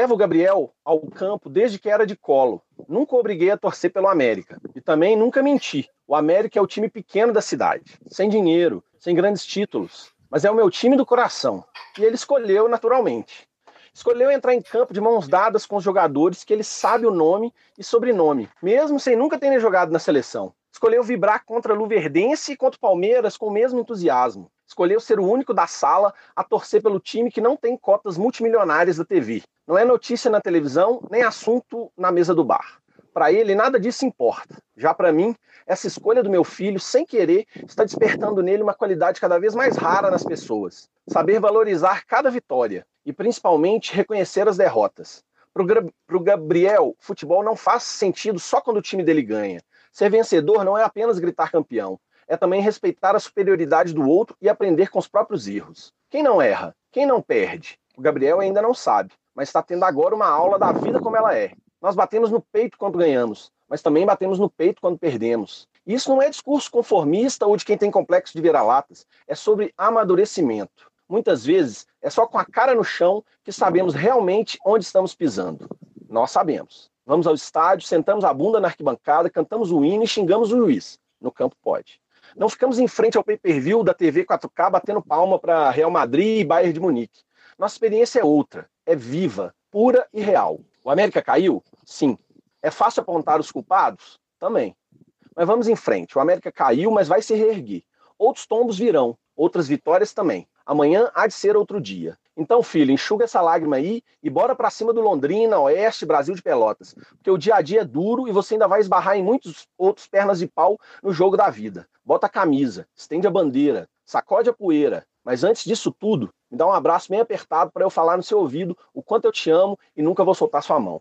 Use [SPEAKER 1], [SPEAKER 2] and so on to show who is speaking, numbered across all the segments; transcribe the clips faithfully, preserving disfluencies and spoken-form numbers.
[SPEAKER 1] Levo o Gabriel ao campo desde que era de colo. Nunca o obriguei a torcer pelo América. E também nunca menti. O América é o time pequeno da cidade, sem dinheiro, sem grandes títulos. Mas é o meu time do coração. E ele escolheu naturalmente. Escolheu entrar em campo de mãos dadas com os jogadores que ele sabe o nome e sobrenome, mesmo sem nunca terem jogado na seleção. Escolheu vibrar contra a Luverdense e contra o Palmeiras com o mesmo entusiasmo. Escolheu ser o único da sala a torcer pelo time que não tem cotas multimilionárias da T V. Não é notícia na televisão, nem assunto na mesa do bar. Para ele, nada disso importa. Já para mim, essa escolha do meu filho, sem querer, está despertando nele uma qualidade cada vez mais rara nas pessoas. Saber valorizar cada vitória e, principalmente, reconhecer as derrotas. Para o Gabriel, futebol não faz sentido só quando o time dele ganha. Ser vencedor não é apenas gritar campeão. É também respeitar a superioridade do outro e aprender com os próprios erros. Quem não erra? Quem não perde? O Gabriel ainda não sabe, mas está tendo agora uma aula da vida como ela é. Nós batemos no peito quando ganhamos, mas também batemos no peito quando perdemos. E isso não é discurso conformista ou de quem tem complexo de vira-latas, é sobre amadurecimento. Muitas vezes é só com a cara no chão que sabemos realmente onde estamos pisando. Nós sabemos. Vamos ao estádio, sentamos a bunda na arquibancada, cantamos o hino e xingamos o juiz. No campo pode. Não ficamos em frente ao pay-per-view da T V quatro K batendo palma para Real Madrid e Bayern de Munique. Nossa experiência é outra, é viva, pura e real. O América caiu? Sim. É fácil apontar os culpados? Também. Mas vamos em frente. O América caiu, mas vai se reerguer. Outros tombos virão, outras vitórias também. Amanhã há de ser outro dia. Então, filho, enxuga essa lágrima aí e bora pra cima do Londrina, Oeste, Brasil de Pelotas. Porque o dia a dia é duro e você ainda vai esbarrar em muitos outros pernas de pau no jogo da vida. Bota a camisa, estende a bandeira, sacode a poeira. Mas antes disso tudo, me dá um abraço bem apertado para eu falar no seu ouvido o quanto eu te amo e nunca vou soltar sua mão.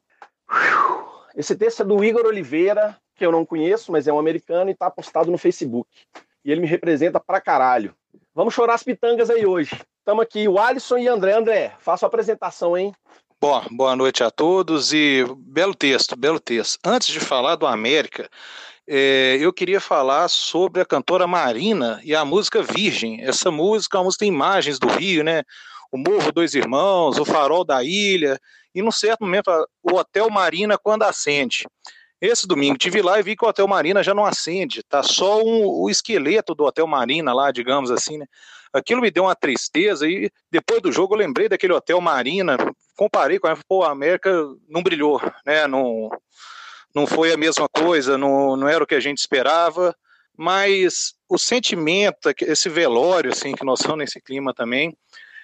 [SPEAKER 1] Esse texto é do Igor Oliveira, que eu não conheço, mas é um americano e está postado no Facebook. E ele me representa pra caralho. Vamos chorar as pitangas aí hoje. Estamos aqui, o Alisson e André. André, faça a apresentação, hein?
[SPEAKER 2] Bom, boa noite a todos e belo texto, belo texto. Antes de falar do América, é, eu queria falar sobre a cantora Marina e a música Virgem. Essa música é uma música tem imagens do Rio, né? O Morro Dois Irmãos, o Farol da Ilha, e num certo momento o Hotel Marina quando acende. Esse domingo tive lá e vi que o Hotel Marina já não acende, tá só um, o esqueleto do Hotel Marina lá, digamos assim, né? Aquilo me deu uma tristeza e depois do jogo eu lembrei daquele Hotel Marina, comparei com a pô, a América não brilhou, né? Não, não foi a mesma coisa, não, não era o que a gente esperava, mas o sentimento, esse velório assim, que nós estamos nesse clima também,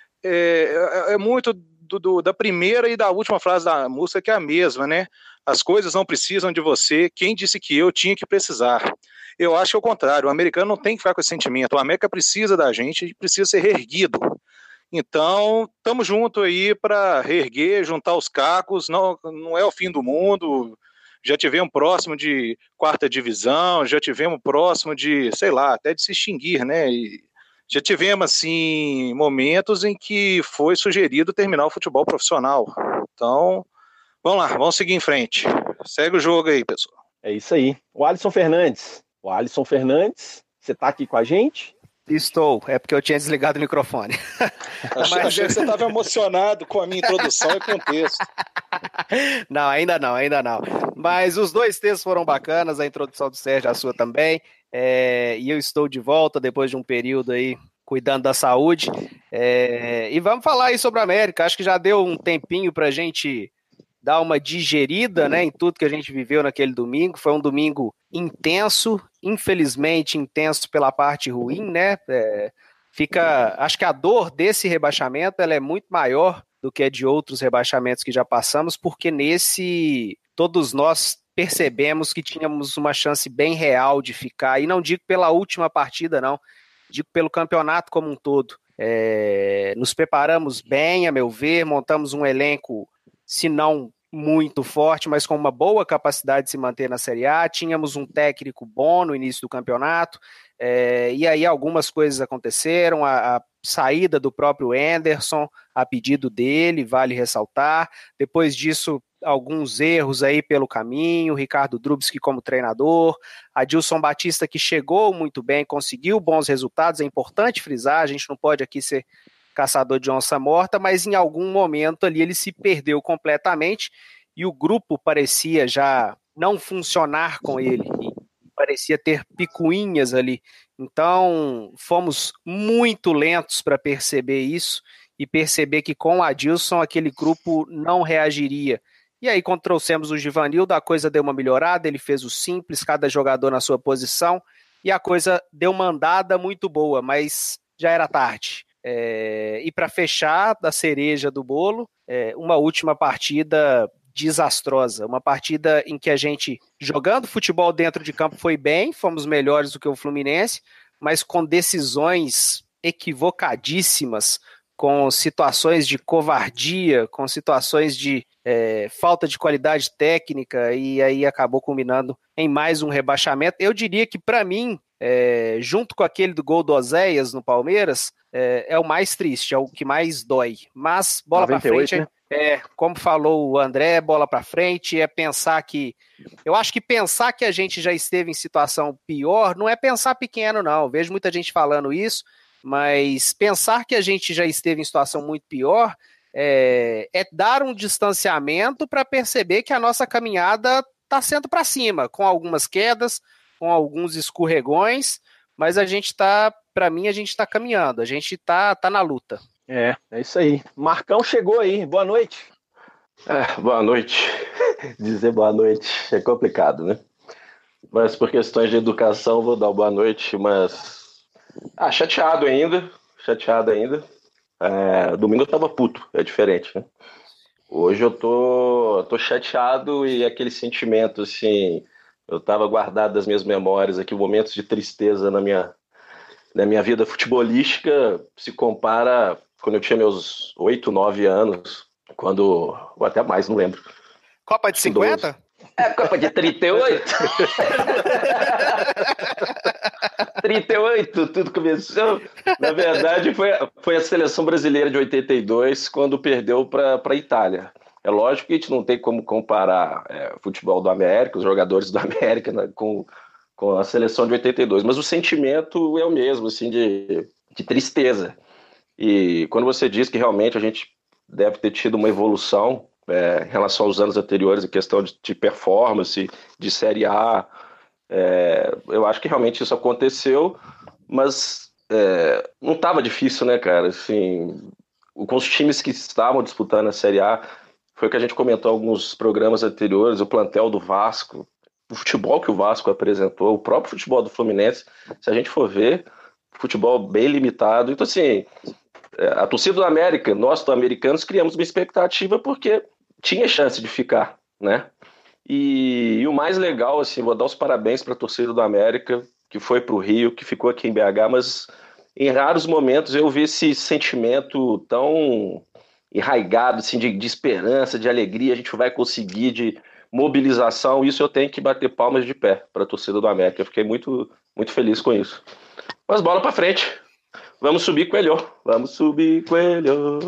[SPEAKER 2] é, é muito do, do, da primeira e da última frase da música que é a mesma, né? As coisas não precisam de você, quem disse que eu tinha que precisar? Eu acho que é o contrário, o americano não tem que ficar com esse sentimento, o América precisa da gente e precisa ser reerguido. Então, estamos juntos aí para reerguer, juntar os cacos, não, não é o fim do mundo, já tivemos próximo de quarta divisão, já tivemos próximo de, sei lá, até de se extinguir, né? E já tivemos, assim, momentos em que foi sugerido terminar o futebol profissional. Então, vamos lá, vamos seguir em frente. Segue o jogo aí, pessoal.
[SPEAKER 1] É isso aí. O Alisson Fernandes. O Alisson Fernandes, você está aqui com a gente?
[SPEAKER 3] Estou, é porque eu tinha desligado o microfone.
[SPEAKER 2] Achei, Mas... achei que você estava emocionado com a minha introdução e com o texto.
[SPEAKER 3] Não, ainda não, ainda não. Mas os dois textos foram bacanas, a introdução do Sérgio, a sua também. É, e eu estou de volta depois de um período aí cuidando da saúde. É, e vamos falar aí sobre a América. Acho que já deu um tempinho para a gente dar uma digerida, né, em tudo que a gente viveu naquele domingo. Foi um domingo intenso, infelizmente intenso pela parte ruim, né? É, fica, acho que a dor desse rebaixamento ela é muito maior do que a de outros rebaixamentos que já passamos, porque nesse todos nós percebemos que tínhamos uma chance bem real de ficar, e não digo pela última partida não, digo pelo campeonato como um todo. É, nos preparamos bem, a meu ver, montamos um elenco, se não muito forte, mas com uma boa capacidade de se manter na Série A. Tínhamos um técnico bom no início do campeonato, é, e aí algumas coisas aconteceram, a, a saída do próprio Anderson, a pedido dele, vale ressaltar. Depois disso, alguns erros aí pelo caminho, Ricardo Drubski como treinador, Adilson Batista que chegou muito bem, conseguiu bons resultados, é importante frisar, a gente não pode aqui ser caçador de onça morta, mas em algum momento ali ele se perdeu completamente e o grupo parecia já não funcionar com ele, e parecia ter picuinhas ali. Então, fomos muito lentos para perceber isso e perceber que com o Adilson aquele grupo não reagiria. E aí, quando trouxemos o Givanildo, a coisa deu uma melhorada, ele fez o simples, cada jogador na sua posição, e a coisa deu uma andada muito boa, mas já era tarde. É... E para fechar, da cereja do bolo, é... uma última partida desastrosa, uma partida em que a gente, jogando futebol dentro de campo, foi bem, fomos melhores do que o Fluminense, mas com decisões equivocadíssimas, com situações de covardia, com situações de é, falta de qualidade técnica, e aí acabou culminando em mais um rebaixamento. Eu diria que, para mim, é, junto com aquele do gol do Oséias no Palmeiras, é, é o mais triste, é o que mais dói. Mas, bola para frente, né? É, como falou o André, bola para frente, é pensar que... Eu acho que pensar que a gente já esteve em situação pior não é pensar pequeno, não. Eu vejo muita gente falando isso, mas pensar que a gente já esteve em situação muito pior é, é dar um distanciamento para perceber que a nossa caminhada está sendo para cima, com algumas quedas, com alguns escorregões, mas a gente está, para mim, a gente está caminhando, a gente está tá na luta.
[SPEAKER 1] É, é isso aí. Marcão chegou aí, boa noite.
[SPEAKER 4] É, boa noite. Dizer boa noite é complicado, né? Mas por questões de educação vou dar boa noite, mas... Ah, chateado ainda, chateado ainda. É, domingo eu tava puto, é diferente, né? Hoje eu tô, tô chateado e aquele sentimento, assim, eu tava guardado das minhas memórias aqui, momentos de tristeza na minha, na minha vida futebolística, se compara quando eu tinha meus oito, nove anos, quando, ou até mais, não lembro.
[SPEAKER 3] Copa de cinquenta?
[SPEAKER 4] É, Copa de trinta e oito. trinta e oito, tudo começou. Na verdade, foi, foi a seleção brasileira de oitenta e dois, quando perdeu para a Itália. É lógico que a gente não tem como comparar é, o futebol do América, os jogadores do América, né, com, com a seleção de oitenta e dois, mas o sentimento é o mesmo, assim, de, de tristeza. E quando você diz que realmente a gente deve ter tido uma evolução é, em relação aos anos anteriores, em questão de, de performance, de Série A, é, eu acho que realmente isso aconteceu, mas é, não estava difícil, né, cara? Assim, com os times que estavam disputando a Série A, foi o que a gente comentou em alguns programas anteriores, o plantel do Vasco, o futebol que o Vasco apresentou, o próprio futebol do Fluminense, se a gente for ver, futebol bem limitado. Então, assim, a torcida do América, nós, do americanos, criamos uma expectativa porque tinha chance de ficar, né? E, e o mais legal, assim, vou dar os parabéns para a torcida do América, que foi para o Rio, que ficou aqui em B H, mas em raros momentos eu vi esse sentimento tão enraigado, assim, de, de esperança, de alegria, a gente vai conseguir, de mobilização. Isso eu tenho que bater palmas de pé para a torcida do América. Eu fiquei muito, muito feliz com isso. Mas bola para frente. Vamos subir, Coelho. Vamos subir, Coelho.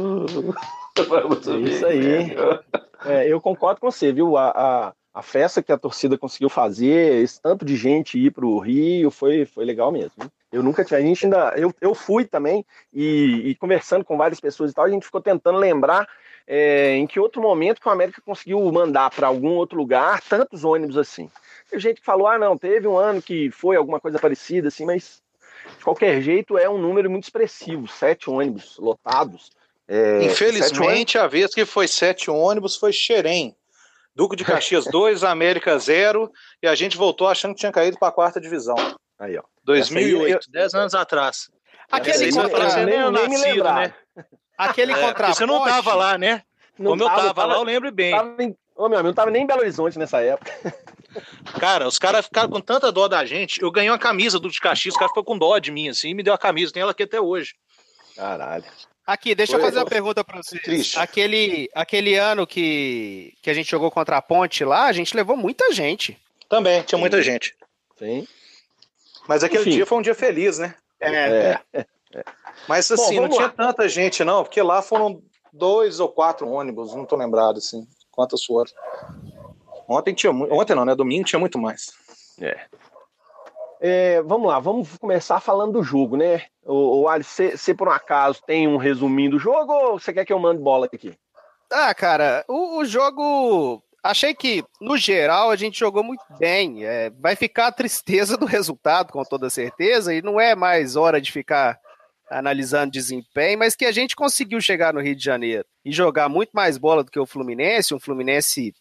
[SPEAKER 4] Vamos subir,
[SPEAKER 1] isso aí. É, eu concordo com você, viu? A, a, a festa que a torcida conseguiu fazer, esse tanto de gente ir para o Rio, foi, foi legal mesmo. Eu nunca tinha, a gente ainda, eu, eu fui também, e, e conversando com várias pessoas e tal, a gente ficou tentando lembrar é, em que outro momento que o América conseguiu mandar para algum outro lugar tantos ônibus assim. Tem gente que falou, ah não, teve um ano que foi alguma coisa parecida assim, mas de qualquer jeito é um número muito expressivo, sete ônibus lotados.
[SPEAKER 2] É, Infelizmente, a vez que foi sete ônibus foi Xerém. Duque de Caxias dois, América zero, e a gente voltou achando que tinha caído para a quarta divisão.
[SPEAKER 1] Aí, ó.
[SPEAKER 2] dois mil e oito, dez anos atrás.
[SPEAKER 3] Aquele contra...
[SPEAKER 2] Você nem, nem nascido, né?
[SPEAKER 3] Aquele é, contraponte...
[SPEAKER 2] Você não estava lá, né?
[SPEAKER 1] Não
[SPEAKER 2] Como
[SPEAKER 1] tava,
[SPEAKER 2] eu estava
[SPEAKER 1] tava,
[SPEAKER 2] lá, eu lembro bem.
[SPEAKER 1] Tava em... Ô, meu amigo, não estava nem em Belo Horizonte nessa época.
[SPEAKER 2] Cara, os caras ficaram com tanta dó da gente. Eu ganhei uma camisa do Duque de Caxias, o cara ficou com dó de mim, assim, e me deu a camisa. Tem ela aqui até hoje.
[SPEAKER 1] Caralho.
[SPEAKER 3] Aqui, deixa Foi, eu fazer uma pergunta para vocês. Triste. Aquele, aquele ano que, que a gente jogou contra a Ponte lá, a gente levou muita gente.
[SPEAKER 2] Também, tinha muita gente.
[SPEAKER 1] Sim.
[SPEAKER 2] Mas aquele Enfim. dia foi um dia feliz, né?
[SPEAKER 1] É. é. é.
[SPEAKER 2] Mas assim, Bom, não tinha lá. tanta gente, não, porque lá foram dois ou quatro ônibus, não tô lembrado, assim, quantas foram. Ontem tinha muito. Ontem não, né? Domingo tinha muito mais.
[SPEAKER 1] É. é, vamos lá, vamos começar falando do jogo, né? O, o Alisson, você por um acaso tem um resuminho do jogo ou você quer que eu mande bola aqui?
[SPEAKER 3] Ah, cara, o, o jogo... Achei que, no geral, a gente jogou muito bem. É, vai ficar a tristeza do resultado, com toda certeza, e não é mais hora de ficar analisando desempenho, mas que a gente conseguiu chegar no Rio de Janeiro e jogar muito mais bola do que o Fluminense, um Fluminense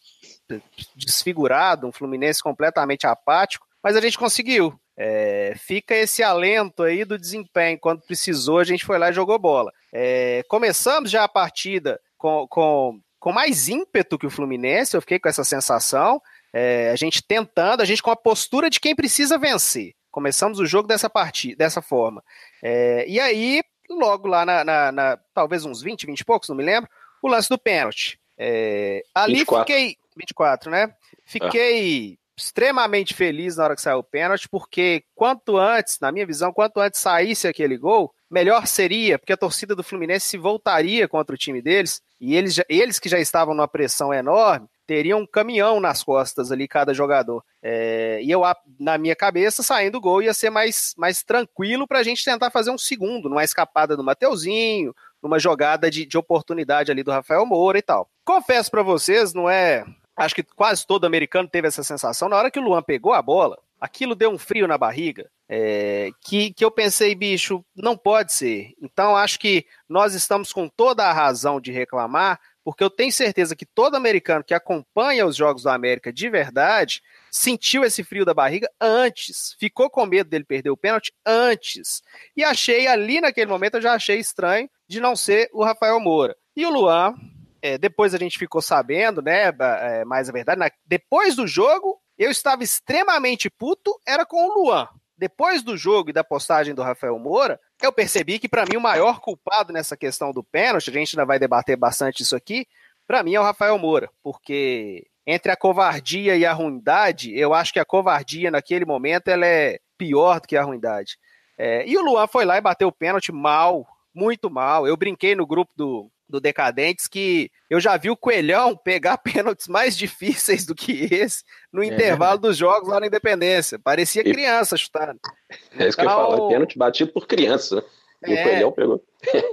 [SPEAKER 3] desfigurado, um Fluminense completamente apático, mas a gente conseguiu. É, fica esse alento aí do desempenho. Quando precisou, a gente foi lá e jogou bola. É, começamos já a partida com... com com mais ímpeto que o Fluminense, eu fiquei com essa sensação, é, a gente tentando, a gente com a postura de quem precisa vencer. Começamos o jogo dessa partida, dessa forma. É, e aí, logo lá, na, na, na, talvez uns vinte, vinte e poucos, não me lembro, o lance do pênalti. É, ali vinte e quatro. Fiquei... vinte e quatro, né? Fiquei ah. extremamente feliz na hora que saiu o pênalti, porque quanto antes, na minha visão, quanto antes saísse aquele gol, melhor seria, porque a torcida do Fluminense se voltaria contra o time deles, e eles, eles que já estavam numa pressão enorme, teriam um caminhão nas costas ali, cada jogador. É, e eu, na minha cabeça, saindo o gol, ia ser mais, mais tranquilo para a gente tentar fazer um segundo, numa escapada do Mateuzinho, numa jogada de, de oportunidade ali do Rafael Moura e tal. Confesso para vocês, não é... Acho que quase todo americano teve essa sensação, na hora que o Luan pegou a bola, aquilo deu um frio na barriga, é, que, que eu pensei, bicho, não pode ser. Então, acho que nós estamos com toda a razão de reclamar, porque eu tenho certeza que todo americano que acompanha os Jogos da América de verdade sentiu esse frio da barriga antes, ficou com medo dele perder o pênalti antes. E achei, ali naquele momento, eu já achei estranho de não ser o Rafael Moura. E o Luan, é, depois a gente ficou sabendo, né, é, mais a verdade, na, depois do jogo, eu estava extremamente puto, era com o Luan. Depois do jogo e da postagem do Rafael Moura, eu percebi que, para mim, o maior culpado nessa questão do pênalti, a gente ainda vai debater bastante isso aqui, para mim é o Rafael Moura, porque entre a covardia e a ruindade, eu acho que a covardia naquele momento ela é pior do que a ruindade. É, e o Luan foi lá e bateu o pênalti mal, muito mal. Eu brinquei no grupo do, do Decadentes que eu já vi o Coelhão pegar pênaltis mais difíceis do que esse no é, intervalo dos jogos lá na Independência. Parecia e... criança chutando.
[SPEAKER 4] É isso então... que eu ia falar, pênalti batido por criança. E é... o Coelhão pegou.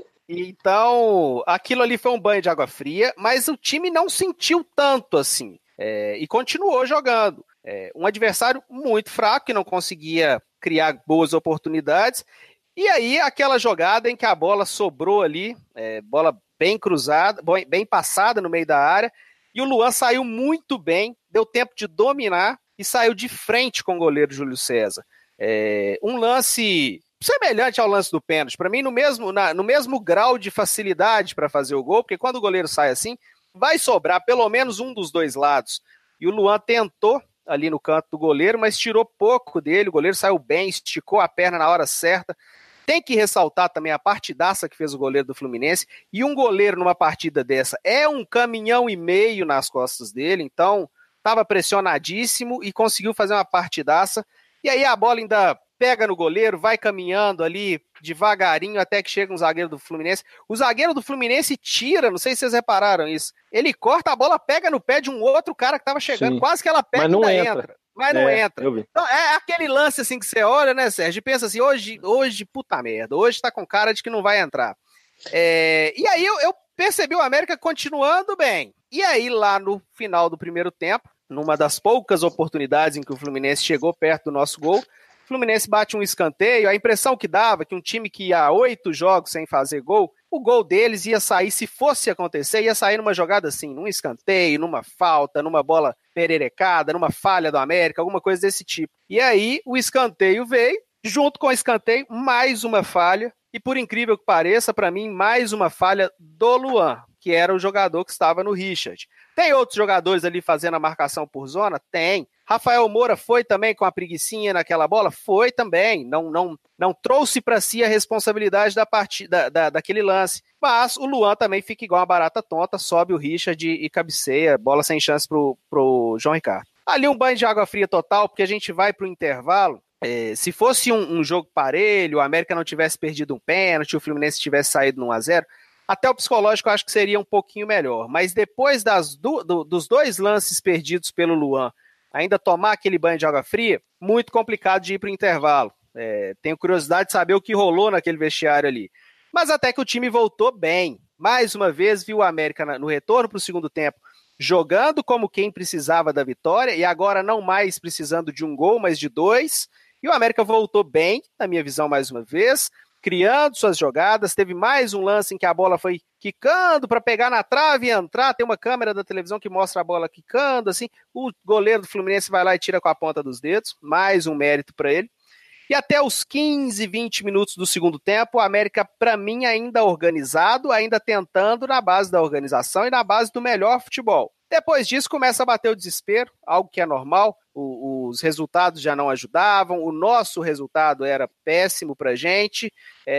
[SPEAKER 3] Então, aquilo ali foi um banho de água fria, mas o time não sentiu tanto assim. É, e continuou jogando. É, um adversário muito fraco, que não conseguia criar boas oportunidades. E aí, aquela jogada em que a bola sobrou ali, é, bola bem cruzada, bem passada no meio da área, e o Luan saiu muito bem, deu tempo de dominar e saiu de frente com o goleiro Júlio César. É, um lance semelhante ao lance do pênalti, para mim no mesmo, na, no mesmo grau de facilidade para fazer o gol, porque quando o goleiro sai assim, vai sobrar pelo menos um dos dois lados. E o Luan tentou ali no canto do goleiro, mas tirou pouco dele, o goleiro saiu bem, esticou a perna na hora certa. Tem que ressaltar também a partidaça que fez o goleiro do Fluminense, e um goleiro numa partida dessa é um caminhão e meio nas costas dele, então estava pressionadíssimo e conseguiu fazer uma partidaça, e aí a bola ainda pega no goleiro, vai caminhando ali devagarinho até que chega um zagueiro do Fluminense. O zagueiro do Fluminense tira, não sei se vocês repararam isso, ele corta a bola, pega no pé de um outro cara que estava chegando, Sim. quase que ela pega
[SPEAKER 1] Mas não
[SPEAKER 3] e ainda
[SPEAKER 1] entra.
[SPEAKER 3] entra. Mas não
[SPEAKER 1] é,
[SPEAKER 3] entra. Então, é aquele lance assim que você olha, né, Sérgio, e pensa assim, hoje, hoje puta merda, hoje tá com cara de que não vai entrar. É, e aí eu, eu percebi o América continuando bem. E aí lá no final do primeiro tempo, numa das poucas oportunidades em que o Fluminense chegou perto do nosso gol, o Fluminense bate um escanteio, a impressão que dava que um time que ia oito jogos sem fazer gol, o gol deles ia sair, se fosse acontecer, ia sair numa jogada assim, num escanteio, numa falta, numa bola pererecada, numa falha do América, alguma coisa desse tipo. E aí o escanteio veio, junto com o escanteio, mais uma falha, e por incrível que pareça, para mim, mais uma falha do Luan, que era o jogador que estava no Richard. Tem outros jogadores ali fazendo a marcação por zona? Tem. Rafael Moura foi também com a preguicinha naquela bola? Foi também. Não, não, não trouxe para si a responsabilidade da partida, da, daquele lance. Mas o Luan também fica igual uma barata tonta, sobe o Richard e, e cabeceia, bola sem chance pro, pro João Ricardo. Ali um banho de água fria total, porque a gente vai pro intervalo. É, se fosse um, um jogo parelho, o América não tivesse perdido um pênalti, o Fluminense tivesse saído no um a zero, até o psicológico eu acho que seria um pouquinho melhor. Mas depois das do, do, dos dois lances perdidos pelo Luan ainda tomar aquele banho de água fria, muito complicado de ir para o intervalo. É, tenho curiosidade de saber o que rolou naquele vestiário ali. Mas até que o time voltou bem. Mais uma vez, viu o América no retorno para o segundo tempo, jogando como quem precisava da vitória, e agora não mais precisando de um gol, mas de dois. E o América voltou bem, na minha visão, mais uma vez, criando suas jogadas. Teve mais um lance em que a bola foi quicando para pegar na trave e entrar. Tem uma câmera da televisão que mostra a bola quicando, assim. O goleiro do Fluminense vai lá e tira com a ponta dos dedos. Mais um mérito para ele. E até os quinze, vinte minutos do segundo tempo, o América, para mim, ainda organizado, ainda tentando na base da organização e na base do melhor futebol. Depois disso, começa a bater o desespero, algo que é normal. O, os resultados já não ajudavam, o nosso resultado era péssimo pra gente.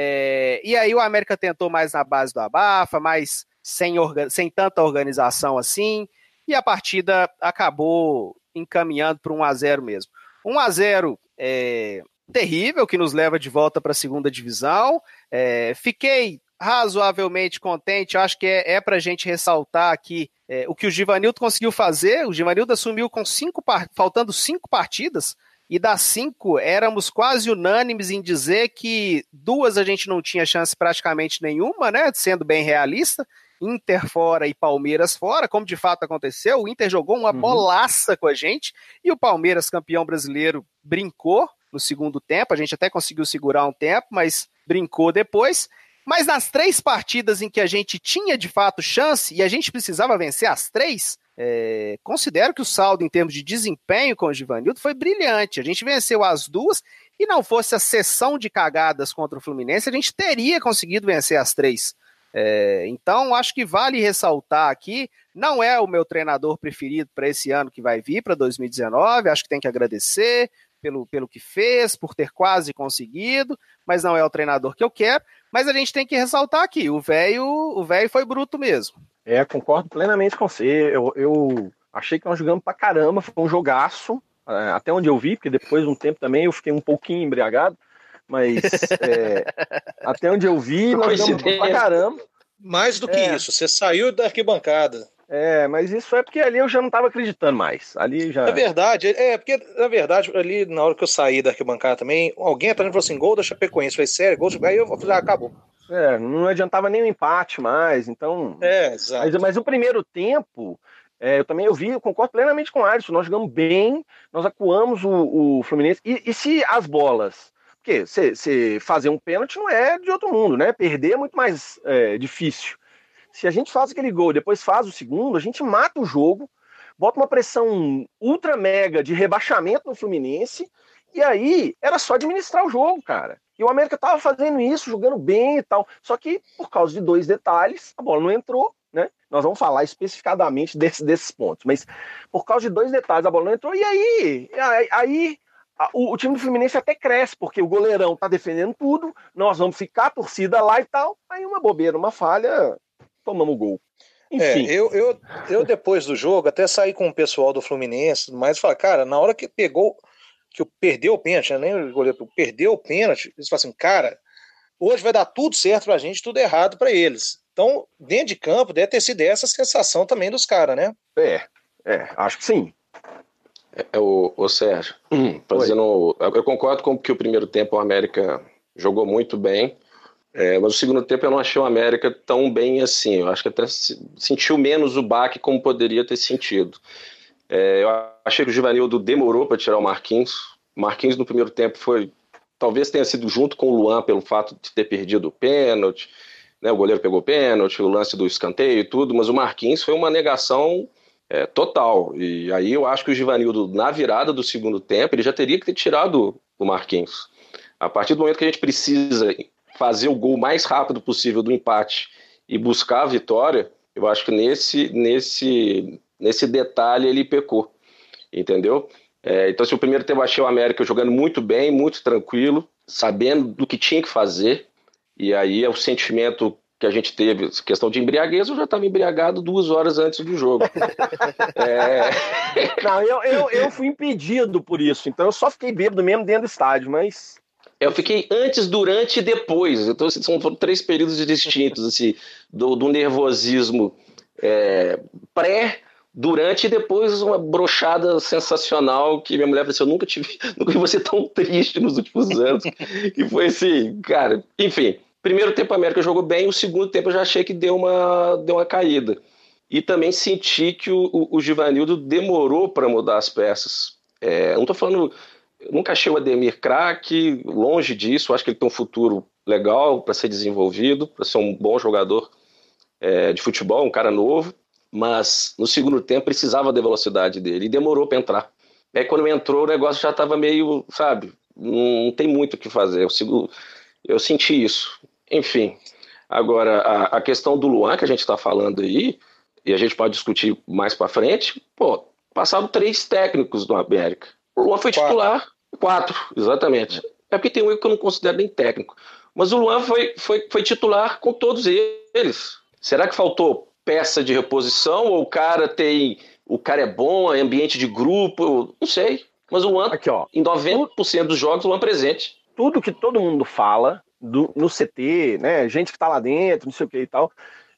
[SPEAKER 3] É, e aí o América tentou mais na base do abafa, mais sem, orga, sem tanta organização assim. E a partida acabou encaminhando para um a zero mesmo. um a zero é, terrível, que nos leva de volta para a segunda divisão. É, fiquei razoavelmente contente, acho que é, é para a gente ressaltar aqui é, o que o Givanildo conseguiu fazer. O Givanildo assumiu com cinco, faltando cinco partidas, e das cinco éramos quase unânimes em dizer que duas a gente não tinha chance praticamente nenhuma, né, sendo bem realista, Inter fora e Palmeiras fora, como de fato aconteceu. O Inter jogou uma uhum. bolaça com a gente, e o Palmeiras, campeão brasileiro, brincou no segundo tempo. A gente até conseguiu segurar um tempo, mas brincou depois. Mas nas três partidas em que a gente tinha de fato chance, e a gente precisava vencer as três, é, considero que o saldo em termos de desempenho com o Givanildo foi brilhante. A gente venceu as duas, e não fosse a sessão de cagadas contra o Fluminense, a gente teria conseguido vencer as três. É, então acho que vale ressaltar aqui, não é o meu treinador preferido para esse ano que vai vir, para dois mil e dezenove, acho que tem que agradecer pelo, pelo que fez, por ter quase conseguido, mas não é o treinador que eu quero. Mas a gente tem que ressaltar aqui, o velho o velho foi bruto mesmo.
[SPEAKER 1] É, concordo plenamente com você. Eu, eu achei que nós jogamos pra caramba, foi um jogaço, até onde eu vi, porque depois de um tempo também eu fiquei um pouquinho embriagado, mas é, até onde eu vi, nós jogamos pra caramba.
[SPEAKER 2] Mais do que é. isso, você saiu da arquibancada.
[SPEAKER 1] É, mas isso é porque ali eu já não estava acreditando mais. Ali já...
[SPEAKER 2] É verdade, é porque, na verdade, ali na hora que eu saí da arquibancada também, alguém atrás falou assim, gol da Chapecoense. Eu falei, sério, gol da... Aí eu falei, ah, acabou.
[SPEAKER 1] É, não adiantava nem o empate mais, então...
[SPEAKER 2] É, exato.
[SPEAKER 1] Mas, mas o primeiro tempo, é, eu também eu vi, eu concordo plenamente com o Alisson, nós jogamos bem, nós acuamos o, o Fluminense, e, e se as bolas... Porque você fazer um pênalti não é de outro mundo, né? Perder é muito mais é, difícil. Se a gente faz aquele gol e depois faz o segundo, a gente mata o jogo, bota uma pressão ultra mega de rebaixamento no Fluminense, e aí era só administrar o jogo, cara. E o América tava fazendo isso, jogando bem e tal. Só que, por causa de dois detalhes, a bola não entrou, né? Nós vamos falar especificadamente desse, desses pontos, mas por causa de dois detalhes, a bola não entrou, e aí... aí, aí O, o time do Fluminense até cresce, porque o goleirão tá defendendo tudo, nós vamos ficar a torcida lá e tal, aí uma bobeira, uma falha, tomamos o gol. Enfim.
[SPEAKER 2] É, eu, eu, eu depois do jogo até saí com o pessoal do Fluminense, mas falei, cara, na hora que pegou, que eu perdeu o pênalti, nem o goleiro perdeu o pênalti, eles falaram assim, cara, hoje vai dar tudo certo pra gente, tudo errado pra eles. Então, dentro de campo, deve ter sido essa sensação também dos caras, né?
[SPEAKER 1] É, é, acho que sim.
[SPEAKER 4] É, o, o Sérgio, fazendo, eu concordo com que o primeiro tempo o América jogou muito bem, é, mas o segundo tempo eu não achei o América tão bem assim. Eu acho que até sentiu menos o baque como poderia ter sentido. É, eu achei que o Givanildo demorou para tirar o Marquinhos. O Marquinhos no primeiro tempo foi, talvez tenha sido junto com o Luan pelo fato de ter perdido o pênalti, né, o goleiro pegou o pênalti, o lance do escanteio e tudo, mas o Marquinhos foi uma negação É, total, e aí eu acho que o Givanildo, na virada do segundo tempo, ele já teria que ter tirado o Marquinhos. A partir do momento que a gente precisa fazer o gol mais rápido possível do empate e buscar a vitória, eu acho que nesse, nesse, nesse detalhe ele pecou, entendeu? É, então, se o primeiro tempo eu achei o América jogando muito bem, muito tranquilo, sabendo do que tinha que fazer, e aí é o sentimento que a gente teve, questão de embriaguez, eu já estava embriagado duas horas antes do jogo.
[SPEAKER 1] é... Não, eu, eu, eu fui impedido por isso, então eu só fiquei bêbado mesmo dentro do estádio, mas...
[SPEAKER 4] Eu fiquei antes, durante e depois, então são três períodos distintos, assim, do, do nervosismo é, pré durante e depois uma brochada sensacional que minha mulher falou assim, eu nunca tive, nunca vi você tão triste nos últimos anos, que foi assim, cara, enfim, primeiro tempo a América jogou bem, o segundo tempo eu já achei que deu uma, deu uma caída, e também senti que o, o, o Givanildo demorou para mudar as peças, é, não tô falando, eu nunca achei o Ademir craque, longe disso, acho que ele tem um futuro legal para ser desenvolvido, para ser um bom jogador é, de futebol, um cara novo, mas no segundo tempo precisava da velocidade dele e demorou para entrar. Aí quando entrou o negócio já estava meio, sabe, não tem muito o que fazer. Eu, eu senti isso. Enfim, agora a, a questão do Luan que a gente está falando aí, e a gente pode discutir mais para frente, pô, passaram três técnicos do América. O Luan foi titular, quatro, quatro exatamente. É porque tem um que eu não considero nem técnico. Mas o Luan foi, foi, foi titular com todos eles. Será que faltou peça de reposição, ou o cara tem, o cara é bom, é ambiente de grupo, não sei, mas o Luan, aqui, ó, em noventa por cento dos jogos, o Luan presente.
[SPEAKER 1] Tudo que todo mundo fala do, no C T, né, gente que tá lá dentro, não sei o que e tal,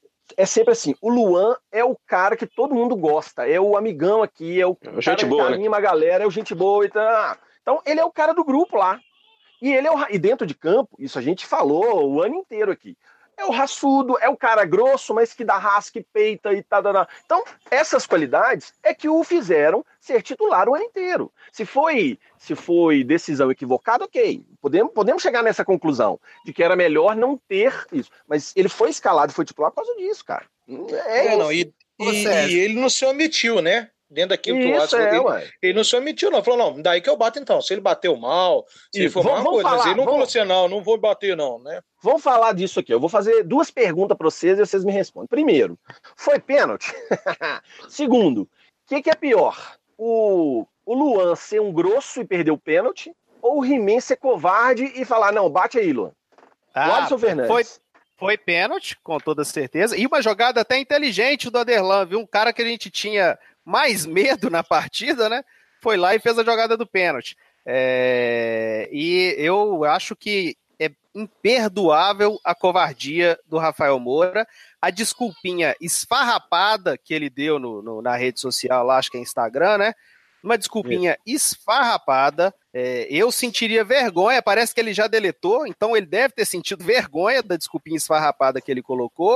[SPEAKER 1] é sempre assim, o Luan é o cara que todo mundo gosta, é o amigão aqui, é o
[SPEAKER 4] é
[SPEAKER 1] cara
[SPEAKER 4] gente
[SPEAKER 1] que
[SPEAKER 4] boa,
[SPEAKER 1] anima
[SPEAKER 4] né?
[SPEAKER 1] a galera, é o gente boa e tal. Então ele é o cara do grupo lá, e ele é o, e dentro de campo, isso a gente falou o ano inteiro aqui, é o raçudo, é o cara grosso, mas que dá rasca e peita e tal. Tá, tá. Então, essas qualidades é que o fizeram ser titular o ano inteiro. Se foi, se foi decisão equivocada, ok. Podemos, podemos chegar nessa conclusão de que era melhor não ter isso. Mas ele foi escalado e foi titular por causa disso, cara.
[SPEAKER 2] É, é não, e, e, e ele não se omitiu, né? Dentro daquilo que o Watson
[SPEAKER 1] é,
[SPEAKER 2] ele, ele não se omitiu, não. Falou, não, daí que eu bato então. Se ele bateu mal, se ele for
[SPEAKER 1] vamos,
[SPEAKER 2] uma coisa,
[SPEAKER 1] falar,
[SPEAKER 2] mas ele não
[SPEAKER 1] vamos...
[SPEAKER 2] falou assim, não, não vou bater, não, né?
[SPEAKER 1] Vamos falar disso aqui. Eu vou fazer duas perguntas para vocês e vocês me respondem. Primeiro, foi pênalti? Segundo, o que, que é pior? O, o Luan ser um grosso e perder o pênalti? Ou o He-Man ser covarde e falar, não, bate aí, Luan?
[SPEAKER 3] Ah,
[SPEAKER 1] Watson Fernandes.
[SPEAKER 3] Foi, foi pênalti, com toda certeza. E uma jogada até inteligente do Aderlan, viu? Um cara que a gente tinha mais medo na partida, né? Foi lá e fez a jogada do pênalti. É... E eu acho que é imperdoável a covardia do Rafael Moura, a desculpinha esfarrapada que ele deu no, no, na rede social, lá, acho que é Instagram, né? Uma desculpinha Isso. esfarrapada. É, eu sentiria vergonha, parece que ele já deletou, então ele deve ter sentido vergonha da desculpinha esfarrapada que ele colocou.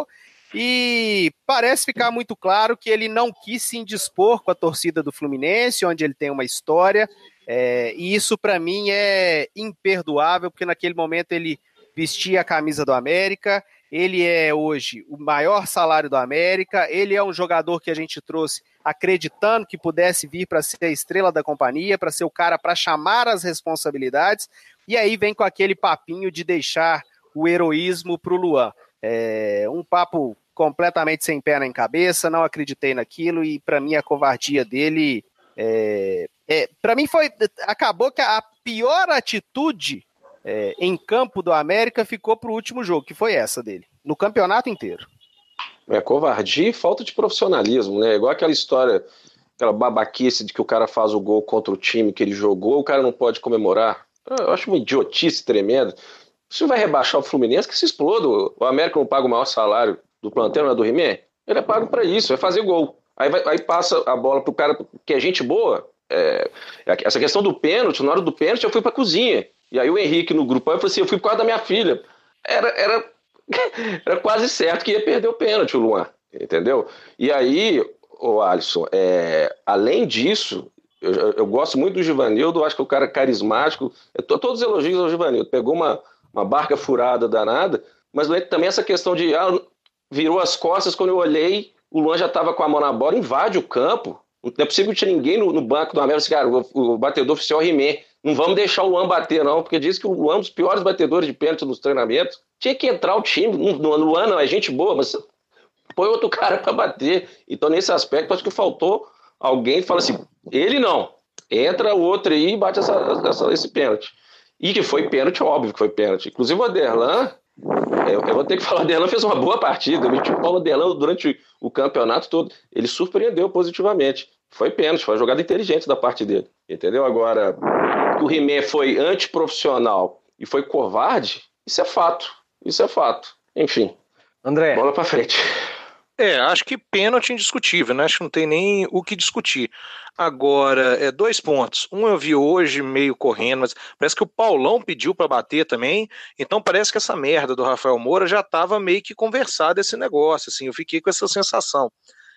[SPEAKER 3] E parece ficar muito claro que ele não quis se indispor com a torcida do Fluminense, onde ele tem uma história, é, e isso para mim é imperdoável, porque naquele momento ele vestia a camisa do América, ele é hoje o maior salário do América, ele é um jogador que a gente trouxe acreditando que pudesse vir para ser a estrela da companhia, para ser o cara para chamar as responsabilidades, e aí vem com aquele papinho de deixar o heroísmo para o Luan. É um papo completamente sem pé nem cabeça, não acreditei naquilo e para mim a covardia dele é, é, para mim foi, acabou que a pior atitude é, em campo do América ficou pro último jogo, que foi essa dele, no campeonato inteiro.
[SPEAKER 4] É covardia e falta de profissionalismo, né? Igual aquela história, aquela babaquice de que o cara faz o gol contra o time que ele jogou, o cara não pode comemorar. Eu acho uma idiotice tremenda. Isso vai rebaixar o Fluminense, que se exploda. O América não paga o maior salário do plantel, não é do He-Man? Ele é pago para isso, é fazer gol. Aí, vai, aí passa a bola pro cara que é gente boa. É, essa questão do pênalti, na hora do pênalti eu fui pra cozinha. E aí o Henrique no grupo, eu falei assim, eu fui por causa da minha filha. Era, era, era quase certo que ia perder o pênalti o Luan, entendeu? E aí, o Alisson, é, além disso, eu, eu gosto muito do Givanildo, acho que é um cara carismático. Eu tô, todos os elogios ao Givanildo. Pegou uma, uma barca furada danada, mas também essa questão de ah, virou as costas, quando eu olhei, o Luan já estava com a mão na bola, invade o campo. Não é possível que tinha ninguém no, no banco do América. Cara, o, o batedor oficial é o He-Man. Não vamos deixar o Luan bater, não, porque diz que o Luan é um dos piores batedores de pênalti nos treinamentos. Tinha que entrar o time. No Luan não, é gente boa, mas põe outro cara para bater. Então, nesse aspecto, acho que faltou alguém que fala assim, ele não. Entra o outro aí e bate essa, essa, esse pênalti. E que foi pênalti, óbvio que foi pênalti. Inclusive o Aderlan, eu, eu vou ter que falar, o Aderlan fez uma boa partida. O Aderlan, durante o campeonato todo, ele surpreendeu positivamente. Foi pênalti, foi uma jogada inteligente da parte dele. Entendeu? Agora, o He-Man foi antiprofissional e foi covarde, isso é fato. Isso é fato. Enfim,
[SPEAKER 1] André,
[SPEAKER 4] bola pra frente.
[SPEAKER 2] É, acho que pênalti indiscutível, né? Acho que não tem nem o que discutir. Agora, é dois pontos. Um eu vi hoje meio correndo, mas parece que o Paulão pediu para bater também. Então parece que essa merda do Rafael Moura já estava meio que conversado esse negócio, assim. Eu fiquei com essa sensação.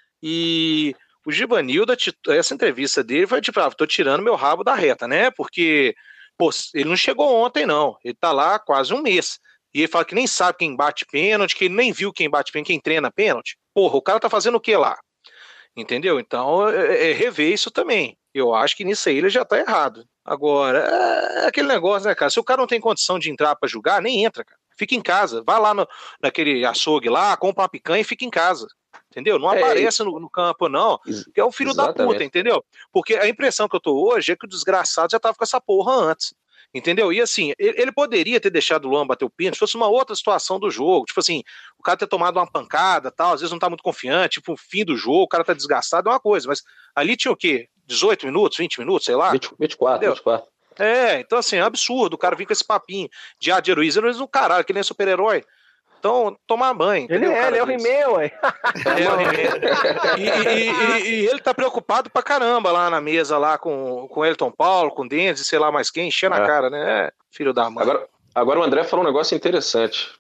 [SPEAKER 2] E o Givanildo, essa entrevista dele foi tipo, ah, tô tirando meu rabo da reta, né? Porque, pô, ele não chegou ontem, não. Ele tá lá há quase um mês. E ele fala que nem sabe quem bate pênalti, que ele nem viu quem bate pênalti, quem treina pênalti. Porra, o cara tá fazendo o que lá? Entendeu? Então, é, é rever isso também. Eu acho que nisso aí ele já tá errado. Agora, é aquele negócio, né, cara? Se o cara não tem condição de entrar pra julgar, nem entra, cara. Fica em casa. Vai lá no, naquele açougue lá, compra uma picanha e fica em casa. Entendeu? Não é, aparece no, no campo, não. Que é o filho exatamente. Da puta, entendeu? Porque a impressão que eu tô hoje é que o desgraçado já tava com essa porra antes. Entendeu? E assim, ele poderia ter deixado o Luan bater o pênalti se fosse uma outra situação do jogo. Tipo assim, o cara ter tomado uma pancada, tal, às vezes não tá muito confiante, tipo, o fim do jogo, o cara tá desgastado, é uma coisa. Mas ali tinha o quê? dezoito minutos, vinte minutos, sei lá?
[SPEAKER 4] vinte, vinte e quatro, entendeu? vinte e quatro.
[SPEAKER 2] É, então assim, é um absurdo o cara vir com esse papinho de ah, de heroísmo, heroísmo no caralho, que nem super-herói. Então, tomar banho.
[SPEAKER 1] Ele é, ele é o He-Man, ué.
[SPEAKER 2] É o He-Man. E, e, e, e ele tá preocupado pra caramba lá na mesa, lá com, com Elton Paulo, com Dennis, sei lá mais quem, enchendo é. a cara, né? É, filho da mãe.
[SPEAKER 4] Agora, agora o André falou um negócio interessante.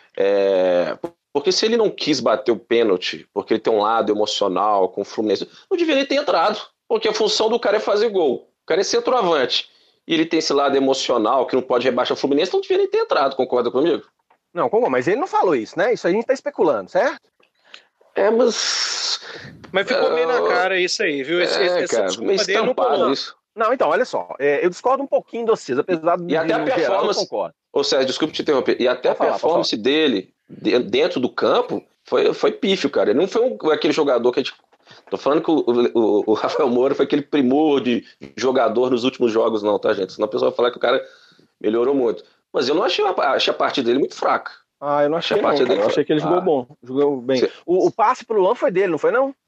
[SPEAKER 4] É, porque se ele não quis bater o pênalti, porque ele tem um lado emocional com o Fluminense, não deveria ter entrado. Porque a função do cara é fazer gol. O cara é centroavante. E ele tem esse lado emocional que não pode rebaixar o Fluminense, não deveria ter entrado, concorda comigo?
[SPEAKER 1] Não, como? Mas ele não falou isso, né? Isso a gente tá especulando, certo?
[SPEAKER 4] É, mas...
[SPEAKER 2] Mas ficou bem na cara isso aí, viu? Esse,
[SPEAKER 4] é,
[SPEAKER 2] essa
[SPEAKER 4] cara, meio estampado isso.
[SPEAKER 1] Não, então, olha só. É, eu discordo um pouquinho de vocês, apesar de...
[SPEAKER 4] E até a performance...
[SPEAKER 1] Geral,
[SPEAKER 4] ou seja, desculpa te interromper. E até pode a falar, performance dele dentro do campo foi, foi pífio, cara. Ele não foi um, aquele jogador que a gente... Tô falando que o, o, o Rafael Moura foi aquele primor de jogador nos últimos jogos, não, tá, gente? Senão a pessoa vai falar que o cara melhorou muito. Mas eu não achei a, achei a partida dele muito fraca.
[SPEAKER 1] Ah, eu não achei, achei, não, dele eu achei que ele jogou ah. bom, jogou bem. Você... O, o passe pro Luan foi dele, não foi não?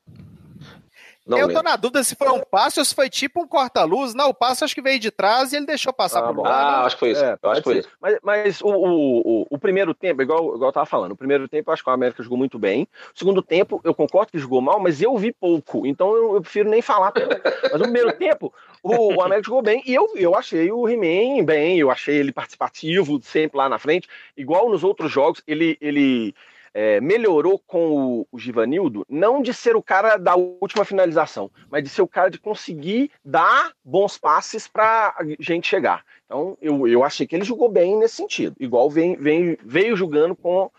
[SPEAKER 3] Não eu lembro. Tô na dúvida se foi um passe ou se foi tipo um corta-luz. Não, o passe acho que veio de trás e ele deixou passar ah, pro Luan.
[SPEAKER 4] Ah, acho que foi isso. É, eu acho que foi isso.
[SPEAKER 1] Mas, mas o, o, o, o primeiro tempo, igual, igual eu tava falando, o primeiro tempo eu acho que o América jogou muito bem. O segundo tempo, eu concordo que jogou mal, mas eu vi pouco. Então eu, eu prefiro nem falar. Mas no primeiro tempo, o, o América jogou bem e eu, eu achei o He-Man bem, eu achei ele participativo, sempre lá na frente. Igual nos outros jogos, ele... ele É, melhorou com o, o Givanildo, não de ser o cara da última finalização, mas de ser o cara de conseguir dar bons passes para a gente chegar. Então, eu, eu achei que ele jogou bem nesse sentido, igual vem, vem, veio jogando com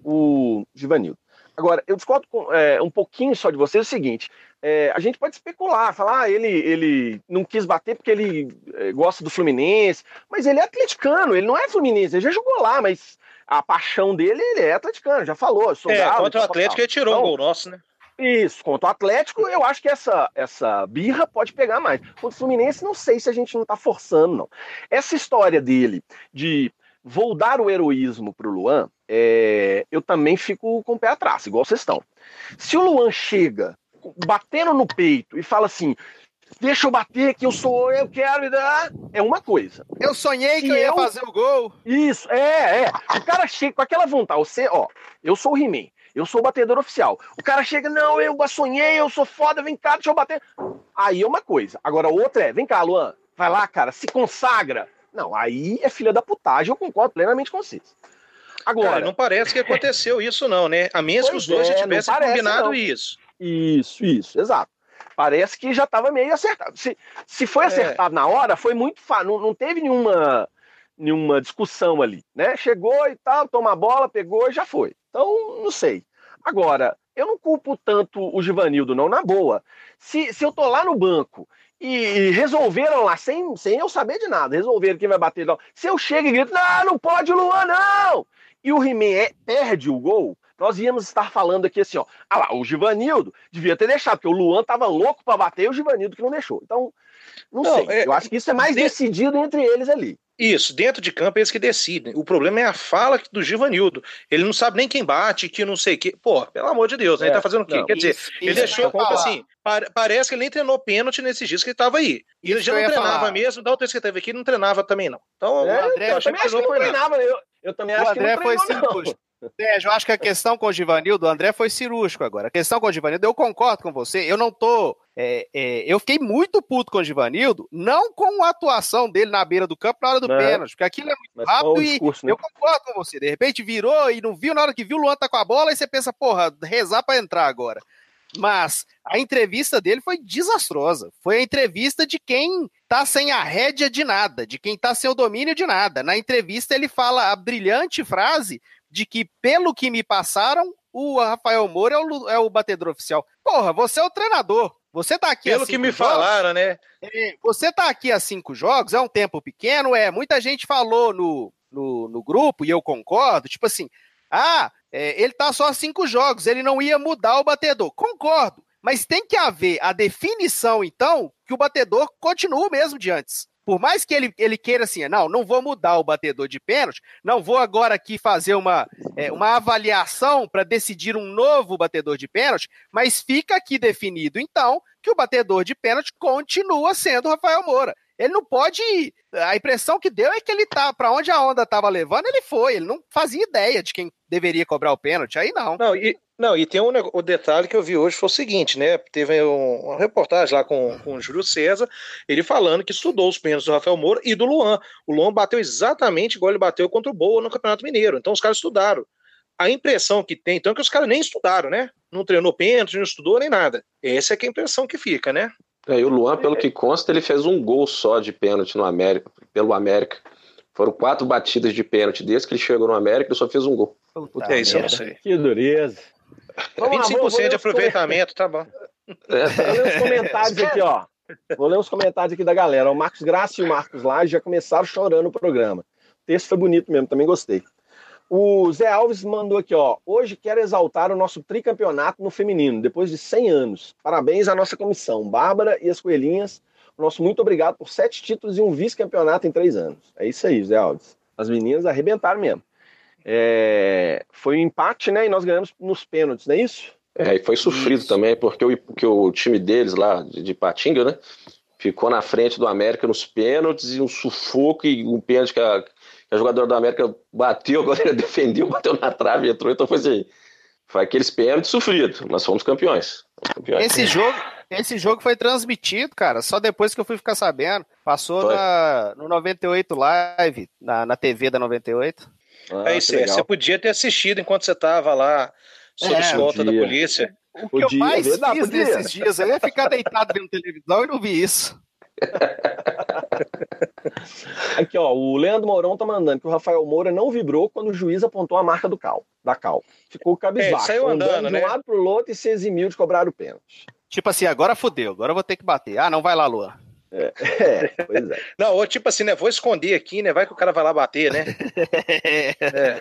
[SPEAKER 1] o Givanildo. Agora, eu discordo com, é, um pouquinho só de vocês o seguinte, é, a gente pode especular, falar, ah, ele, ele não quis bater porque ele é, gosta do Fluminense, mas ele é atleticano, ele não é Fluminense, ele já jogou lá, mas a paixão dele, ele é atleticano, já falou. Sou
[SPEAKER 2] é,
[SPEAKER 1] galo,
[SPEAKER 2] contra o Atlético ele tirou então, um gol nosso, né?
[SPEAKER 1] Isso, contra o Atlético, eu acho que essa, essa birra pode pegar mais. Contra o Fluminense, não sei se a gente não tá forçando, não. Essa história dele de vou dar o heroísmo pro Luan, é, eu também fico com o pé atrás, igual vocês estão. Se o Luan chega batendo no peito e fala assim, deixa eu bater que eu sou, eu quero me dar, é uma coisa.
[SPEAKER 3] Eu sonhei que eu ia eu... fazer o gol.
[SPEAKER 1] Isso, é, é. O cara chega com aquela vontade, você, ó, eu sou o He-Man, eu sou o batedor oficial. O cara chega, não, eu sonhei, eu sou foda, vem cá, deixa eu bater. Aí é uma coisa. Agora outra é, vem cá, Luan, vai lá, cara, se consagra. Não, aí é filha da putagem, eu concordo plenamente com vocês.
[SPEAKER 2] Agora, cara, não parece que aconteceu isso não, né? A menos que os dois é, já tivessem combinado não. isso.
[SPEAKER 1] Isso, isso, exato. Parece que já estava meio acertado. Se, se foi acertado é. na hora, foi muito fácil. Não, não teve nenhuma, nenhuma discussão ali, né? Chegou e tal, toma a bola, pegou e já foi. Então, não sei. Agora, eu não culpo tanto o Givanildo, não, na boa. Se, se eu tô lá no banco e, e resolveram lá, sem, sem eu saber de nada, resolveram quem vai bater. Não. Se eu chego e grito, não, não pode o Luan, não! E o He-Man é, perde o gol, nós íamos estar falando aqui assim, ó, ah lá, o Givanildo devia ter deixado, porque o Luan tava louco para bater e o Givanildo que não deixou. Então, não, não sei, é, eu acho que isso é mais de... decidido entre eles ali.
[SPEAKER 2] Isso, dentro de campo é eles que decidem. O problema é a fala do Givanildo. Ele não sabe nem quem bate, que não sei o quê. Pô, pelo amor de Deus, é, né? Ele tá fazendo o quê? Não, Quer dizer, isso, ele isso deixou, assim, parece que ele nem treinou pênalti nesses dias que ele tava aí. E ele isso já não treinava falar. mesmo, da outra vez que ele teve aqui, ele não treinava também, não. Então,
[SPEAKER 1] é, eu, André, eu também acho que não treinava, eu, eu também acho que não treinou,
[SPEAKER 3] foi simples. Sérgio, eu acho que a questão com o Givanildo, o André foi cirúrgico agora. A questão com o Givanildo, eu concordo com você, eu não tô... É, é, eu fiquei muito puto com o Givanildo, não com a atuação dele na beira do campo na hora do
[SPEAKER 1] não,
[SPEAKER 3] pênalti, porque aquilo é muito rápido e
[SPEAKER 1] discurso, né?
[SPEAKER 3] eu concordo com você. De repente virou e não viu, na hora que viu o Luan tá com a bola, e você pensa, porra, rezar pra entrar agora. Mas a entrevista dele foi desastrosa. Foi a entrevista de quem tá sem a rédea de nada, de quem tá sem o domínio de nada. Na entrevista ele fala a brilhante frase de que, pelo que me passaram, o Rafael Moura é o, é o batedor oficial. Porra, você é o treinador. Você tá aqui
[SPEAKER 2] Pelo que me jogos, falaram, né?
[SPEAKER 3] É, você tá aqui há cinco jogos, é um tempo pequeno, é. Muita gente falou no, no, no grupo, e eu concordo, tipo assim, ah, é, ele tá só há cinco jogos, ele não ia mudar o batedor. Concordo, mas tem que haver a definição, então, que o batedor continua o mesmo de antes. Por mais que ele, ele queira assim, não, não vou mudar o batedor de pênalti, não vou agora aqui fazer uma, é, uma avaliação para decidir um novo batedor de pênalti, mas fica aqui definido, então, que o batedor de pênalti continua sendo o Rafael Moura. Ele não pode... A impressão que deu é que ele tá... Para onde a onda estava levando, ele foi. Ele não fazia ideia de quem deveria cobrar o pênalti. Aí não.
[SPEAKER 2] Não, e, não, e tem um o detalhe que eu vi hoje, foi o seguinte, né? Teve um, uma reportagem lá com, com o Júlio César, ele falando que estudou os pênaltis do Rafael Moura e do Luan. O Luan bateu exatamente igual ele bateu contra o Boa no Campeonato Mineiro. Então os caras estudaram. A impressão que tem, então, é que os caras nem estudaram, né? Não treinou pênalti, não estudou nem nada. Essa é que é a impressão que fica, né?
[SPEAKER 4] É, e o Luan, pelo que consta, ele fez um gol só de pênalti no América, pelo América. Foram quatro batidas de pênalti desde que ele chegou no América, ele só fez um gol.
[SPEAKER 2] Puta, é isso, eu não sei.
[SPEAKER 1] Que dureza.
[SPEAKER 2] É vinte e cinco por cento de aproveitamento, tá bom.
[SPEAKER 1] É. Vou ler os comentários aqui, ó. Vou ler os comentários aqui da galera. O Marcos Graça e o Marcos Laje já começaram chorando o programa. O texto foi bonito mesmo, também gostei. O Zé Alves mandou aqui, ó. Hoje quero exaltar o nosso tricampeonato no feminino, depois de cem anos. Parabéns à nossa comissão, Bárbara e as Coelhinhas. Nosso muito obrigado por sete títulos e um vice-campeonato em três anos. É isso aí, Zé Alves. As meninas arrebentaram mesmo. É... Foi um empate, né? E nós ganhamos nos pênaltis, não é isso?
[SPEAKER 4] É, e foi sofrido isso. Também, porque o, porque o time deles lá, de, de Patinga, né? Ficou na frente do América nos pênaltis e um sufoco e um pênalti que a... A jogadora do América bateu, agora ele defendeu, bateu na trave, entrou, então foi assim, foi aqueles pênaltis sofridos, mas fomos campeões. Fomos campeões.
[SPEAKER 3] Esse jogo, esse jogo foi transmitido, cara, só depois que eu fui ficar sabendo. Passou na, no noventa e oito Live, na, na T V da noventa e oito.
[SPEAKER 2] Ah, é isso aí, você podia ter assistido enquanto você estava lá, sob é, escolta da polícia.
[SPEAKER 3] O que podia, eu mais fiz podia. Nesses dias eu ia ficar deitado vendo televisão e não vi isso.
[SPEAKER 1] Aqui, ó, o Leandro Mourão tá mandando que o Rafael Moura não vibrou quando o juiz apontou a marca do cal, da cal. Ficou cabisbaixo, é, saiu andando, andando de um né? lado pro outro e se eximiu de cobrar o pênalti.
[SPEAKER 3] Tipo assim, agora fodeu, agora eu vou ter que bater. Ah, não vai lá, Luan.
[SPEAKER 1] É, é, pois é.
[SPEAKER 2] Não, ou tipo assim, né, vou esconder aqui, né, vai que o cara vai lá bater, né?
[SPEAKER 1] é.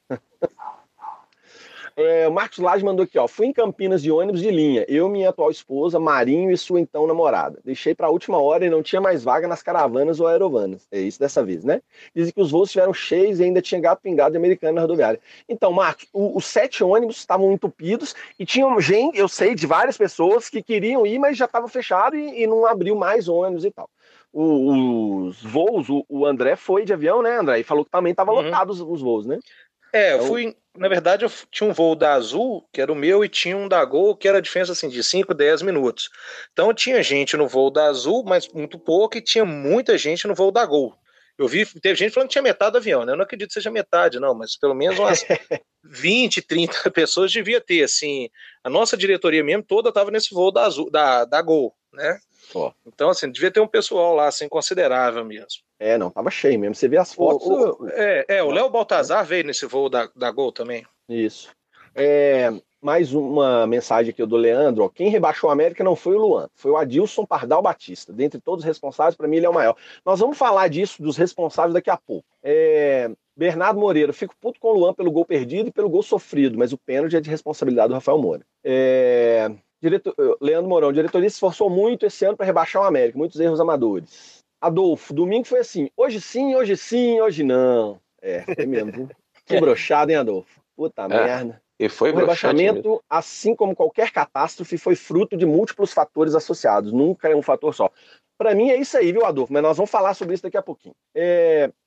[SPEAKER 1] É, o Marcos Lage mandou aqui, ó. Fui em Campinas de ônibus de linha. Eu, minha atual esposa, Marinho e sua então namorada. Deixei para a última hora e não tinha mais vaga nas caravanas ou aerovanas. É isso dessa vez, né? Dizem que os voos estiveram cheios e ainda tinha gato pingado de americano na rodoviária. Então, Marcos, o, os sete ônibus estavam entupidos e tinham gente, eu sei, de várias pessoas que queriam ir, mas já estava fechado e, e não abriu mais ônibus e tal. O, os voos, o, o André foi de avião, né, André? E falou que também estavam uhum. lotados os, os voos, né?
[SPEAKER 2] É, eu fui, na verdade, eu tinha um voo da Azul, que era o meu, e tinha um da Gol, que era a diferença assim, de cinco, dez minutos. Então tinha gente no voo da Azul, mas muito pouco, e tinha muita gente no voo da Gol. Eu vi, teve gente falando que tinha metade do avião, né? Eu não acredito que seja metade, não, mas pelo menos umas vinte, trinta pessoas devia ter, assim. A nossa diretoria mesmo toda estava nesse voo da Azul, da, da Gol, né? Oh. Então, assim, devia ter um pessoal lá, assim, considerável mesmo.
[SPEAKER 1] É, não, tava cheio mesmo. Você vê as fotos.
[SPEAKER 2] O, o, é, é, o Léo Baltazar veio nesse voo da, da Gol também.
[SPEAKER 1] Isso. É, mais uma mensagem aqui do Leandro. Ó, quem rebaixou a América não foi o Luan, foi o Adilson Pardal Batista. Dentre todos os responsáveis, para mim, ele é o maior. Nós vamos falar disso, dos responsáveis, daqui a pouco. É, Bernardo Moreira, fico puto com o Luan pelo gol perdido e pelo gol sofrido, mas o pênalti é de responsabilidade do Rafael Moura. É, diretor, Leandro Mourão, a diretoria se esforçou muito esse ano para rebaixar o América, muitos erros amadores. Adolfo, domingo foi assim, hoje sim, hoje sim, hoje não. É, foi mesmo. Que broxado, hein, Adolfo? Puta é, merda.
[SPEAKER 4] E foi
[SPEAKER 1] o rebaixamento, mesmo. Assim como qualquer catástrofe, foi fruto de múltiplos fatores associados, nunca é um fator só. Para mim é isso aí, viu, Adolfo? Mas nós vamos falar sobre isso daqui a pouquinho. É,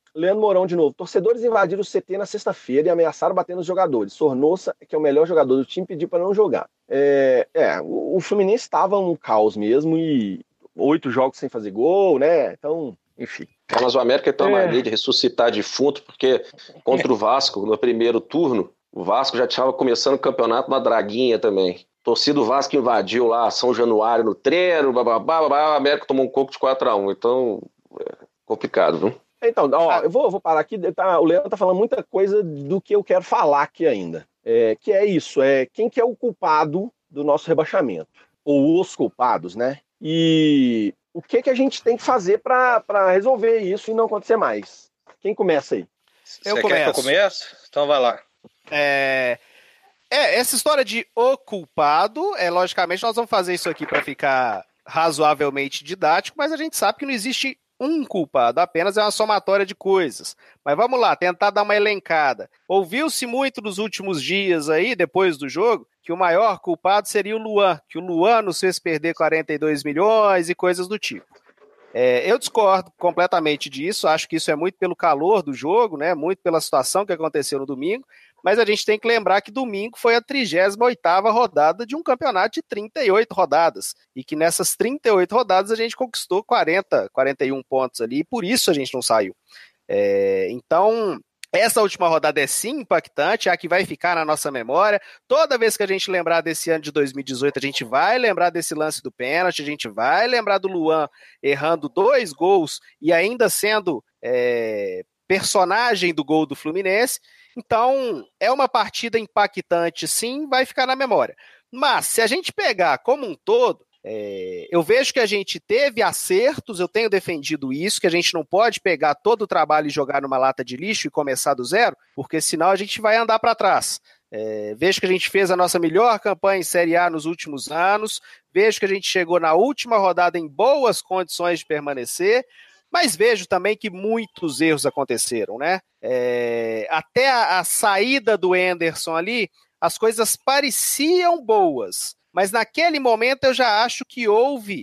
[SPEAKER 1] Leandro Mourão de novo. Torcedores invadiram o C T na sexta-feira e ameaçaram bater nos jogadores. Sornosa, que é o melhor jogador do time, pediu para não jogar. É, é, o, o Fluminense estava um caos mesmo e oito jogos sem fazer gol, né? Então, enfim.
[SPEAKER 4] É, mas o América tem uma é. mania de ressuscitar defunto, porque contra o Vasco, no primeiro turno, o Vasco já estava começando o campeonato na draguinha também. Torcida do Vasco invadiu lá São Januário no treino, bababá, babá, o América tomou um coco de quatro a um. Então, é complicado, viu?
[SPEAKER 1] Então, ó, eu, vou, eu vou parar aqui, tá, o Leandro tá falando muita coisa do que eu quero falar aqui ainda. É, que é isso, é quem que é o culpado do nosso rebaixamento? Ou os culpados, né? E o que que a gente tem que fazer para resolver isso e não acontecer mais? Quem começa aí?
[SPEAKER 2] Eu Você começo. Quer que eu comece? Então vai lá.
[SPEAKER 3] É... é, essa história de o culpado, é logicamente nós vamos fazer isso aqui para ficar razoavelmente didático, mas a gente sabe que não existe um culpado, apenas é uma somatória de coisas. Mas vamos lá, tentar dar uma elencada. Ouviu-se muito nos últimos dias aí, depois do jogo, que o maior culpado seria o Luan, que o Luan nos fez perder quarenta e dois milhões e coisas do tipo. É, eu discordo completamente disso, acho que isso é muito pelo calor do jogo, né, muito pela situação que aconteceu no domingo, mas a gente tem que lembrar que domingo foi a trigésima oitava rodada de um campeonato de trinta e oito rodadas, e que nessas trinta e oito rodadas a gente conquistou quarenta, quarenta e um pontos ali, e por isso a gente não saiu. É, então, essa última rodada é sim impactante, é a que vai ficar na nossa memória. Toda vez que a gente lembrar desse ano de dois mil e dezoito, a gente vai lembrar desse lance do pênalti, a gente vai lembrar do Luan errando dois gols e ainda sendo é, personagem do gol do Fluminense. Então, é uma partida impactante, sim, vai ficar na memória. Mas, se a gente pegar como um todo, é, eu vejo que a gente teve acertos, eu tenho defendido isso, que a gente não pode pegar todo o trabalho e jogar numa lata de lixo e começar do zero, porque senão a gente vai andar para trás. É, vejo que a gente fez a nossa melhor campanha em Série A nos últimos anos, vejo que a gente chegou na última rodada em boas condições de permanecer, mas vejo também que muitos erros aconteceram, né? É, até a, a saída do Henderson ali, as coisas pareciam boas, mas naquele momento eu já acho que houve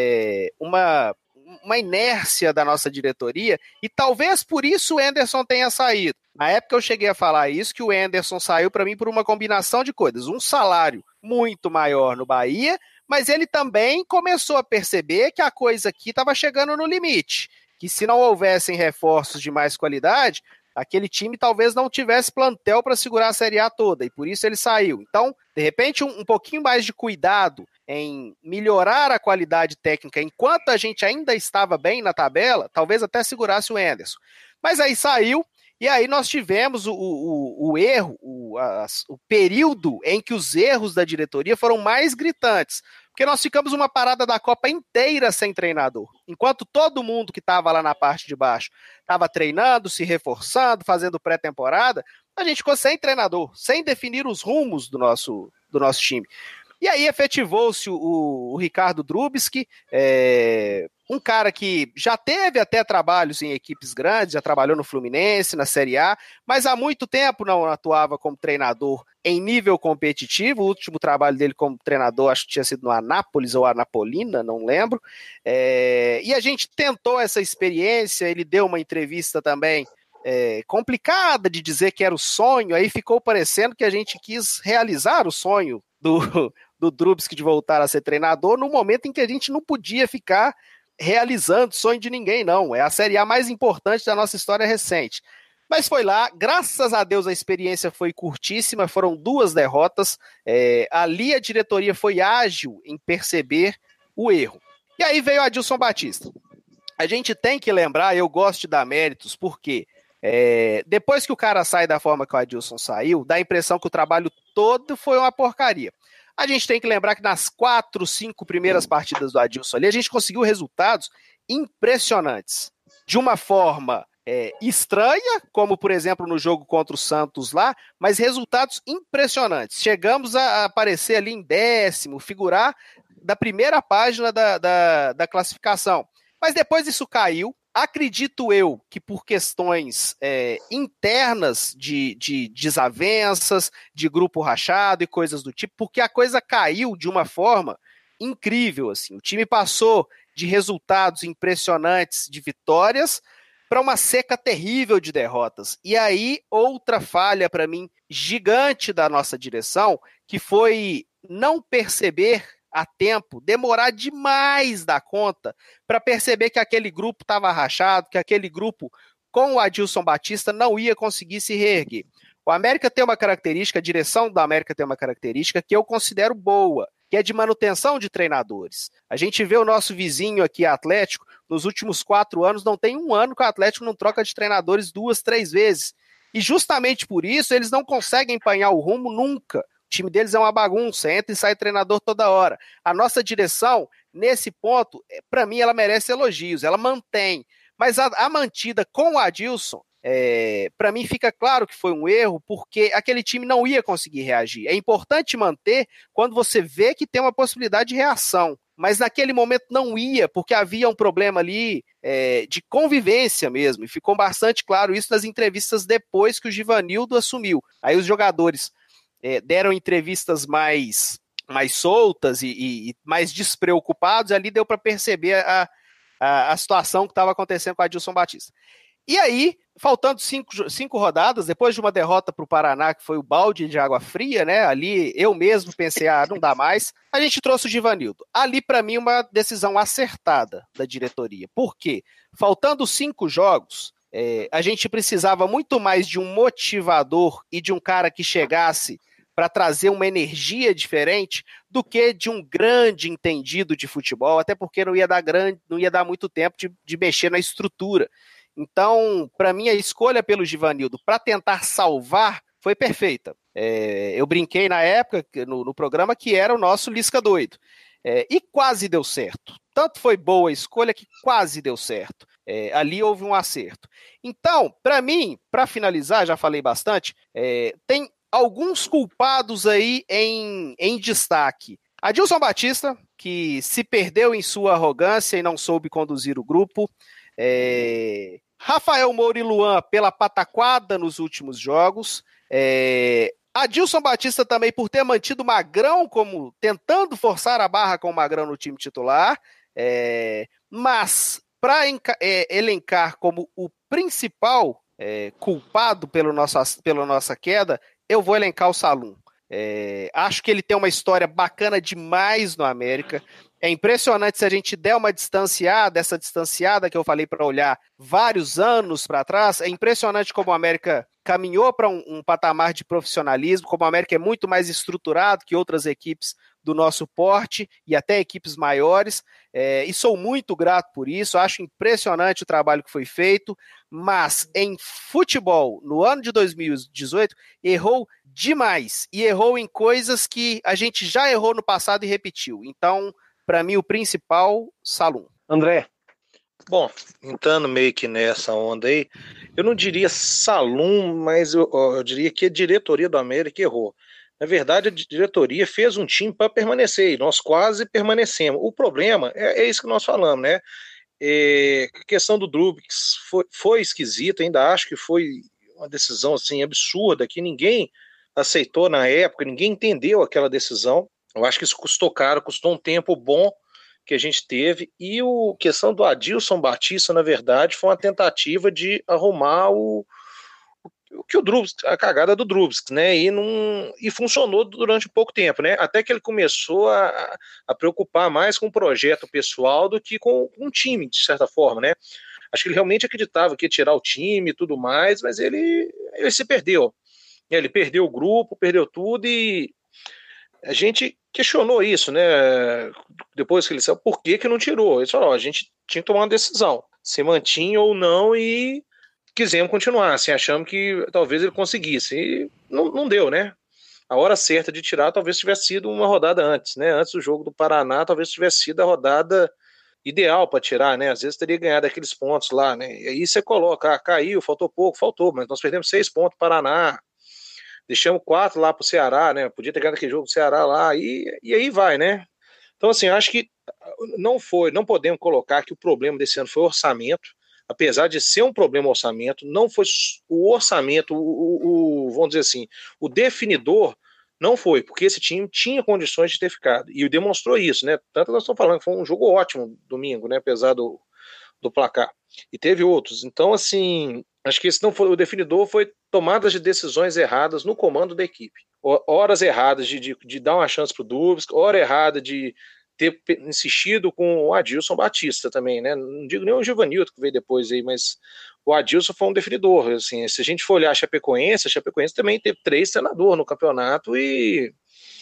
[SPEAKER 3] é, uma, uma inércia da nossa diretoria e talvez por isso o Henderson tenha saído. Na época eu cheguei a falar isso, que o Henderson saiu para mim por uma combinação de coisas. Um salário muito maior no Bahia, mas ele também começou a perceber que a coisa aqui estava chegando no limite, que se não houvessem reforços de mais qualidade, aquele time talvez não tivesse plantel para segurar a Série A toda, e por isso ele saiu. Então, de repente, um, um pouquinho mais de cuidado em melhorar a qualidade técnica enquanto a gente ainda estava bem na tabela, talvez até segurasse o Henderson. Mas aí saiu, e aí nós tivemos o, o, o erro, o, a, o período em que os erros da diretoria foram mais gritantes, porque nós ficamos uma parada da Copa inteira sem treinador. Enquanto todo mundo que estava lá na parte de baixo estava treinando, se reforçando, fazendo pré-temporada, a gente ficou sem treinador, sem definir os rumos do nosso, do nosso time. E aí efetivou-se o, o, o Ricardo Drubski, é, um cara que já teve até trabalhos em equipes grandes, já trabalhou no Fluminense, na Série A, mas há muito tempo não atuava como treinador em nível competitivo. O último trabalho dele como treinador acho que tinha sido no Anápolis ou Anapolina, não lembro. É, e a gente tentou essa experiência, ele deu uma entrevista também é, complicada de dizer que era o sonho, aí ficou parecendo que a gente quis realizar o sonho do, do Drubski de voltar a ser treinador no momento em que a gente não podia ficar realizando o sonho de ninguém, não. É a Série A mais importante da nossa história recente. Mas foi lá, graças a Deus a experiência foi curtíssima, foram duas derrotas, é, ali a diretoria foi ágil em perceber o erro. E aí veio o Adilson Batista. A gente tem que lembrar, eu gosto de dar méritos, porque é, depois que o cara sai da forma que o Adilson saiu, dá a impressão que o trabalho todo foi uma porcaria. A gente tem que lembrar que nas quatro, cinco primeiras partidas do Adilson ali, a gente conseguiu resultados impressionantes. De uma forma é, estranha, como por exemplo no jogo contra o Santos lá, mas resultados impressionantes. Chegamos a aparecer ali em décimo, figurar da primeira página da, da, da classificação. Mas depois isso caiu. Acredito eu que por questões é, internas de, de desavenças, de grupo rachado e coisas do tipo, porque a coisa caiu de uma forma incrível. Assim. O time passou de resultados impressionantes de vitórias para uma seca terrível de derrotas. E aí, outra falha para mim gigante da nossa direção, que foi não perceber a tempo, demorar demais da conta para perceber que aquele grupo estava rachado, que aquele grupo com o Adilson Batista não ia conseguir se reerguer. O América tem uma característica, a direção do América tem uma característica que eu considero boa, que é de manutenção de treinadores. A gente vê o nosso vizinho aqui, Atlético, nos últimos quatro anos, não tem um ano que o Atlético não troca de treinadores duas, três vezes. E justamente por isso, eles não conseguem empanhar o rumo nunca. O time deles é uma bagunça, entra e sai treinador toda hora. A nossa direção, nesse ponto, para mim, ela merece elogios, ela mantém. Mas a, a mantida com o Adilson, é, para mim fica claro que foi um erro, porque aquele time não ia conseguir reagir. É importante manter quando você vê que tem uma possibilidade de reação. Mas naquele momento não ia, porque havia um problema ali é, de convivência mesmo. E ficou bastante claro isso nas entrevistas depois que o Givanildo assumiu. Aí os jogadores é, deram entrevistas mais, mais soltas e, e, e mais despreocupados, e ali deu para perceber a, a, a situação que estava acontecendo com o Adilson Batista. E aí, faltando cinco, cinco rodadas, depois de uma derrota para o Paraná, que foi o balde de água fria, né? Ali eu mesmo pensei, ah, não dá mais. A gente trouxe o Givanildo. Ali, para mim, uma decisão acertada da diretoria. Por quê? Faltando cinco jogos, é, a gente precisava muito mais de um motivador e de um cara que chegasse para trazer uma energia diferente do que de um grande entendido de futebol, até porque não ia dar, grande, não ia dar muito tempo de, de mexer na estrutura. Então, para mim, a escolha pelo Givanildo para tentar salvar foi perfeita. É, eu brinquei na época, no, no programa, que era o nosso Lisca doido. É, e quase deu certo. Tanto foi boa a escolha que quase deu certo. É, ali houve um acerto. Então, para mim, para finalizar, já falei bastante, é, tem alguns culpados aí em, em destaque. Adilson Batista, que se perdeu em sua arrogância e não soube conduzir o grupo. É, Rafael Moura e Luan pela pataquada nos últimos jogos. É, Adilson Batista também por ter mantido o Magrão como tentando forçar a barra com o Magrão no time titular. É, mas para é, elencar como o principal é, culpado pelo nosso, pela nossa queda, eu vou elencar o Salum. É, acho que ele tem uma história bacana demais no América. É impressionante se a gente der uma distanciada, essa distanciada que eu falei para olhar vários anos para trás, é impressionante como o América caminhou para um, um patamar de profissionalismo, como o América é muito mais estruturado que outras equipes do nosso porte e até equipes maiores, é, e sou muito grato por isso, acho impressionante o trabalho que foi feito, mas em futebol, no ano de dois mil e dezoito, errou demais, e errou em coisas que a gente já errou no passado e repetiu. Então, para mim, o principal, Salum.
[SPEAKER 1] André.
[SPEAKER 2] Bom, entrando meio que nessa onda aí, eu não diria Salum, mas eu, eu diria que a diretoria do América errou. Na verdade, a diretoria fez um time para permanecer, e nós quase permanecemos. O problema é, é isso que nós falamos, né? É, a questão do Drubix foi, foi esquisita, ainda acho que foi uma decisão assim, absurda, que ninguém aceitou na época, ninguém entendeu aquela decisão. Eu acho que isso custou caro, custou um tempo bom que a gente teve, e a questão do Adilson Batista, na verdade, foi uma tentativa de arrumar o, o que o Drubs, a cagada do Drubs, né, e, não, e funcionou durante pouco tempo, né, até que ele começou a, a preocupar mais com o projeto pessoal do que com, com o time, de certa forma, né. Acho que ele realmente acreditava que ia tirar o time e tudo mais, mas ele, ele se perdeu. Ele perdeu o grupo, perdeu tudo, e a gente questionou isso, né? Depois que ele saiu, por que que não tirou? Ele falou, ó, a gente tinha que tomar uma decisão, se mantinha ou não, e quisemos continuar, assim, achamos que talvez ele conseguisse, e não, não deu, né? A hora certa de tirar talvez tivesse sido uma rodada antes, né? Antes do jogo do Paraná, talvez tivesse sido a rodada ideal para tirar, né? Às vezes teria ganhado aqueles pontos lá, né? E aí você coloca, ah, caiu, faltou pouco, faltou, mas nós perdemos seis pontos para o Paraná, deixamos quatro lá pro Ceará, né? Podia ter ganhado aquele jogo do Ceará lá, e, e aí vai, né? Então, assim, acho que não foi, não podemos colocar que o problema desse ano foi o orçamento, apesar de ser um problema o orçamento, não foi o orçamento, o, o, o, vamos dizer assim, o definidor não foi, porque esse time tinha condições de ter ficado, e demonstrou isso, né? Tanto que nós estamos falando que foi um jogo ótimo domingo, né? Apesar do, do placar. E teve outros. Então, assim, acho que esse não foi o definidor, foi tomadas de decisões erradas no comando da equipe. Horas erradas de, de, de dar uma chance para o Dubovsky, hora errada de ter insistido com o Adilson Batista também, né? Não digo nem o Givanildo que veio depois aí, mas o Adilson foi um definidor. Assim, se a gente for olhar a Chapecoense, a Chapecoense também teve três treinadores no campeonato e,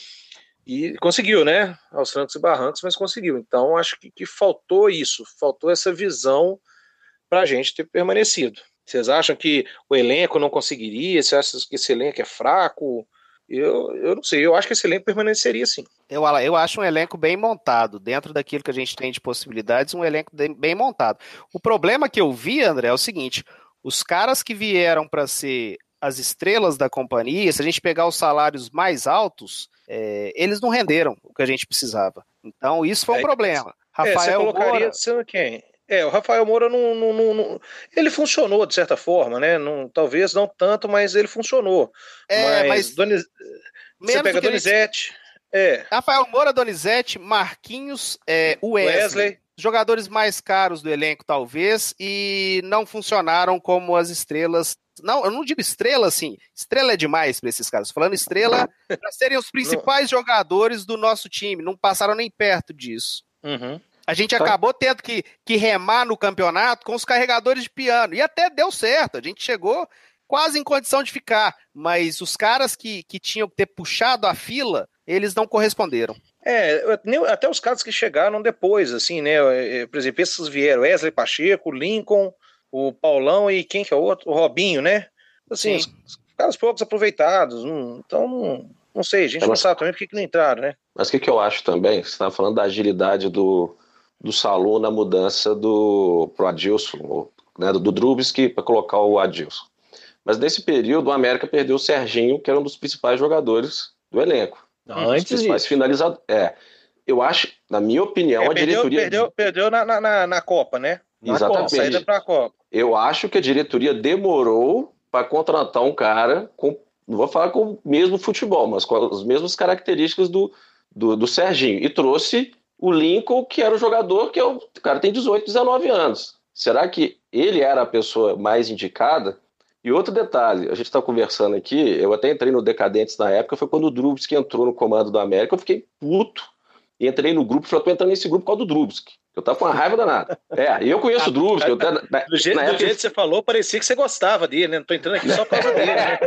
[SPEAKER 2] e conseguiu, né? Aos trancos e barrancos, mas conseguiu. Então, acho que, que faltou isso, faltou essa visão para a gente ter permanecido. Vocês acham que o elenco não conseguiria? Você acha que esse elenco é fraco? Eu, eu não sei, eu acho que esse elenco permaneceria sim.
[SPEAKER 3] Eu, eu acho um elenco bem montado, dentro daquilo que a gente tem de possibilidades, um elenco bem montado. O problema que eu vi, André, é o seguinte, os caras que vieram para ser as estrelas da companhia, se a gente pegar os salários mais altos, é, eles não renderam o que a gente precisava. Então isso foi um é, problema.
[SPEAKER 2] Rafael é, você colocaria Moura... sendo quem? É, o Rafael Moura não, não, não, não, ele funcionou de certa forma, né? Não, talvez não tanto, mas ele funcionou. É, mas, mas Doniz... você pega Donizete.
[SPEAKER 3] É. Rafael Moura, Donizete, Marquinhos, é, Wesley, Wesley, jogadores mais caros do elenco talvez, e não funcionaram como as estrelas. Não, eu não digo estrela assim, estrela é demais para esses caras. Falando estrela, para serem os principais não. jogadores do nosso time, não passaram nem perto disso.
[SPEAKER 2] Uhum.
[SPEAKER 3] A gente acabou tendo que, que remar no campeonato com os carregadores de piano. E até deu certo. A gente chegou quase em condição de ficar. Mas os caras que, que tinham que ter puxado a fila, eles não corresponderam.
[SPEAKER 2] É, até os caras que chegaram depois, assim, né? Por exemplo, esses vieram, Wesley Pacheco, Lincoln, o Paulão e quem que é o outro? O Robinho, né? Assim, os, os caras poucos aproveitados. Hum, então, não, não sei, a gente é, mas, não sabe também por que, que não entraram, né?
[SPEAKER 4] Mas o que, que eu acho também, você estava falando da agilidade do... do Salum na mudança do pro Adilson, né, do, do Drubovsky para colocar o Adilson. Mas nesse período o América perdeu o Serginho, que era um dos principais jogadores do elenco.
[SPEAKER 1] Não, antes
[SPEAKER 4] principais finalizadores. É, eu acho, na minha opinião, é, a
[SPEAKER 2] perdeu,
[SPEAKER 4] diretoria...
[SPEAKER 2] Perdeu, perdeu na, na, na Copa, né?
[SPEAKER 4] Na Exatamente.
[SPEAKER 2] Copa, saída pra Copa.
[SPEAKER 4] Eu acho que a diretoria demorou para contratar um cara com, não vou falar com o mesmo futebol, mas com as mesmas características do, do, do Serginho. E trouxe o Lincoln, que era o jogador que é o, o cara tem dezoito, dezenove anos. Será que ele era a pessoa mais indicada? E outro detalhe, a gente está conversando aqui, eu até entrei no Decadentes na época, foi quando o Drubovsky entrou no comando do América, eu fiquei puto. E entrei no grupo, falei, tô entrando nesse grupo por causa do Drubovsky. Eu tava com uma raiva danada. É, eu conheço o Drubovsky. Eu,
[SPEAKER 2] na, do jeito, época, do jeito que você falou, parecia que você gostava dele, né? Não tô entrando aqui só por causa dele, né?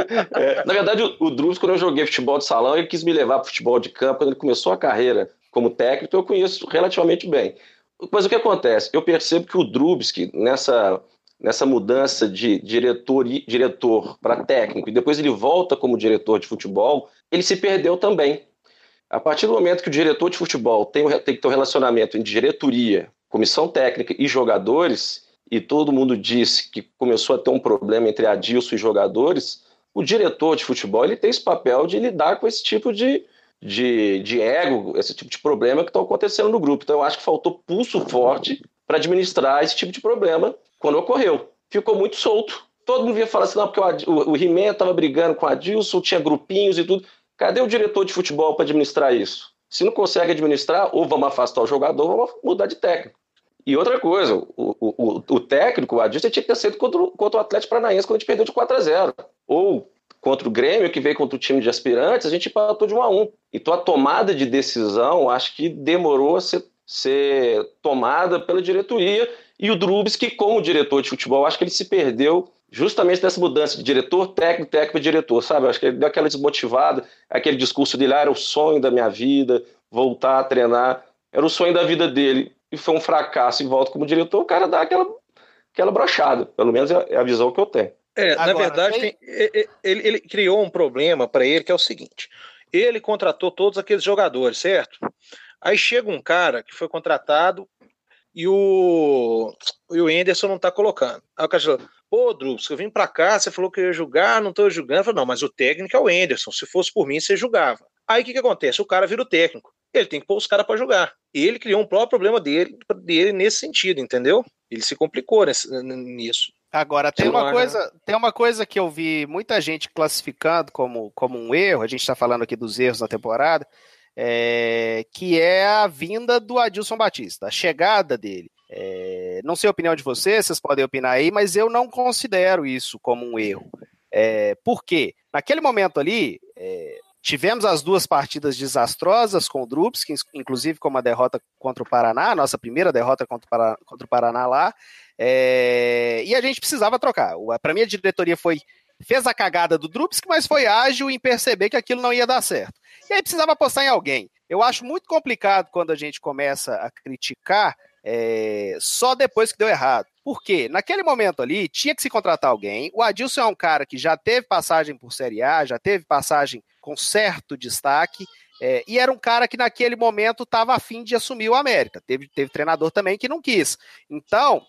[SPEAKER 4] É, na verdade, o, o Drubovsky, quando eu joguei futebol de salão, ele quis me levar pro futebol de campo, quando ele começou a carreira como técnico, eu conheço relativamente bem. Mas o que acontece? Eu percebo que o Drubovsky, nessa, nessa mudança de diretor, diretor para técnico, e depois ele volta como diretor de futebol, ele se perdeu também. A partir do momento que o diretor de futebol tem, tem que ter um relacionamento entre diretoria, comissão técnica e jogadores, e todo mundo disse que começou a ter um problema entre Adilson e jogadores, o diretor de futebol ele tem esse papel de lidar com esse tipo de, de, de ego, esse tipo de problema que estão acontecendo no grupo. Então eu acho que faltou pulso forte para administrar esse tipo de problema quando ocorreu. Ficou muito solto. Todo mundo vinha falar assim, não, porque o, o, o He-Man estava brigando com o Adilson, tinha grupinhos e tudo. Cadê o diretor de futebol para administrar isso? Se não consegue administrar, ou vamos afastar o jogador, ou vamos mudar de técnico. E outra coisa, o, o, o técnico, o Adilson, tinha que ter sido contra, contra o Atlético Paranaense quando a gente perdeu de quatro a zero. Ou contra o Grêmio, que veio contra o time de aspirantes, a gente empatou de um a um. Então a tomada de decisão, acho que demorou a ser, ser tomada pela diretoria. E o Drubovsky, como diretor de futebol, acho que ele se perdeu justamente nessa mudança de diretor, técnico, técnico e diretor, sabe? Eu acho que ele deu aquela desmotivada, aquele discurso dele, ah, era o sonho da minha vida, voltar a treinar, era o sonho da vida dele, e foi um fracasso e volta como diretor, o cara dá aquela, aquela brochada, pelo menos é a visão que eu tenho.
[SPEAKER 2] É, Agora, na verdade, tem... Tem, ele, ele criou um problema para ele, que é o seguinte, ele contratou todos aqueles jogadores, certo? Aí chega um cara que foi contratado e o, e o Anderson não tá colocando. Aí o cara falou, pô, Drubovsky, eu vim pra cá, você falou que eu ia julgar, não tô julgando. Eu falei, não, mas o técnico é o Anderson, se fosse por mim, você julgava. Aí o que que acontece? O cara vira o técnico, ele tem que pôr os caras pra jogar. E ele criou um próprio problema dele, dele nesse sentido, entendeu? Ele se complicou nesse, nisso.
[SPEAKER 3] Agora, tem uma, coisa, tem uma coisa que eu vi muita gente classificando como, como um erro, a gente tá falando aqui dos erros na temporada, é, que é a vinda do Adilson Batista, a chegada dele. É, não sei a opinião de vocês, vocês podem opinar aí, mas eu não considero isso como um erro. É, por quê? Naquele momento ali, é, tivemos as duas partidas desastrosas com o Drubsky, inclusive com uma derrota contra o Paraná, nossa primeira derrota contra o Paraná, contra o Paraná lá, é, e a gente precisava trocar. Para mim, a diretoria foi, fez a cagada do Drubsky, mas foi ágil em perceber que aquilo não ia dar certo. E aí precisava apostar em alguém. Eu acho muito complicado quando a gente começa a criticar é, só depois que deu errado. Por quê? Naquele momento ali, tinha que se contratar alguém. O Adilson é um cara que já teve passagem por Série A, já teve passagem com certo destaque, é, e era um cara que naquele momento estava a fim de assumir o América. Teve, teve treinador também que não quis. Então,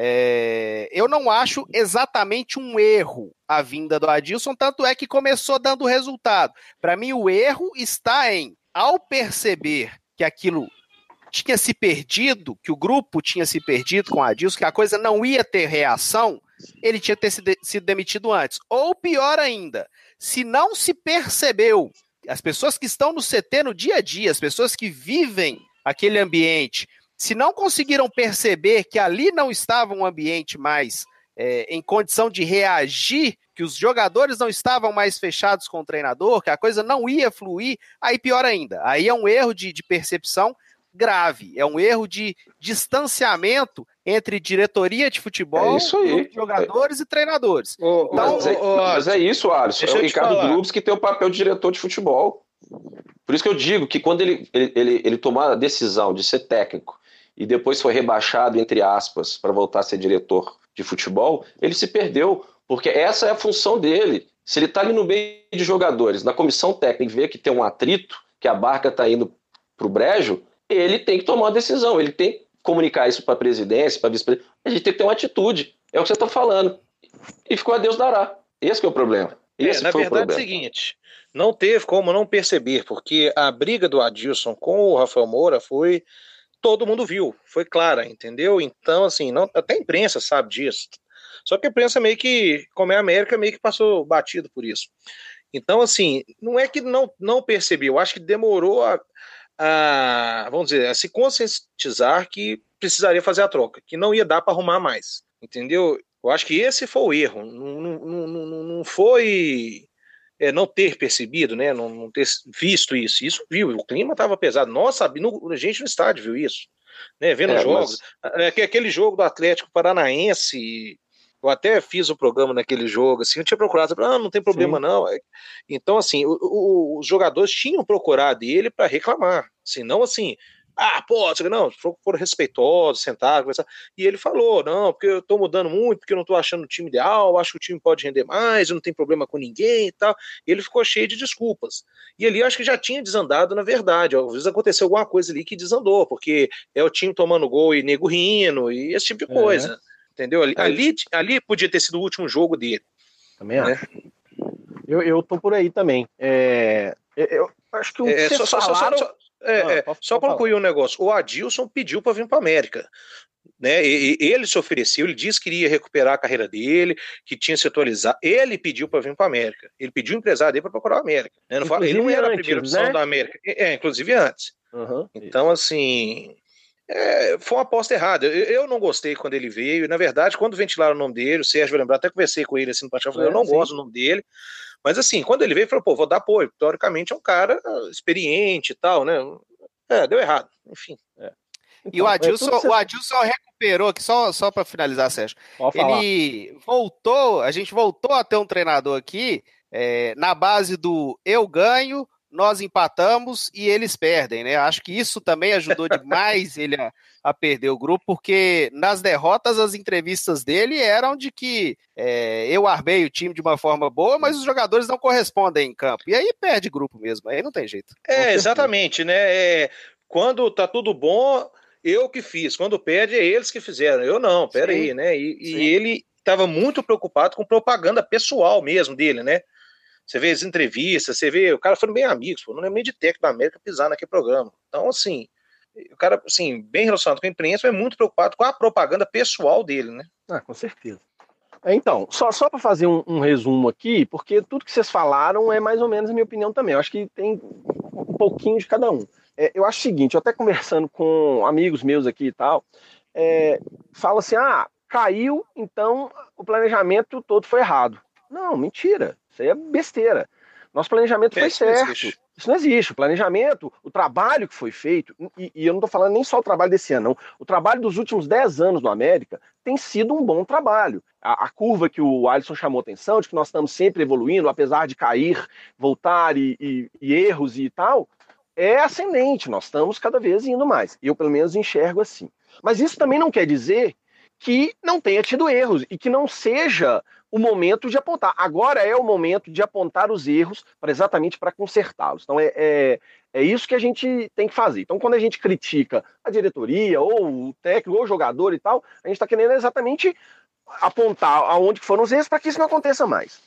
[SPEAKER 3] é, eu não acho exatamente um erro a vinda do Adilson, tanto é que começou dando resultado. Para mim, o erro está em, ao perceber que aquilo tinha se perdido, que o grupo tinha se perdido com o Adilson, que a coisa não ia ter reação, ele tinha que ter sido demitido antes. Ou pior ainda, se não se percebeu, as pessoas que estão no C T no dia a dia, as pessoas que vivem aquele ambiente, se não conseguiram perceber que ali não estava um ambiente mais é, em condição de reagir, que os jogadores não estavam mais fechados com o treinador, que a coisa não ia fluir, aí pior ainda. Aí é um erro de, de percepção grave, é um erro de distanciamento entre diretoria de futebol,
[SPEAKER 4] é
[SPEAKER 3] jogadores é. e treinadores.
[SPEAKER 4] Oh, então, mas, é, oh, mas é isso, Alisson. É o Ricardo Drubsky que tem o papel de diretor de futebol. Por isso que eu digo que quando ele, ele, ele, ele tomou a decisão de ser técnico e depois foi rebaixado, entre aspas, para voltar a ser diretor de futebol, ele se perdeu, porque essa é a função dele. Se ele está ali no meio de jogadores, na comissão técnica, e vê que tem um atrito, que a barca está indo para o brejo, ele tem que tomar uma decisão, ele tem que comunicar isso para a presidência, para a vice-presidência, a gente tem que ter uma atitude, é o que você está falando. E ficou a Deus dará. Esse que é o problema. Esse
[SPEAKER 2] é, na
[SPEAKER 4] foi
[SPEAKER 2] verdade
[SPEAKER 4] o problema.
[SPEAKER 2] É o seguinte, não teve como não perceber, porque a briga do Adilson com o Rafael Moura foi, todo mundo viu, foi clara, entendeu? Então, assim, não, até a imprensa sabe disso. Só que a imprensa meio que, como é a América, meio que passou batido por isso. Então, assim, não é que não, não percebeu, acho que demorou a A, vamos dizer, a se conscientizar que precisaria fazer a troca, que não ia dar para arrumar mais, entendeu? Eu acho que esse foi o erro, não, não, não, não foi é, não ter percebido, né? não, não ter visto isso, isso viu, o clima estava pesado, nossa, a gente no estádio viu isso, né? Vendo é, jogos, mas... aquele jogo do Atlético Paranaense, eu até fiz o programa naquele jogo, assim, eu tinha procurado, ah, não tem problema Sim. não. Então, assim, o, o, os jogadores tinham procurado ele para reclamar, assim, não assim, ah, pô, não, foram respeitosos, sentaram, conversaram, e ele falou, não, porque eu tô mudando muito, porque eu não tô achando o time ideal, acho que o time pode render mais, eu não tenho problema com ninguém e tal, e ele ficou cheio de desculpas, e ali acho que já tinha desandado na verdade, às vezes aconteceu alguma coisa ali que desandou, porque é o time tomando gol e nego rindo, e esse tipo de coisa. É. Entendeu? Ali, ali, ali podia ter sido o último jogo dele.
[SPEAKER 1] Também né? acho. Eu, eu tô por aí também. É, eu, eu acho que o
[SPEAKER 2] é,
[SPEAKER 1] que
[SPEAKER 2] só,
[SPEAKER 1] falaram...
[SPEAKER 2] só, só, só, é, ah, é, pode, só para concluir um negócio. O Adilson pediu para vir para a América. Né? E, e, ele se ofereceu, ele disse que iria recuperar a carreira dele, que tinha se atualizado. Ele pediu para vir para a América. Ele pediu o empresário dele para procurar a América. Né? Não foi, ele não era antes, a primeira opção né? da América. É, inclusive antes.
[SPEAKER 1] Uhum,
[SPEAKER 2] então,
[SPEAKER 1] isso.
[SPEAKER 2] assim... É, foi uma aposta errada, eu, eu não gostei quando ele veio, e na verdade quando ventilaram o nome dele, o Sérgio vai lembrar, até conversei com ele assim no partido, eu falei, é, eu não sim. gosto do nome dele, mas assim, quando ele veio, ele falou, pô, vou dar apoio, teoricamente é um cara experiente e tal, né, é, deu errado, enfim.
[SPEAKER 3] É. Então, e o Adilson, é o Adilson recuperou, aqui só, só para finalizar, Sérgio, ele voltou, a gente voltou a ter um treinador aqui, é, na base do eu ganho, nós empatamos e eles perdem, né? Acho que isso também ajudou demais ele a, a perder o grupo, porque nas derrotas as entrevistas dele eram de que é, eu armei o time de uma forma boa, mas os jogadores não correspondem em campo. E aí perde grupo mesmo, aí não tem jeito.
[SPEAKER 2] É, exatamente, né? É, quando tá tudo bom, eu que fiz. Quando perde, é eles que fizeram. Eu não, peraí, né? E, e ele estava muito preocupado com propaganda pessoal mesmo dele, né? Você vê as entrevistas, você vê, o cara foram bem amigos, pô, não lembro nem de técnico da América pisar naquele programa. Então, assim, o cara, assim, bem relacionado com a imprensa, é muito preocupado com a propaganda pessoal dele, né?
[SPEAKER 1] Ah, com certeza. Então, só, só para fazer um, um resumo aqui, porque tudo que vocês falaram é mais ou menos a minha opinião também. Eu acho que tem um pouquinho de cada um. É, eu acho o seguinte, eu até conversando com amigos meus aqui e tal, é, fala assim, ah, caiu, então o planejamento todo foi errado. Não, mentira, isso aí é besteira. Nosso planejamento
[SPEAKER 2] É,
[SPEAKER 1] foi
[SPEAKER 2] isso não
[SPEAKER 1] certo.
[SPEAKER 2] existe.
[SPEAKER 1] Isso não existe. O planejamento, o trabalho que foi feito, e, e eu não estou falando nem só o trabalho desse ano, não. O trabalho dos últimos dez anos no América tem sido um bom trabalho. A, a curva que o Alisson chamou atenção, de que nós estamos sempre evoluindo, apesar de cair, voltar e, e, e erros e tal, é ascendente. Nós estamos cada vez indo mais. Eu, pelo menos, enxergo assim. Mas isso também não quer dizer que não tenha tido erros e que não seja o momento de apontar. Agora é o momento de apontar os erros para exatamente para consertá-los. Então é, é, é isso que a gente tem que fazer. Então quando a gente critica a diretoria ou o técnico ou o jogador e tal, a gente está querendo exatamente apontar aonde foram os erros para que isso não aconteça mais.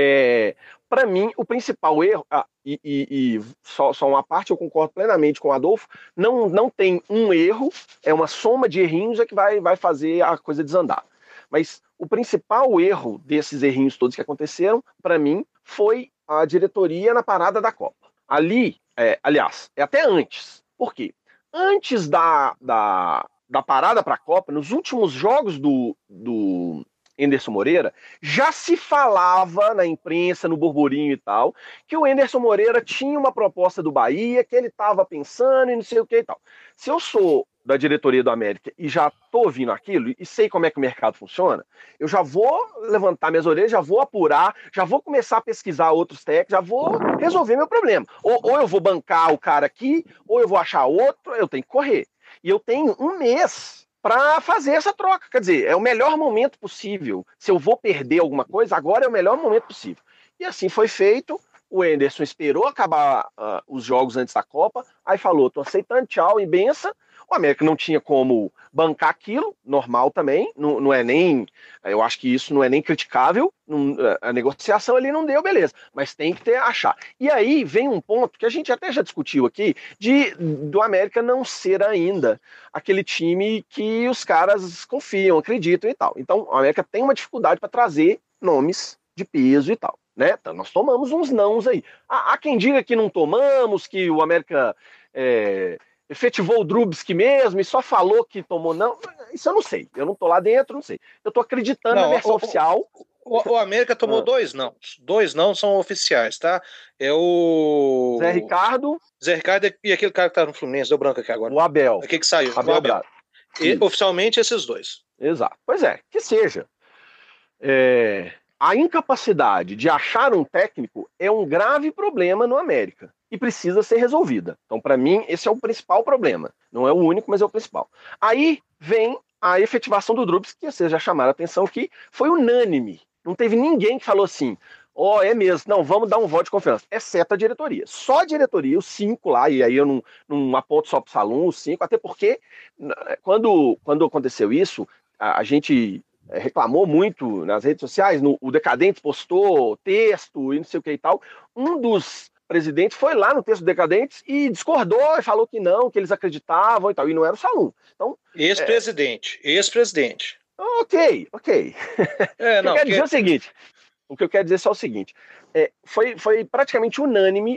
[SPEAKER 1] É, para mim, o principal erro, ah, e, e, e só, só uma parte eu concordo plenamente com o Adolfo, não, não tem um erro, é uma soma de errinhos é que vai, vai fazer a coisa desandar. Mas o principal erro desses errinhos todos que aconteceram, para mim, foi a diretoria na parada da Copa. Ali, é, aliás, é até antes. Por quê? Antes da, da, da parada para a Copa, nos últimos jogos do, do Enderson Moreira, já se falava na imprensa, no burburinho e tal, que o Enderson Moreira tinha uma proposta do Bahia, que ele estava pensando e não sei o que e tal. Se eu sou da diretoria do América e já estou ouvindo aquilo e sei como é que o mercado funciona, eu já vou levantar minhas orelhas, já vou apurar, já vou começar a pesquisar outros técnicos, já vou resolver meu problema. Ou, ou eu vou bancar o cara aqui, ou eu vou achar outro, eu tenho que correr. E eu tenho um mês para fazer essa troca. Quer dizer, é o melhor momento possível. Se eu vou perder alguma coisa, agora é o melhor momento possível. E assim foi feito. O Enderson esperou acabar uh, os jogos antes da Copa, aí falou, tô aceitando, tchau e benção. O América não tinha como bancar aquilo, normal também, não, não é nem, eu acho que isso não é nem criticável, não, a negociação ali não deu, beleza, mas tem que ter, achar. E aí vem um ponto que a gente até já discutiu aqui, de do América não ser ainda aquele time que os caras confiam, acreditam e tal. Então o América tem uma dificuldade para trazer nomes de peso e tal. Né? Então, nós tomamos uns nãos aí. Há, há quem diga que não tomamos, que o América é, efetivou o Drubsky mesmo e só falou que tomou não. Isso eu não sei. Eu não tô lá dentro, não sei. Eu tô acreditando não, na versão o, oficial.
[SPEAKER 2] O, o América tomou ah. dois não. Dois não são oficiais, tá? É o
[SPEAKER 1] Zé Ricardo.
[SPEAKER 2] Zé Ricardo e aquele cara que tá no Fluminense, deu branco aqui agora.
[SPEAKER 1] O Abel.
[SPEAKER 2] Aquele que saiu.
[SPEAKER 1] Abel,
[SPEAKER 2] o Abel. E, oficialmente esses dois.
[SPEAKER 1] Exato. Pois é, que seja. É... A incapacidade de achar um técnico é um grave problema no América e precisa ser resolvida. Então, para mim, esse é o principal problema. Não é o único, mas é o principal. Aí vem a efetivação do Drubsky, que vocês já chamaram a atenção que foi unânime. Não teve ninguém que falou assim, ó, oh, é mesmo, não, vamos dar um voto de confiança. Exceto a diretoria. Só a diretoria, os cinco lá, e aí eu não, não aponto só para o Salum, os cinco, até porque quando, quando aconteceu isso, a, a gente reclamou muito nas redes sociais, no, o Decadentes postou texto e não sei o que e tal. Um dos presidentes foi lá no texto do Decadentes e discordou e falou que não, que eles acreditavam e tal, e não era o Salum. Então,
[SPEAKER 2] ex-presidente, é... ex-presidente.
[SPEAKER 1] Ok, ok.
[SPEAKER 2] É, não,
[SPEAKER 1] o que eu quero
[SPEAKER 2] que...
[SPEAKER 1] dizer é o seguinte, o que eu quero dizer é só o seguinte, é, foi, foi praticamente unânime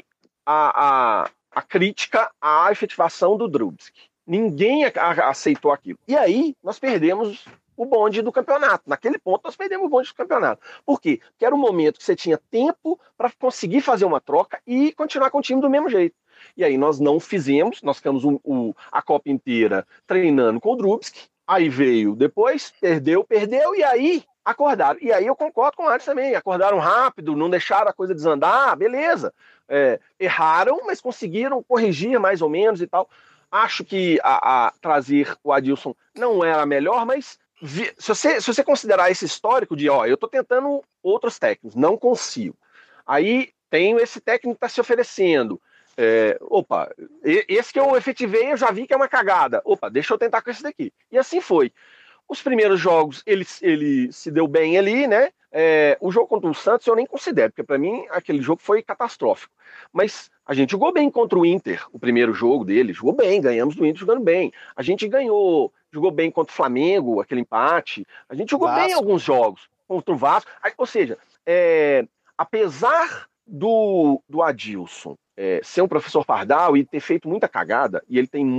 [SPEAKER 1] a, a, a crítica à efetivação do Drubsky. Ninguém a, a, aceitou aquilo. E aí, nós perdemos o bonde do campeonato. Naquele ponto, nós perdemos o bonde do campeonato. Por quê? Porque era um momento que você tinha tempo para conseguir fazer uma troca e continuar com o time do mesmo jeito. E aí nós não fizemos, nós ficamos o, o, a Copa inteira treinando com o Drubsky, aí veio depois, perdeu, perdeu, e aí acordaram. E aí eu concordo com o Alisson também, acordaram rápido, não deixaram a coisa desandar, beleza. É, erraram, mas conseguiram corrigir mais ou menos e tal. Acho que a, a trazer o Adilson não era a melhor, mas Se você, se você considerar esse histórico de, ó, eu tô tentando outros técnicos, não consigo. Aí tenho esse técnico que está se oferecendo. É, opa, esse que eu efetivei, eu já vi que é uma cagada. Opa, deixa eu tentar com esse daqui. E assim foi. Os primeiros jogos, ele, ele se deu bem ali, né? É, o jogo contra o Santos eu nem considero, porque para mim aquele jogo foi catastrófico. Mas a gente jogou bem contra o Inter, o primeiro jogo dele, jogou bem, ganhamos do Inter jogando bem. A gente ganhou, jogou bem contra o Flamengo, aquele empate. A gente jogou Vasco. bem em alguns jogos, contra o Vasco. Ou seja, é, apesar do, do Adilson é, ser um professor Pardal e ter feito muita cagada, e ele tem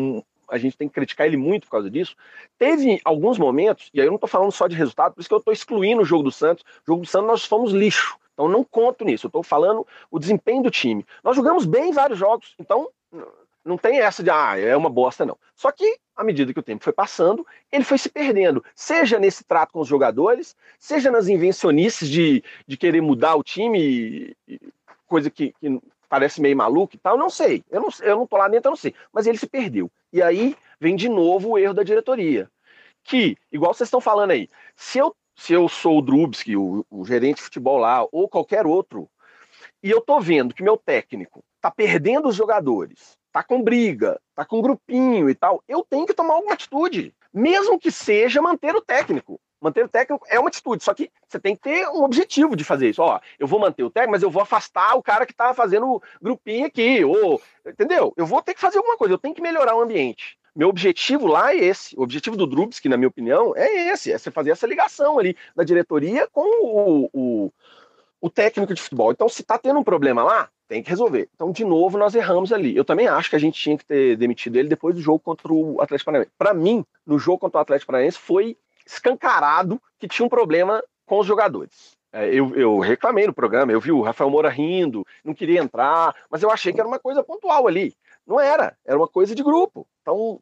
[SPEAKER 1] a gente tem que criticar ele muito por causa disso, teve alguns momentos, e aí eu não tô falando só de resultado, por isso que eu tô excluindo o jogo do Santos. O jogo do Santos nós fomos lixo, então não conto nisso, eu tô falando o desempenho do time. Nós jogamos bem em vários jogos, então não tem essa de, ah, é uma bosta não. Só que, à medida que o tempo foi passando, ele foi se perdendo, seja nesse trato com os jogadores, seja nas invencionices de, de querer mudar o time, coisa que, que parece meio maluco e tal, não sei. Eu não, eu não tô lá dentro, eu não sei. Mas ele se perdeu. E aí vem de novo o erro da diretoria. Que, igual vocês estão falando aí, se eu, se eu sou o Drubski, o, o gerente de futebol lá, ou qualquer outro, e eu tô vendo que meu técnico tá perdendo os jogadores, tá com briga, tá com grupinho e tal, eu tenho que tomar alguma atitude. Mesmo que seja manter o técnico. Manter o técnico é uma atitude, só que você tem que ter um objetivo de fazer isso. Ó, eu vou manter o técnico, mas eu vou afastar o cara que tá fazendo grupinho aqui, ou, entendeu? Eu vou ter que fazer alguma coisa, eu tenho que melhorar o ambiente. Meu objetivo lá é esse. O objetivo do Drubski, na minha opinião, é esse, é você fazer essa ligação ali da diretoria com o, o, o técnico de futebol. Então, se tá tendo um problema lá, tem que resolver. Então, de novo, nós erramos ali. Eu também acho que a gente tinha que ter demitido ele depois do jogo contra o Atlético Paranaense. Para mim, no jogo contra o Atlético Paranaense, foi escancarado que tinha um problema com os jogadores. É, eu, eu reclamei no programa, eu vi o Rafael Moura rindo, não queria entrar, mas eu achei que era uma coisa pontual ali. Não era, era uma coisa de grupo. Então,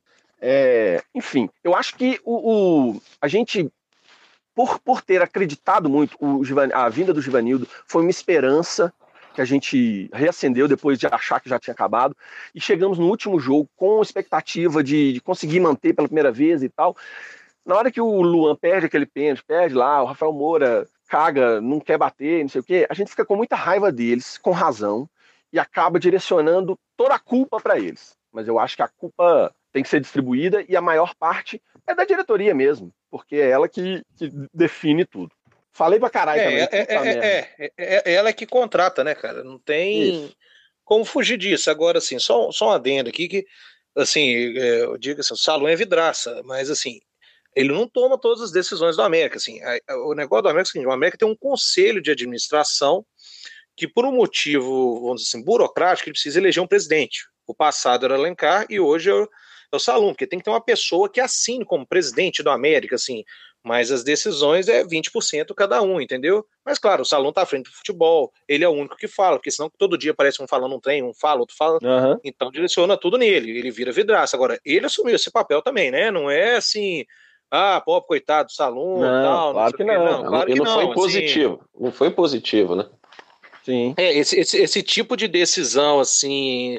[SPEAKER 1] é, enfim, eu acho que o, o, a gente, por, por ter acreditado muito, o, a vinda do Givanildo foi uma esperança que a gente reacendeu depois de achar que já tinha acabado, e chegamos no último jogo com expectativa de, de conseguir manter pela primeira vez e tal. Na hora que o Luan perde aquele pênalti, perde lá, o Rafael Moura caga, não quer bater, não sei o quê, a gente fica com muita raiva deles, com razão, e acaba direcionando toda a culpa para eles. Mas eu acho que a culpa tem que ser distribuída e a maior parte é da diretoria mesmo, porque é ela que, que define tudo. Falei pra caralho
[SPEAKER 2] é,
[SPEAKER 1] também.
[SPEAKER 2] É, é, é, é, é ela que contrata, né, cara? Não tem Isso. como fugir disso. Agora, assim, só, só um adendo aqui que, assim, eu digo assim, o Salom é vidraça, mas, assim, ele não toma todas as decisões do América. Assim, o negócio do América é o seguinte: o América tem um conselho de administração que, por um motivo, vamos dizer assim, burocrático, ele precisa eleger um presidente. O passado era Alencar e hoje é o, é o Salom, porque tem que ter uma pessoa que assine como presidente do América, assim, mas as decisões é vinte por cento cada um, entendeu? Mas, claro, o Salom tá à frente do futebol, ele é o único que fala, porque senão todo dia parece um falando um trem, um fala, outro fala, uhum. Então direciona tudo nele, ele vira vidraça. Agora, ele assumiu esse papel também, né? Não é assim... Ah, pobre, coitado do Salom,
[SPEAKER 1] não,
[SPEAKER 2] tal,
[SPEAKER 1] claro
[SPEAKER 2] não
[SPEAKER 1] que não.
[SPEAKER 2] não, claro
[SPEAKER 4] e
[SPEAKER 2] que
[SPEAKER 4] não,
[SPEAKER 2] não
[SPEAKER 4] foi
[SPEAKER 2] assim,
[SPEAKER 4] positivo, não foi positivo, né?
[SPEAKER 1] Sim.
[SPEAKER 2] É, esse, esse, esse tipo de decisão, assim,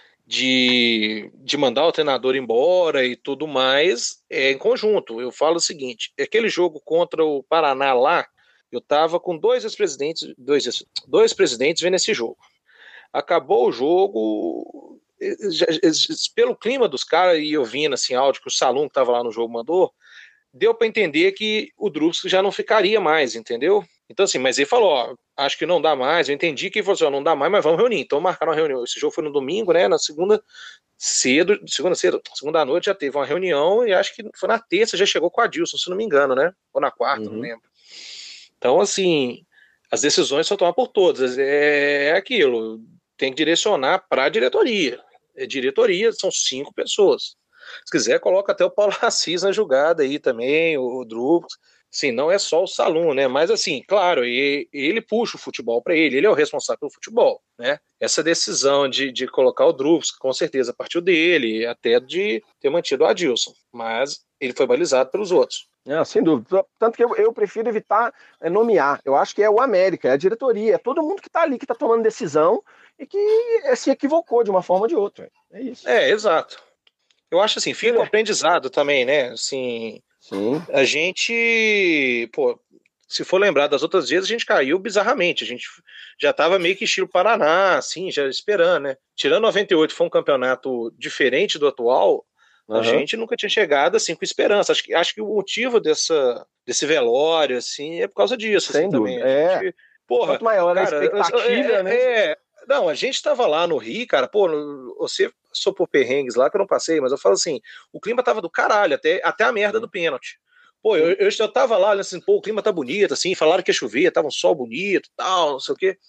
[SPEAKER 2] de, de mandar o treinador embora e tudo mais, é em conjunto. Eu falo o seguinte, aquele jogo contra o Paraná lá, eu tava com dois ex-presidentes, dois, dois presidentes vendo esse jogo. Acabou o jogo, pelo clima dos caras, e eu vindo assim, áudio que o Salom que tava lá no jogo mandou, deu para entender que o Drubski já não ficaria mais, entendeu? Então assim, mas ele falou, ó, acho que não dá mais, eu entendi que ele falou assim, ó, não dá mais, mas vamos reunir. Então marcaram uma reunião, esse jogo foi no domingo, né, na segunda cedo, segunda cedo, segunda noite já teve uma reunião e acho que foi na terça, já chegou com a Adilson, se não me engano, né, ou na quarta, uhum. Não lembro. Então assim, as decisões são tomadas por todas, é, é aquilo, tem que direcionar para a diretoria, é diretoria, são cinco pessoas. Se quiser, coloca até o Paulo Assis na jogada aí também, o, o Drubski. Sim, não é só o Salom, né? Mas assim, claro, ele, ele puxa o futebol para ele, ele é o responsável pelo futebol, né? Essa decisão de, de colocar o Drubski, com certeza partiu dele, até de ter mantido o Adilson, mas ele foi balizado pelos outros.
[SPEAKER 1] É, sem dúvida. Tanto que eu, eu prefiro evitar é, nomear. Eu acho que é o América, é a diretoria, é todo mundo que está ali, que está tomando decisão e que é, se equivocou de uma forma ou de outra. É isso.
[SPEAKER 2] É, exato. Eu acho assim, fica um aprendizado também, né? Assim,
[SPEAKER 1] sim.
[SPEAKER 2] A gente, pô, se for lembrar das outras vezes, a gente caiu bizarramente. A gente já estava meio que estilo Paraná, assim, já esperando, né? Tirando noventa e oito, foi um campeonato diferente do atual, uhum. A gente nunca tinha chegado assim com esperança. Acho que, acho que o motivo dessa, desse velório, assim, é por causa disso.
[SPEAKER 1] Sem
[SPEAKER 2] assim,
[SPEAKER 1] dúvida.
[SPEAKER 2] Também.
[SPEAKER 1] É.
[SPEAKER 2] Gente, porra,
[SPEAKER 1] quanto maior
[SPEAKER 2] cara,
[SPEAKER 1] a expectativa,
[SPEAKER 2] é,
[SPEAKER 1] né?
[SPEAKER 2] É, não, a gente estava lá no Rio, cara, pô, você passou por perrengues lá que eu não passei, mas eu falo assim, o clima tava do caralho, até, até a merda do pênalti. Pô, eu, eu, eu tava lá, assim, pô, o clima tá bonito, assim, falaram que ia chover, tava um sol bonito, tal, não sei o quê.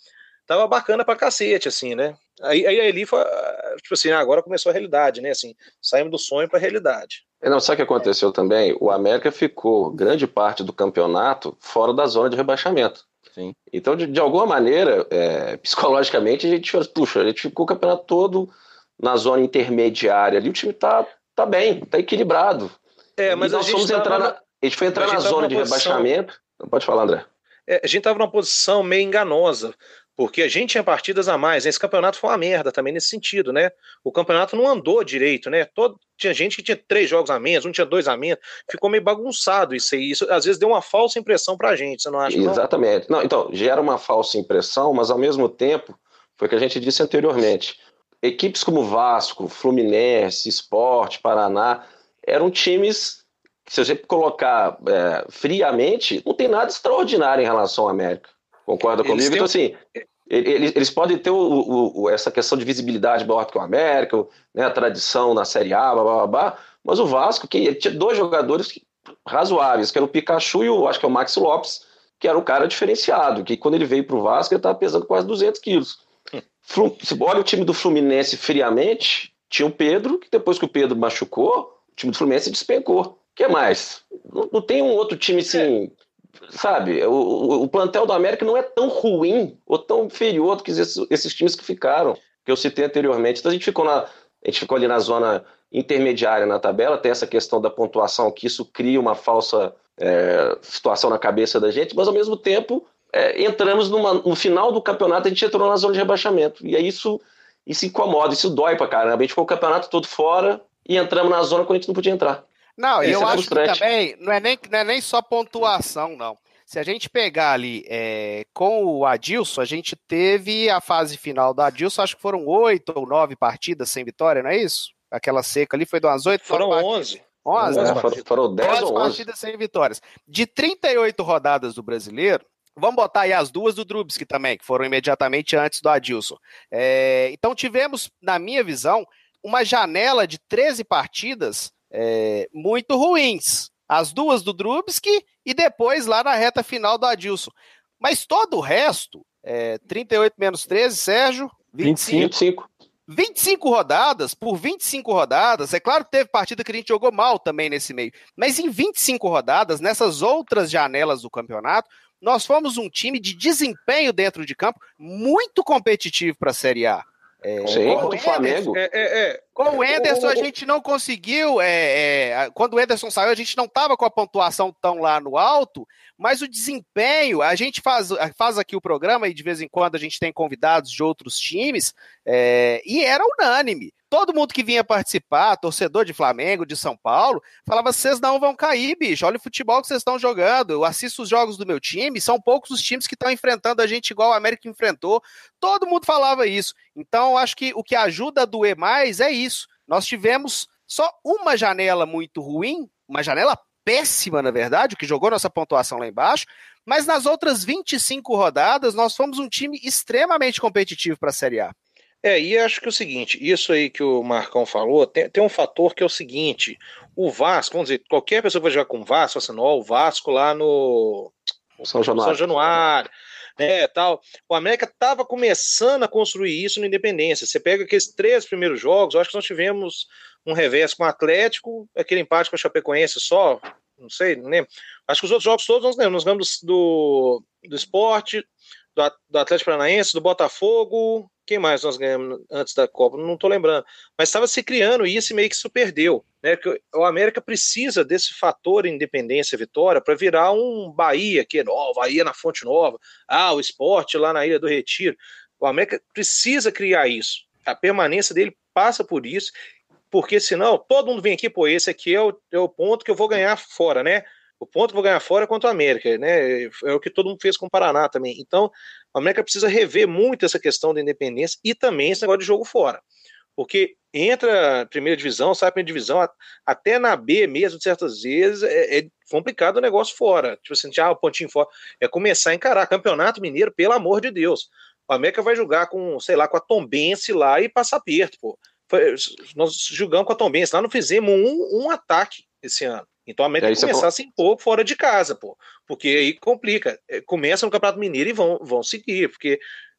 [SPEAKER 2] tava bacana pra cacete, assim, né? Aí, aí ali foi, tipo assim, agora começou a realidade, né? Assim, saímos do sonho pra realidade.
[SPEAKER 4] Não, sabe o que aconteceu também? O América ficou grande parte do campeonato fora da zona de rebaixamento.
[SPEAKER 1] Sim.
[SPEAKER 4] Então, de, de alguma maneira, é, psicologicamente, a gente, puxa, a gente ficou o campeonato todo na zona intermediária ali, o time tá, tá bem, tá equilibrado.
[SPEAKER 2] É, mas
[SPEAKER 4] e
[SPEAKER 2] a
[SPEAKER 4] nós
[SPEAKER 2] gente
[SPEAKER 4] fomos
[SPEAKER 2] tava
[SPEAKER 4] entrar
[SPEAKER 2] na-
[SPEAKER 4] na, a gente foi entrar
[SPEAKER 2] a
[SPEAKER 4] na
[SPEAKER 2] gente tava
[SPEAKER 4] zona
[SPEAKER 2] numa
[SPEAKER 4] de
[SPEAKER 2] posição-
[SPEAKER 4] rebaixamento. Não pode falar, André.
[SPEAKER 2] É, a gente estava numa posição meio enganosa, porque a gente tinha partidas a mais. Esse campeonato foi uma merda também nesse sentido, né? O campeonato não andou direito, né? Todo, tinha gente que tinha três jogos a menos, um tinha dois a menos. Ficou meio bagunçado isso aí. Isso às vezes deu uma falsa impressão pra gente, você não acha, não?
[SPEAKER 4] Exatamente. Não, então, gera uma falsa impressão, mas ao mesmo tempo, foi o que a gente disse anteriormente. Equipes como Vasco, Fluminense, Sport, Paraná, eram times que, se a gente colocar é, friamente, não tem nada extraordinário em relação ao América. Concorda
[SPEAKER 2] Eles
[SPEAKER 4] comigo?
[SPEAKER 2] têm
[SPEAKER 4] Então,
[SPEAKER 2] um-
[SPEAKER 4] assim, eles, eles podem ter o, o- o- essa questão de visibilidade maior que o América, né, a tradição na Série A, blá, blá, blá, blá, mas o Vasco, que tinha dois jogadores que- razoáveis, que era o Pikachu e o, acho que é o Maxi Lopes, que era um cara diferenciado, que quando ele veio para o Vasco, ele estava pesando quase duzentos quilos. Flu- Se olha o time do Fluminense friamente, tinha o Pedro, que depois que o Pedro machucou, o time do Fluminense despencou. O que mais? Não, não tem um outro time assim, sabe? O, o- o plantel do América não é tão ruim ou tão inferior do que esses, esses times que ficaram, que eu citei anteriormente. Então a gente ficou, na, a gente ficou ali na zona intermediária na tabela, tem essa questão da pontuação, que isso cria uma falsa é, situação na cabeça da gente, mas ao mesmo tempo é, entramos numa, no final do campeonato, a gente entrou na zona de rebaixamento. E aí isso, isso incomoda, isso dói pra caramba. A gente ficou o campeonato todo fora e entramos na zona quando a gente não podia entrar.
[SPEAKER 3] Não, e
[SPEAKER 4] Isso
[SPEAKER 3] eu
[SPEAKER 4] é
[SPEAKER 3] acho que
[SPEAKER 4] frustrante.
[SPEAKER 3] também não é, nem, não é nem só pontuação, não. Se a gente pegar ali é, com o Adilson, a gente teve a fase final do Adilson, acho que foram oito ou nove partidas sem vitória, não é isso? Aquela seca ali foi de umas oito,
[SPEAKER 2] Foram
[SPEAKER 3] nove
[SPEAKER 2] onze.
[SPEAKER 3] onze,
[SPEAKER 4] É,
[SPEAKER 3] né?
[SPEAKER 4] foram, foram dez ou onze.
[SPEAKER 3] partidas sem vitórias. De trinta e oito rodadas do Brasileiro, vamos botar aí as duas do Drubsky também, que foram imediatamente antes do Adilson. É, então tivemos, na minha visão, uma janela de treze partidas é, muito ruins. As duas do Drubsky e depois lá na reta final do Adilson. Mas todo o resto, é, trinta e oito menos treze, Sérgio, vinte e cinco.
[SPEAKER 4] vinte e cinco.
[SPEAKER 3] vinte e cinco rodadas, por vinte e cinco rodadas, é claro que teve partida que a gente jogou mal também nesse meio, mas em vinte e cinco rodadas, nessas outras janelas do campeonato, nós fomos um time de desempenho dentro de campo muito competitivo para a Série A. É,
[SPEAKER 4] Sim,
[SPEAKER 3] com
[SPEAKER 4] contra o Flamengo.
[SPEAKER 2] É, é, é.
[SPEAKER 3] Com o Enderson, a gente não conseguiu. É, é, quando o Enderson saiu, a gente não estava com a pontuação tão lá no alto, mas o desempenho, a gente faz, faz aqui o programa e de vez em quando a gente tem convidados de outros times, é, e era unânime. Todo mundo que vinha participar, torcedor de Flamengo, de São Paulo, falava: vocês não vão cair, bicho, olha o futebol que vocês estão jogando, eu assisto os jogos do meu time, são poucos os times que estão enfrentando a gente igual o América enfrentou. Todo mundo falava isso. Então, eu acho que o que ajuda a doer mais é isso. Nós tivemos só uma janela muito ruim, uma janela péssima, na verdade, o que jogou nossa pontuação lá embaixo, mas nas outras vinte e cinco rodadas, nós fomos um time extremamente competitivo para a Série A.
[SPEAKER 2] É, e acho que é o seguinte, isso aí que o Marcão falou, tem, tem um fator que é o seguinte, o Vasco, vamos dizer, qualquer pessoa que vai jogar com o Vasco, assim, ó, o Vasco lá no
[SPEAKER 4] São Januário.
[SPEAKER 2] São Januário, né, tal. O América estava começando a construir isso na Independência. Você pega aqueles três primeiros jogos, eu acho que nós tivemos um revés com o Atlético, aquele empate com a Chapecoense só, não sei, não lembro. Acho que os outros jogos todos nós lembram, nós ganhamos do, do Sport, do, do Atlético Paranaense, do Botafogo. Quem mais nós ganhamos antes da Copa? Não estou lembrando. Mas estava se criando isso e meio que isso perdeu. Né? Porque o América precisa desse fator independência-vitória para virar um Bahia, que é nova, Bahia na Fonte Nova, ah, o Sport lá na Ilha do Retiro. O América precisa criar isso. A permanência dele passa por isso, porque senão todo mundo vem aqui, pô, esse aqui é o, é o ponto que eu vou ganhar fora, né? O ponto que eu vou ganhar fora é contra o América, né? É o que todo mundo fez com o Paraná também. Então, o América precisa rever muito essa questão da independência e também esse negócio de jogo fora. Porque entra primeira divisão, sai primeira divisão, até na B mesmo, certas vezes, é, é complicado o negócio fora. Tipo assim, ah, o pontinho fora. É começar a encarar Campeonato Mineiro, pelo amor de Deus. O América vai jogar com, sei lá, com a Tombense lá e passar perto, pô. Foi, nós jogamos com a Tombense lá, não fizemos um, um ataque esse ano. Então a América tem que começar a se impor fora de casa, pô. Porque aí complica. Começa no Campeonato Mineiro e vão, vão seguir, porque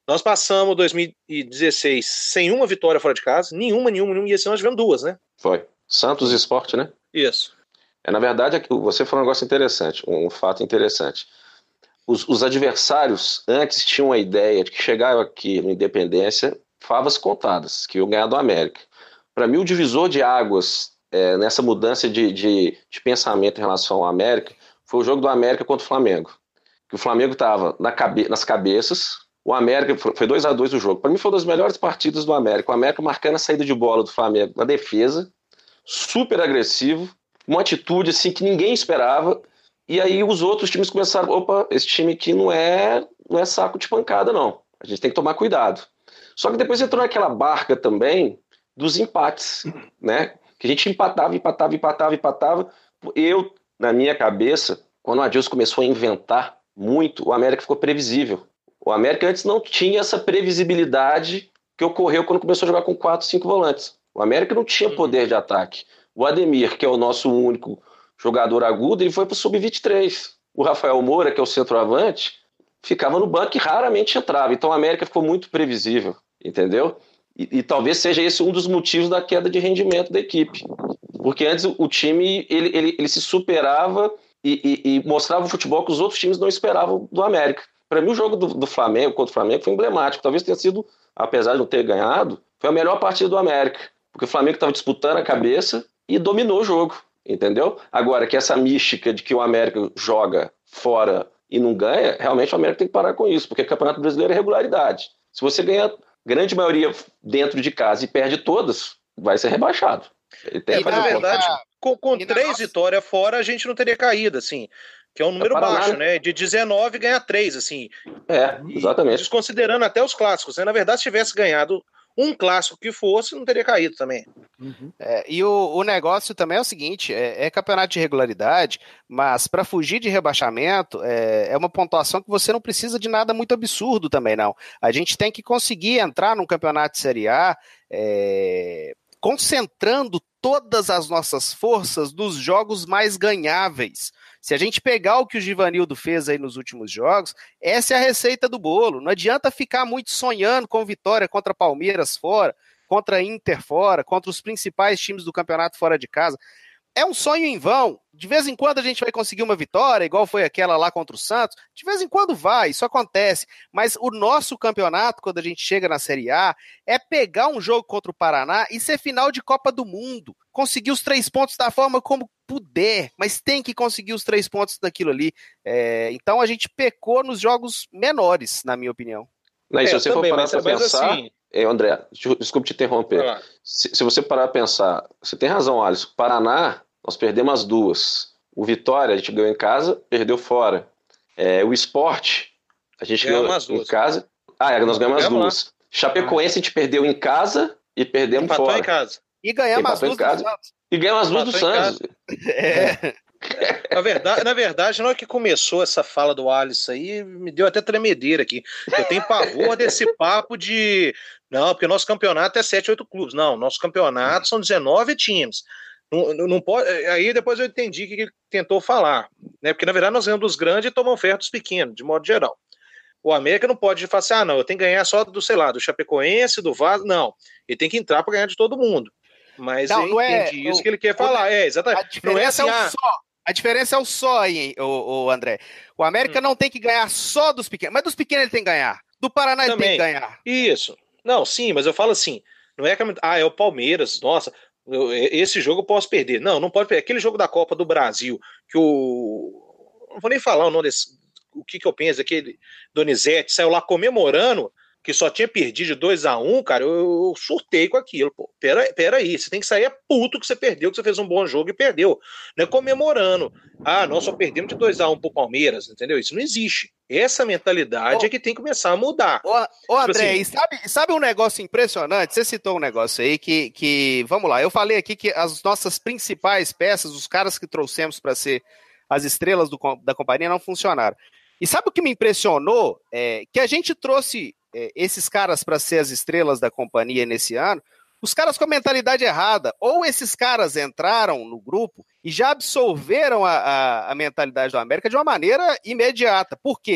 [SPEAKER 2] Nós passamos dois mil e dezesseis sem uma vitória fora de casa, nenhuma, nenhuma, nenhuma, e esse ano nós tivemos duas, né?
[SPEAKER 4] Foi. Santos Sport, né?
[SPEAKER 2] Isso.
[SPEAKER 4] É, na verdade, você falou um negócio interessante, um fato interessante. Os, os adversários antes tinham a ideia de que chegava aqui no Independência, favas contadas, que iam ganhar do América. Para mim, o divisor de águas é, nessa mudança de, de, de pensamento em relação ao América foi o jogo do América contra o Flamengo. Que o Flamengo estava na cabe- nas cabeças, o América foi dois a dois o jogo. Para mim, foi uma das melhores partidas do América. O América marcando a saída de bola do Flamengo na defesa, super agressivo, uma atitude assim que ninguém esperava. E aí os outros times começaram, opa, esse time aqui não é, não é saco de pancada, não. A gente tem que tomar cuidado. Só que depois entrou naquela barca também dos empates, né? Que a gente empatava, empatava, empatava, empatava. Eu, na minha cabeça, quando o Adilson começou a inventar muito, o América ficou previsível. O América antes não tinha essa previsibilidade que ocorreu quando começou a jogar com quatro, cinco volantes. O América não tinha poder de ataque. O Ademir, que é o nosso único jogador agudo, ele foi para o sub vinte e três. O Rafael Moura, que é o centroavante, ficava no banco e raramente entrava. Então o América ficou muito previsível, entendeu? E, e talvez seja esse um dos motivos da queda de rendimento da equipe. Porque antes o time ele, ele, ele se superava e, e, e mostrava o futebol que os outros times não esperavam do América. Para mim o jogo do, do Flamengo contra o Flamengo foi emblemático. Talvez tenha sido, apesar de não ter ganhado, foi a melhor partida do América. Porque o Flamengo estava disputando a cabeça e dominou o jogo, entendeu? Agora, que essa mística de que o América joga fora e não ganha, realmente o América tem que parar com isso, porque o Campeonato Brasileiro é regularidade. Se você ganha grande maioria dentro de casa e perde todas, vai ser rebaixado. Ele tem
[SPEAKER 2] e, na verdade, com, com três
[SPEAKER 3] nossa...
[SPEAKER 2] vitórias fora, a gente não teria caído, assim, que é um número é baixo, né? né? De dezenove ganha três, assim.
[SPEAKER 4] É, exatamente.
[SPEAKER 2] Desconsiderando até os clássicos, né? Na verdade, se tivesse ganhado um clássico que fosse, não teria caído também.
[SPEAKER 3] Uhum. É, e o, o negócio também é o seguinte, é, é campeonato de regularidade, mas para fugir de rebaixamento, é, é uma pontuação que você não precisa de nada muito absurdo também, não. A gente tem que conseguir entrar num campeonato de Série A é, concentrando todas as nossas forças nos jogos mais ganháveis. Se a gente pegar o que o Givanildo fez aí nos últimos jogos, essa é a receita do bolo. Não adianta ficar muito sonhando com vitória contra Palmeiras fora, contra Inter fora, contra os principais times do campeonato fora de casa. É um sonho em vão. De vez em quando a gente vai conseguir uma vitória, igual foi aquela lá contra o Santos. De vez em quando vai, isso acontece. Mas o nosso campeonato, quando a gente chega na Série A, é pegar um jogo contra o Paraná e ser final de Copa do Mundo. Conseguir os três pontos da forma como puder, mas tem que conseguir os três pontos daquilo ali. É, então a gente pecou nos jogos menores, na minha opinião.
[SPEAKER 4] Não, e se é, você também, for parar para pensar... Assim... É, André, desculpe te interromper. Ah. Se, se você parar para pensar, você tem razão, Alisson. Paraná, nós perdemos as duas. O Vitória, a gente ganhou em casa, perdeu fora. É, o Sport, a gente ganhou em casa. Ah, é, nós ganhamos as duas. Lá. Chapecoense, a gente perdeu em casa e perdemos
[SPEAKER 2] Empatou
[SPEAKER 4] fora.
[SPEAKER 2] Em casa.
[SPEAKER 3] E ganhamos as duas do Santos.
[SPEAKER 4] E ganhamos as duas do Santos.
[SPEAKER 3] É.
[SPEAKER 2] Na verdade, na verdade, na hora que começou essa fala do Alisson aí, me deu até tremedeira aqui. Eu tenho pavor desse papo de... Não, porque nosso campeonato é sete, oito clubes. Não, nosso campeonato são dezenove times. Não, não pode... Aí depois eu entendi o que ele tentou falar. Né? Porque, na verdade, nós ganhamos dos grandes e tomamos ferro dos pequenos, de modo geral. O América não pode falar assim, ah, não, eu tenho que ganhar só do, sei lá, do Chapecoense, do Vasco. Não, ele tem que entrar para ganhar de todo mundo. Mas não, eu não entendi é, isso o, que ele quer o, falar. É, exatamente.
[SPEAKER 3] Não é
[SPEAKER 2] assim,
[SPEAKER 3] é o
[SPEAKER 2] ah,
[SPEAKER 3] só. A diferença é o só aí, o, o André. O América hum. não tem que ganhar só dos pequenos, mas dos pequenos ele tem que ganhar. Do Paraná ele
[SPEAKER 2] Também.
[SPEAKER 3] tem que ganhar.
[SPEAKER 2] Isso. Não, sim, mas eu falo assim, não é que ah, é o Palmeiras, nossa, eu, esse jogo eu posso perder. Não, não pode perder. Aquele jogo da Copa do Brasil, que o... Não vou nem falar o nome desse... O que que eu penso, aquele Donizete saiu lá comemorando que só tinha perdido de dois a um, cara, eu, eu surtei com aquilo, pô. Pera, pera aí, você tem que sair é puto que você perdeu, que você fez um bom jogo e perdeu. Não é comemorando. Ah, nós só perdemos de dois a um pro Palmeiras, entendeu? Isso não existe. Essa mentalidade ô, é que tem que começar a mudar.
[SPEAKER 3] Ô, ô tipo André, assim, e sabe, sabe um negócio impressionante? Você citou um negócio aí que, que, vamos lá, eu falei aqui que as nossas principais peças, os caras que trouxemos para ser as estrelas do, da companhia não funcionaram. E sabe o que me impressionou? É que a gente trouxe é, esses caras para ser as estrelas da companhia nesse ano, os caras com a mentalidade errada. Ou esses caras entraram no grupo e já absorveram a, a, a mentalidade do América de uma maneira imediata. Por quê?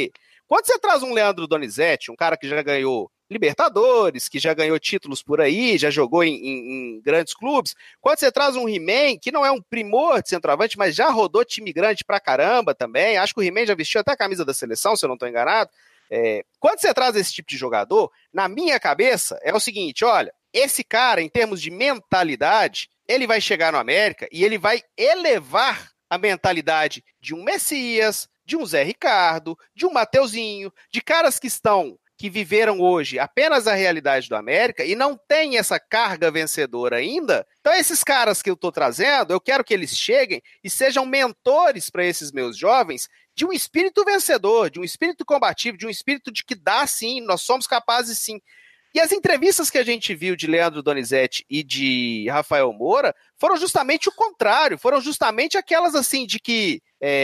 [SPEAKER 3] Quando você traz um Leandro Donizete, um cara que já ganhou Libertadores, que já ganhou títulos por aí, já jogou em, em, em grandes clubes, quando você traz um He-Man, que não é um primor de centroavante, mas já rodou time grande pra caramba também, acho que o He-Man já vestiu até a camisa da seleção, se eu não estou enganado, é, quando você traz esse tipo de jogador, na minha cabeça é o seguinte, olha, esse cara, em termos de mentalidade, ele vai chegar no América e ele vai elevar a mentalidade de um Messias, de um Zé Ricardo, de um Mateuzinho, de caras que estão, que viveram hoje apenas a realidade do América e não tem essa carga vencedora ainda. Então esses caras que eu estou trazendo, eu quero que eles cheguem e sejam mentores para esses meus jovens de um espírito vencedor, de um espírito combativo, de um espírito de que dá sim, nós somos capazes sim. E as entrevistas que a gente viu de Leandro Donizete e de Rafael Moura foram justamente o contrário, foram justamente aquelas assim de que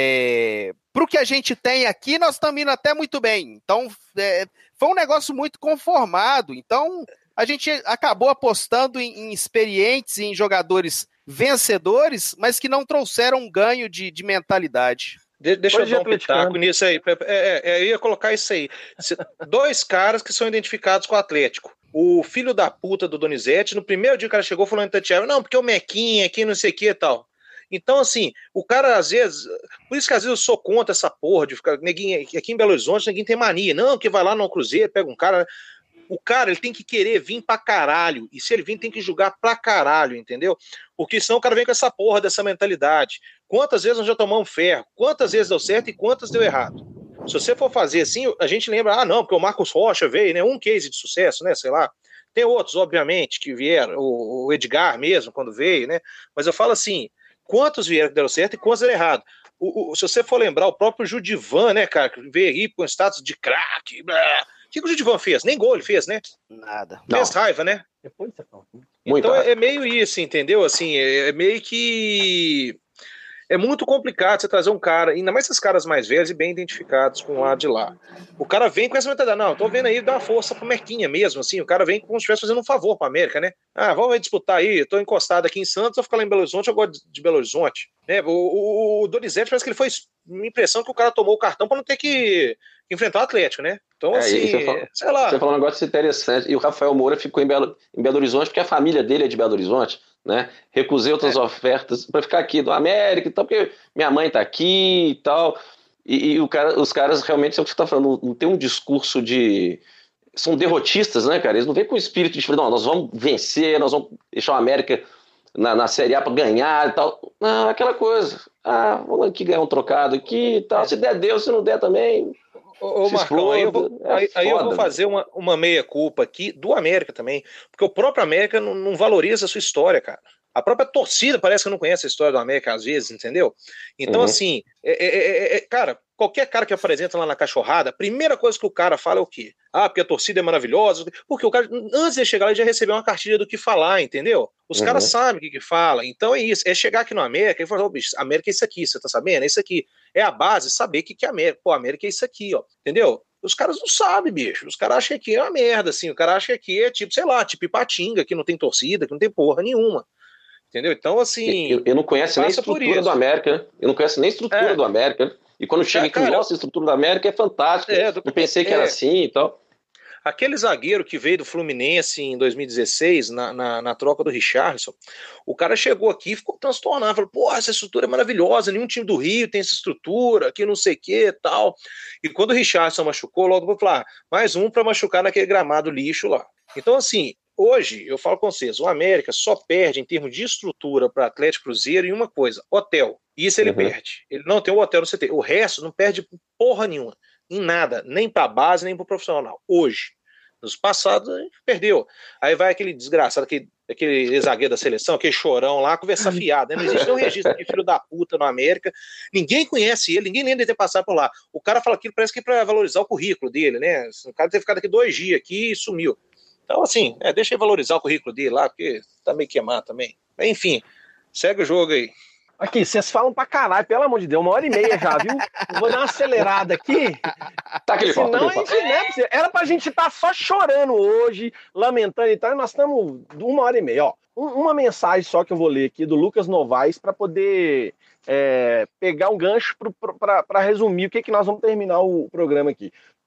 [SPEAKER 3] é, para o que a gente tem aqui nós estamos indo até muito bem. Então é, foi um negócio muito conformado, então a gente acabou apostando em, em experientes, em jogadores vencedores, mas que não trouxeram um ganho de, de mentalidade.
[SPEAKER 2] De, deixa Pode eu dar um pitaco nisso aí. É, é, é, eu ia colocar isso aí. Dois caras que são identificados com o Atlético. O filho da puta do Donizete, no primeiro dia que o cara chegou, falou em Tatiana, não, porque o Mequinha aqui, não sei o que e tal. Então, assim, o cara, às vezes... Por isso que, às vezes, eu sou contra essa porra de ficar... Neguinho, aqui em Belo Horizonte, ninguém tem mania. Não, que vai lá no Cruzeiro, pega um cara... O cara, ele tem que querer vir pra caralho. E se ele vir, tem que julgar pra caralho, entendeu? Porque senão o cara vem com essa porra dessa mentalidade. Quantas vezes nós já tomamos ferro? Quantas vezes deu certo e quantas deu errado? Se você for fazer assim, a gente lembra, ah, não, porque o Marcos Rocha veio, né? Um case de sucesso, né? Sei lá. Tem outros, obviamente, que vieram. O, o Edgar mesmo, quando veio, né? Mas eu falo assim, quantos vieram que deram certo e quantos deram errado? O, o, se você for lembrar, o próprio Judivan, né, cara, que veio aí com status de craque, blá. O que, que o Judivan fez? Nem gol ele fez, né?
[SPEAKER 3] Nada.
[SPEAKER 2] Fez não. Raiva, né?
[SPEAKER 1] Depois você fala.
[SPEAKER 2] Então é, é meio isso, entendeu? Assim, é, é meio que... É muito complicado você trazer um cara, ainda mais esses caras mais velhos e bem identificados com o lado de lá. O cara vem com essa mentalidade, não, tô vendo aí dar uma força pro Mequinha mesmo, assim, o cara vem como se estivesse fazendo um favor pra América, né? Ah, vamos disputar aí, eu tô encostado aqui em Santos, vou ficar lá em Belo Horizonte, eu gosto de Belo Horizonte. Né? O, o, o Donizete parece que ele foi, minha impressão que o cara tomou o cartão pra não ter que enfrentar o Atlético, né? Então, é, assim,
[SPEAKER 4] você falou,
[SPEAKER 2] sei lá.
[SPEAKER 4] Você falou um negócio interessante, e o Rafael Moura ficou em Belo, em Belo Horizonte porque a família dele é de Belo Horizonte, né? Recusei outras é. ofertas para ficar aqui do América e tal, porque minha mãe tá aqui e tal. E, e o cara, os caras realmente, é o que você tá falando, não tem um discurso de... São derrotistas, né, cara? Eles não vêm com o espírito de, não, nós vamos vencer, nós vamos deixar o América na, na Série A para ganhar e tal. Não, aquela coisa. Ah, vamos aqui ganhar um trocado aqui e tal. Se der, Deus, se não der também...
[SPEAKER 2] Ô, Marcão, aí, eu vou, é aí, aí eu vou fazer uma, uma meia-culpa aqui do América também, porque o próprio América não, não valoriza a sua história, cara. A própria torcida parece que não conhece a história do América às vezes, entendeu? Então, uhum. assim, é, é, é, cara, qualquer cara que apresenta lá na cachorrada, a primeira coisa que o cara fala é o quê? Ah, porque a torcida é maravilhosa, porque o cara, antes de chegar lá, ele já recebeu uma cartilha do que falar, entendeu? Os uhum. caras sabem o que que fala, então é isso, é chegar aqui no América e falar, ô, bicho, América é isso aqui, você tá sabendo? É isso aqui. É a base, saber o que que é América. Pô, América é isso aqui, ó, entendeu? Os caras não sabem, bicho. Os caras acham que aqui é uma merda, assim. O cara acha que aqui é tipo, sei lá, tipo Ipatinga, que não tem torcida, que não tem porra nenhuma. Entendeu? Então, assim...
[SPEAKER 4] Eu, eu não conheço nem a estrutura do América, né? Eu não conheço nem a estrutura é. do América, né? E quando chega aqui, nossa, a estrutura do América é fantástica. É, do... Eu pensei que é. era assim e tal.
[SPEAKER 2] Aquele zagueiro que veio do Fluminense em dois mil e dezesseis, na, na, na troca do Richarlison, o cara chegou aqui e ficou transtornado. Falou, porra, essa estrutura é maravilhosa, nenhum time do Rio tem essa estrutura, que não sei o que e tal. E quando o Richarlison machucou, logo vou falar, mais um para machucar naquele gramado lixo lá. Então, assim, hoje, eu falo com vocês, o América só perde em termos de estrutura para Atlético Cruzeiro em uma coisa, hotel. Isso ele uhum. perde. Ele não tem o hotel no C T. O resto não perde porra nenhuma. Em nada, nem para base, nem para o profissional. Hoje. Nos passados, a gente perdeu. Aí vai aquele desgraçado, aquele, aquele zagueiro da seleção, aquele chorão lá, conversa fiada. Né? Não existe nenhum registro de filho da puta no América. Ninguém conhece ele, ninguém lembra de ter passado por lá. O cara fala aquilo, parece que é para valorizar o currículo dele, né? O cara ter ficado aqui dois dias aqui e sumiu. Então, assim, é, deixa ele valorizar o currículo dele lá, porque tá meio queimado também. Enfim, segue o jogo aí.
[SPEAKER 1] Aqui, vocês falam pra caralho, pelo amor de Deus, uma hora e meia já, viu? Eu vou dar uma acelerada aqui. Tá aquele Senão papo, a gente, né, era pra gente estar tá só chorando hoje, lamentando e tal, e nós estamos uma hora e meia. Ó, uma mensagem só que eu vou ler aqui do Lucas Novaes para poder é, pegar um gancho para resumir o que, que nós vamos terminar o programa aqui.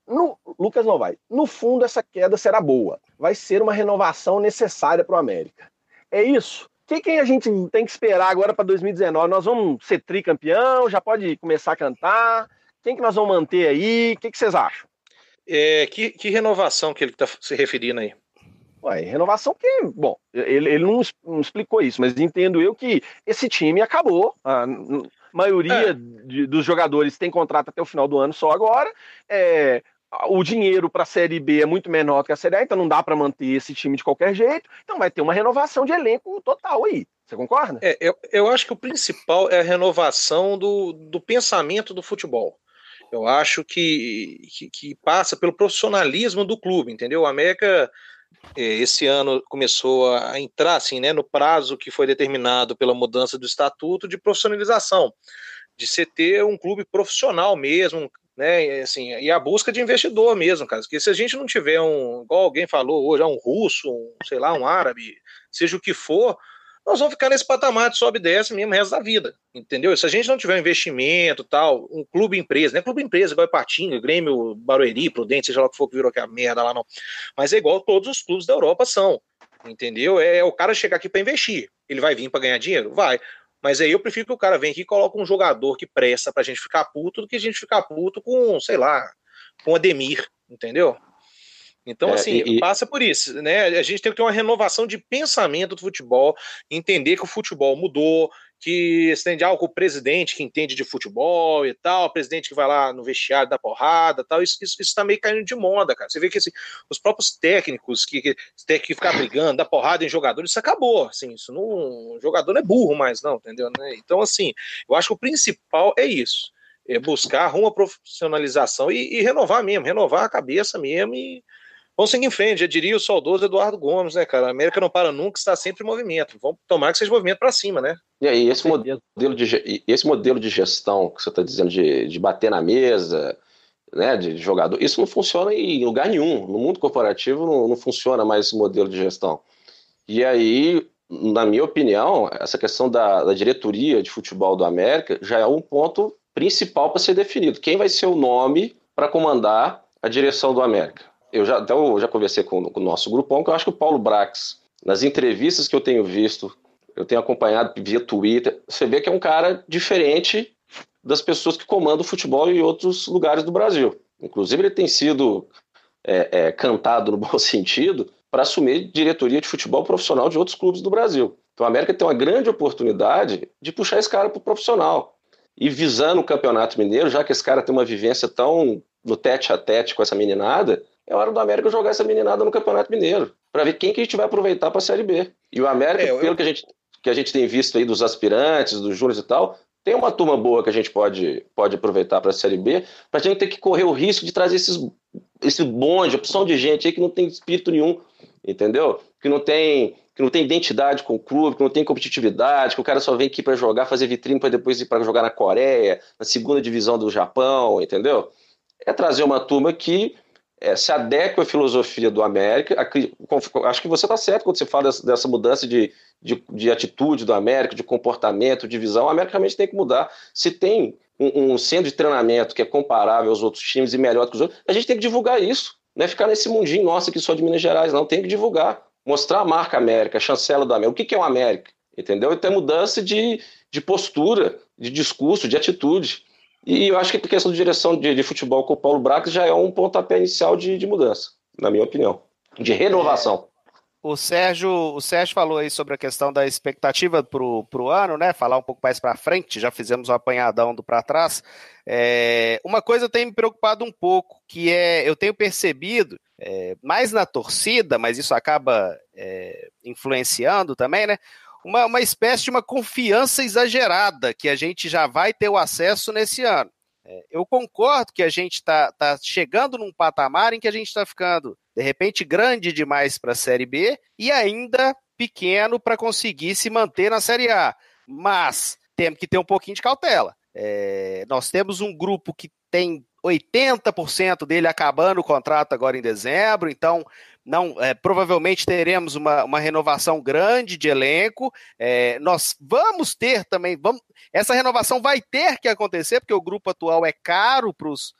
[SPEAKER 1] no, Lucas não vai. No fundo, essa queda será boa. Vai ser uma renovação necessária para o América. É isso. O que, que a gente tem que esperar agora para dois mil e dezenove? Nós vamos ser tricampeão? Já pode começar a cantar? Quem que nós vamos manter aí? O que, que vocês acham?
[SPEAKER 2] É, que, que renovação que ele está se referindo aí?
[SPEAKER 1] Ué, renovação que, bom, ele, ele não, não explicou isso, mas entendo eu que esse time acabou. A maioria é. de, dos jogadores tem contrato até o final do ano só agora. É, o dinheiro para a Série B é muito menor do que a Série A, então não dá para manter esse time de qualquer jeito. Então vai ter uma renovação de elenco total aí. Você concorda?
[SPEAKER 2] É, eu, eu acho que o principal é a renovação do, do pensamento do futebol. Eu acho que, que, que passa pelo profissionalismo do clube, entendeu? O América... esse ano começou a entrar assim, né, no prazo que foi determinado pela mudança do estatuto de profissionalização, de se ter um clube profissional mesmo, né, assim, e a busca de investidor mesmo, cara, porque se a gente não tiver um, igual alguém falou hoje, um russo, um, sei lá, um árabe, seja o que for, nós vamos ficar nesse patamar de sobe e desce mesmo o resto da vida, entendeu? Se a gente não tiver um investimento tal, um clube empresa, não é clube empresa igual Ipatinga, Grêmio, Barueri, Prudente, seja lá o que for que virou aquela merda lá não, mas é igual todos os clubes da Europa são, entendeu? É, é o cara chegar aqui para investir, ele vai vir para ganhar dinheiro? Vai, mas aí eu prefiro que o cara venha aqui e coloque um jogador que presta pra gente ficar puto do que a gente ficar puto com, sei lá, com o Ademir, entendeu? Então, assim, é, e, passa por isso, né? A gente tem que ter uma renovação de pensamento do futebol, entender que o futebol mudou, que você tem de algo, o presidente que entende de futebol e tal, o presidente que vai lá no vestiário dar porrada e tal, isso, isso, isso tá meio caindo de moda, cara. Você vê que assim, os próprios técnicos que, que tem que ficar brigando, dar porrada em jogadores, isso acabou, assim, isso não, o jogador não é burro mais, não, entendeu? Né? Então, assim, eu acho que o principal é isso, é buscar uma profissionalização e, e renovar mesmo, renovar a cabeça mesmo e vamos seguir em frente, já diria o saudoso Eduardo Gomes, né, cara? A América não para nunca, está sempre em movimento. Vamos tomar que seja movimento para cima, né?
[SPEAKER 4] E aí, esse modelo de, esse modelo de gestão que você está dizendo, de, de bater na mesa, né, de jogador, isso não funciona em lugar nenhum. No mundo corporativo não, não funciona mais esse modelo de gestão. E aí, na minha opinião, essa questão da, da diretoria de futebol do América já é um ponto principal para ser definido. Quem vai ser o nome para comandar a direção do América? Eu já, até eu já conversei com, com o nosso grupão, que eu acho que o Paulo Brax, nas entrevistas que eu tenho visto, eu tenho acompanhado via Twitter, você vê que é um cara diferente das pessoas que comandam o futebol em outros lugares do Brasil. Inclusive, ele tem sido é, é, cantado no bom sentido para assumir diretoria de futebol profissional de outros clubes do Brasil. Então, a América tem uma grande oportunidade de puxar esse cara para o profissional. E visando o Campeonato Mineiro, já que esse cara tem uma vivência tão no tete a tete com essa meninada, é hora do América jogar essa meninada no Campeonato Mineiro, para ver quem que a gente vai aproveitar para a Série B. E o América, é, eu... pelo que a, gente, que a gente tem visto aí dos aspirantes, dos júniores e tal, tem uma turma boa que a gente pode, pode aproveitar para a Série B, para a gente ter que correr o risco de trazer esses, esse bonde, opção de gente aí que não tem espírito nenhum, entendeu? Que não tem, que não tem identidade com o clube, que não tem competitividade, que o cara só vem aqui para jogar, fazer vitrine para depois ir para jogar na Coreia, na segunda divisão do Japão, entendeu? É trazer uma turma que É, se adequa à filosofia do América. Acho que você está certo quando você fala dessa, dessa mudança de, de, de atitude do América, de comportamento, de visão. O América realmente tem que mudar. Se tem um, um centro de treinamento que é comparável aos outros times e melhor que os outros, a gente tem que divulgar isso. Não é ficar nesse mundinho nosso aqui só de Minas Gerais, não. Tem que divulgar. Mostrar a marca América, a chancela do América. O que, que é o América? Entendeu? E tem mudança de, de postura, de discurso, de atitude. E eu acho que a questão de direção de, de futebol com o Paulo Brax já é um pontapé inicial de, de mudança, na minha opinião, de renovação.
[SPEAKER 3] É, o, Sérgio, o Sérgio falou aí sobre a questão da expectativa para o ano, né? Falar um pouco mais para frente, já fizemos um apanhadão do para trás. É, uma coisa tem me preocupado um pouco, que é, eu tenho percebido, é, mais na torcida, mas isso acaba é, influenciando também, né? Uma, uma espécie de uma confiança exagerada que a gente já vai ter o acesso nesse ano. É, eu concordo que a gente está tá chegando num patamar em que a gente está ficando, de repente, grande demais para a Série B e ainda pequeno para conseguir se manter na Série A. Mas temos que ter um pouquinho de cautela. É, nós temos um grupo que tem oitenta por cento dele acabando o contrato agora em dezembro, então não, é, provavelmente teremos uma, uma renovação grande de elenco. É, nós vamos ter também, vamos, essa renovação vai ter que acontecer, porque o grupo atual é caro para os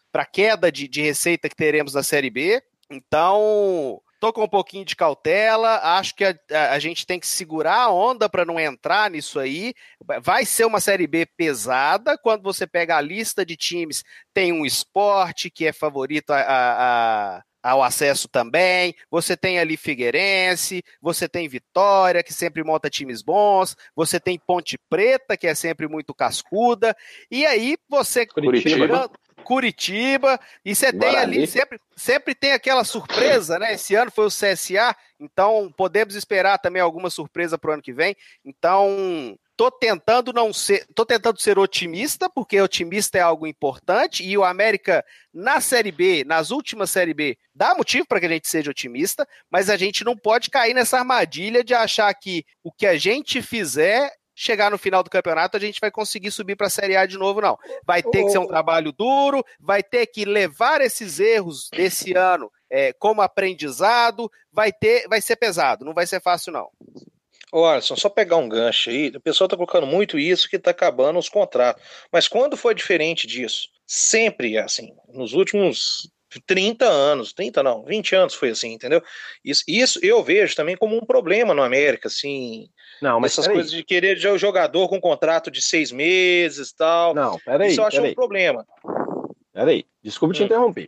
[SPEAKER 3] para a queda de, de receita que teremos na Série B. Então, tô com um pouquinho de cautela, acho que a, a, a gente tem que segurar a onda para não entrar nisso aí. Vai ser uma Série B pesada. Quando você pega a lista de times, tem um Sport, que é favorito a, a, a ao acesso também, você tem ali Figueirense, você tem Vitória, que sempre monta times bons, você tem Ponte Preta, que é sempre muito cascuda, e aí você...
[SPEAKER 4] Curitiba.
[SPEAKER 3] Curitiba, e você tem ali, sempre, sempre tem aquela surpresa, né? Esse ano foi o C S A, então podemos esperar também alguma surpresa para o ano que vem, então... Tô tentando não ser, tô tentando ser otimista, porque otimista é algo importante, e o América na Série B, nas últimas Série B, dá motivo para que a gente seja otimista, mas a gente não pode cair nessa armadilha de achar que o que a gente fizer, chegar no final do campeonato, a gente vai conseguir subir para a Série A de novo, não. Vai ter que ser um trabalho duro, vai ter que levar esses erros desse ano é, como aprendizado, vai ter, vai ser pesado, não vai ser fácil, não.
[SPEAKER 2] Ô Alisson, só pegar um gancho aí, o pessoal tá colocando muito isso que tá acabando os contratos, mas quando foi diferente disso? Sempre assim, nos últimos trinta anos, trinta não, vinte anos foi assim, entendeu? Isso, isso eu vejo também como um problema no América, assim,
[SPEAKER 1] não, mas
[SPEAKER 2] essas coisas de querer de jogador com contrato de seis meses e tal.
[SPEAKER 1] Não, peraí,
[SPEAKER 2] isso eu acho
[SPEAKER 1] peraí.
[SPEAKER 2] um problema.
[SPEAKER 1] Peraí, desculpa te hum. interromper.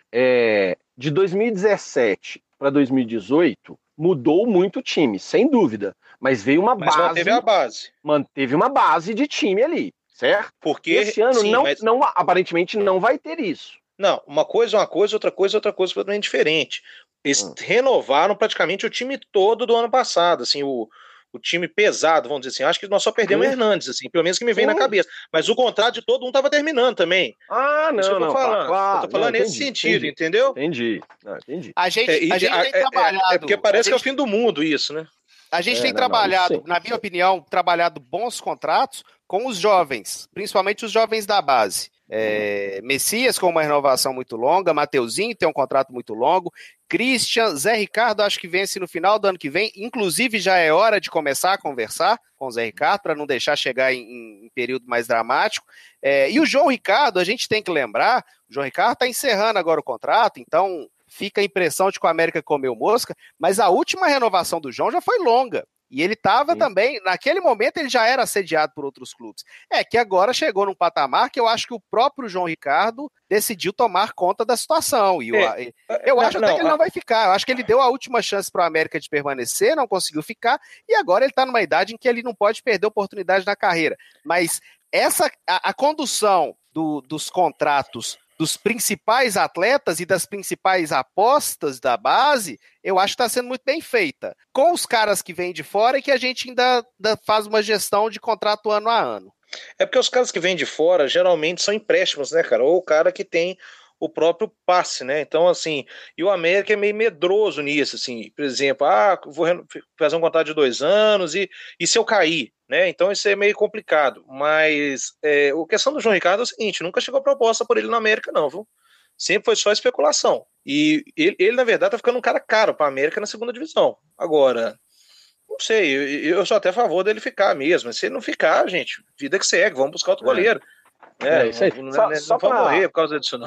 [SPEAKER 1] É, de dois mil e dezessete para dois mil e dezoito, mudou muito o time, sem dúvida. Mas veio uma
[SPEAKER 2] mas
[SPEAKER 1] base.
[SPEAKER 2] Manteve a base.
[SPEAKER 1] Manteve uma base de time ali, certo?
[SPEAKER 2] Porque
[SPEAKER 1] esse ano
[SPEAKER 2] sim,
[SPEAKER 1] não,
[SPEAKER 2] mas...
[SPEAKER 1] não, aparentemente não vai ter isso.
[SPEAKER 2] Não, uma coisa é uma coisa, outra coisa é outra coisa completamente diferente. Eles hum. renovaram praticamente o time todo do ano passado, assim, o, o time pesado, vamos dizer assim. Acho que nós só perdemos o Hernandes, assim, pelo menos que me vem hum. na cabeça. Mas o contrato de todo mundo estava terminando também.
[SPEAKER 1] Ah, não,
[SPEAKER 2] Isso eu tô
[SPEAKER 1] não,
[SPEAKER 2] falando.
[SPEAKER 1] claro.
[SPEAKER 2] Eu tô falando
[SPEAKER 1] não,
[SPEAKER 2] nesse
[SPEAKER 1] entendi,
[SPEAKER 2] sentido,
[SPEAKER 1] entendi,
[SPEAKER 2] entendeu?
[SPEAKER 1] Entendi, não, entendi.
[SPEAKER 3] A gente,
[SPEAKER 2] é,
[SPEAKER 3] a gente
[SPEAKER 2] é,
[SPEAKER 3] tem trabalhado...
[SPEAKER 2] É, é porque parece
[SPEAKER 3] gente...
[SPEAKER 2] que é o fim do mundo isso, né?
[SPEAKER 3] A gente
[SPEAKER 1] é,
[SPEAKER 3] tem
[SPEAKER 1] não,
[SPEAKER 3] trabalhado,
[SPEAKER 1] não,
[SPEAKER 3] na minha opinião, trabalhado bons contratos com os jovens, principalmente os jovens da base. É, Messias com uma renovação muito longa, Mateuzinho tem um contrato muito longo, Christian, Zé Ricardo acho que vence no final do ano que vem, inclusive já é hora de começar a conversar com o Zé Ricardo para não deixar chegar em, em período mais dramático. É, e o João Ricardo, a gente tem que lembrar, o João Ricardo está encerrando agora o contrato, então fica a impressão de que o América comeu mosca, mas a última renovação do João já foi longa. E ele estava também, naquele momento ele já era assediado por outros clubes. É que agora chegou num patamar que eu acho que o próprio João Ricardo decidiu tomar conta da situação. E eu, é, eu acho não, até que ele não vai ficar. Eu acho que ele deu a última chance para o América de permanecer, não conseguiu ficar, e agora ele está numa idade em que ele não pode perder oportunidade na carreira. Mas essa, a, a condução do, dos contratos dos principais atletas e das principais apostas da base, eu acho que está sendo muito bem feita. Com os caras que vêm de fora e que a gente ainda, ainda faz uma gestão de contrato ano a ano.
[SPEAKER 2] É porque os caras que vêm de fora geralmente são empréstimos, né, cara? Ou o cara que tem o próprio passe, né? Então, assim, e o América é meio medroso nisso, assim, por exemplo, ah, vou fazer um contrato de dois anos e, e se eu cair, né? Então isso é meio complicado, mas é, a questão do João Ricardo é o seguinte, nunca chegou proposta por ele na América não, viu? Sempre foi só especulação, e ele, ele na verdade tá ficando um cara caro para a América na segunda divisão. Agora, não sei, eu, eu sou até a favor dele ficar mesmo, se ele não ficar, gente, vida que segue, vamos buscar outro goleiro. É, é isso aí. Não, não, só, não, só não pra... morrer por causa disso, não.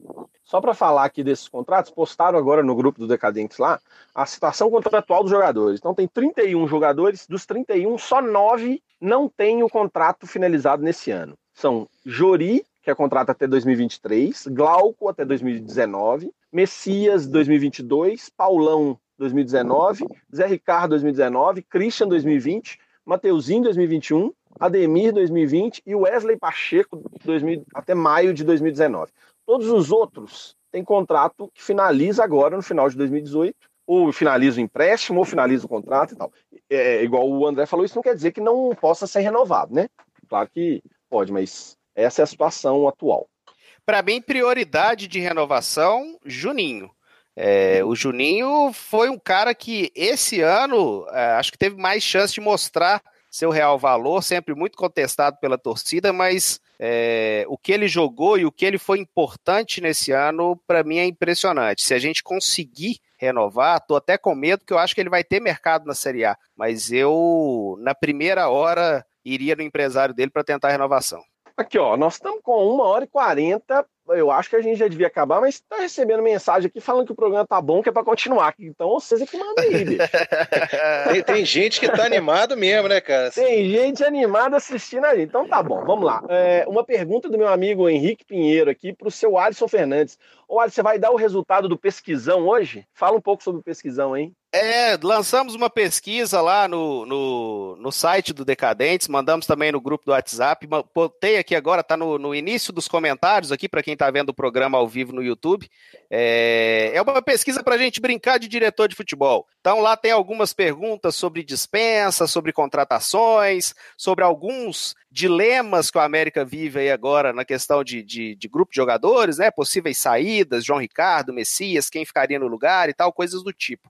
[SPEAKER 1] Só para falar aqui desses contratos, postaram agora no grupo do Decadentes lá a situação contratual dos jogadores. Então tem trinta e um jogadores, dos trinta e um, só nove não têm o contrato finalizado nesse ano. São Jori, que é contrato até dois mil e vinte e três, Glauco até dois mil e dezenove, Messias dois mil e vinte e dois, Paulão dois mil e dezenove, Zé Ricardo dois mil e dezenove, Christian dois mil e vinte, Mateuzinho dois mil e vinte e um, Ademir dois mil e vinte e Wesley Pacheco dois mil, até maio de dois mil e dezenove. Todos os outros têm contrato que finaliza agora no final de dois mil e dezoito, ou finaliza o empréstimo, ou finaliza o contrato e tal. É, igual o André falou, isso não quer dizer que não possa ser renovado, né? Claro que pode, mas essa é a situação atual.
[SPEAKER 3] Para mim, prioridade de renovação, Juninho. É, o Juninho foi um cara que esse ano é, acho que teve mais chance de mostrar seu real valor, sempre muito contestado pela torcida, mas é, o que ele jogou e o que ele foi importante nesse ano, para mim é impressionante. Se a gente conseguir renovar, estou até com medo, porque eu acho que ele vai ter mercado na Série A, mas eu, na primeira hora, iria no empresário dele para tentar a renovação.
[SPEAKER 1] Aqui, ó, nós estamos com uma hora e quarenta, eu acho que a gente já devia acabar, mas tá recebendo mensagem aqui falando que o programa tá bom, que é pra continuar. Então vocês é que mandam aí, bicho.
[SPEAKER 2] tem, tem gente que tá animado mesmo, né, cara?
[SPEAKER 1] Tem gente animada assistindo a gente. Então tá bom, vamos lá. É, uma pergunta do meu amigo Henrique Pinheiro aqui pro seu Alisson Fernandes. Ô, Alisson, você vai dar o resultado do pesquisão hoje? Fala um pouco sobre o pesquisão, hein?
[SPEAKER 3] É, lançamos uma pesquisa lá no, no, no site do Decadentes, mandamos também no grupo do WhatsApp, botei aqui agora, tá no, no início dos comentários aqui, para quem tá vendo o programa ao vivo no YouTube. É, é uma pesquisa pra gente brincar de diretor de futebol. Então lá tem algumas perguntas sobre dispensa, sobre contratações, sobre alguns dilemas que o América vive aí agora na questão de, de, de grupo de jogadores, né? Possíveis saídas, João Ricardo, Messias, quem ficaria no lugar e tal, coisas do tipo.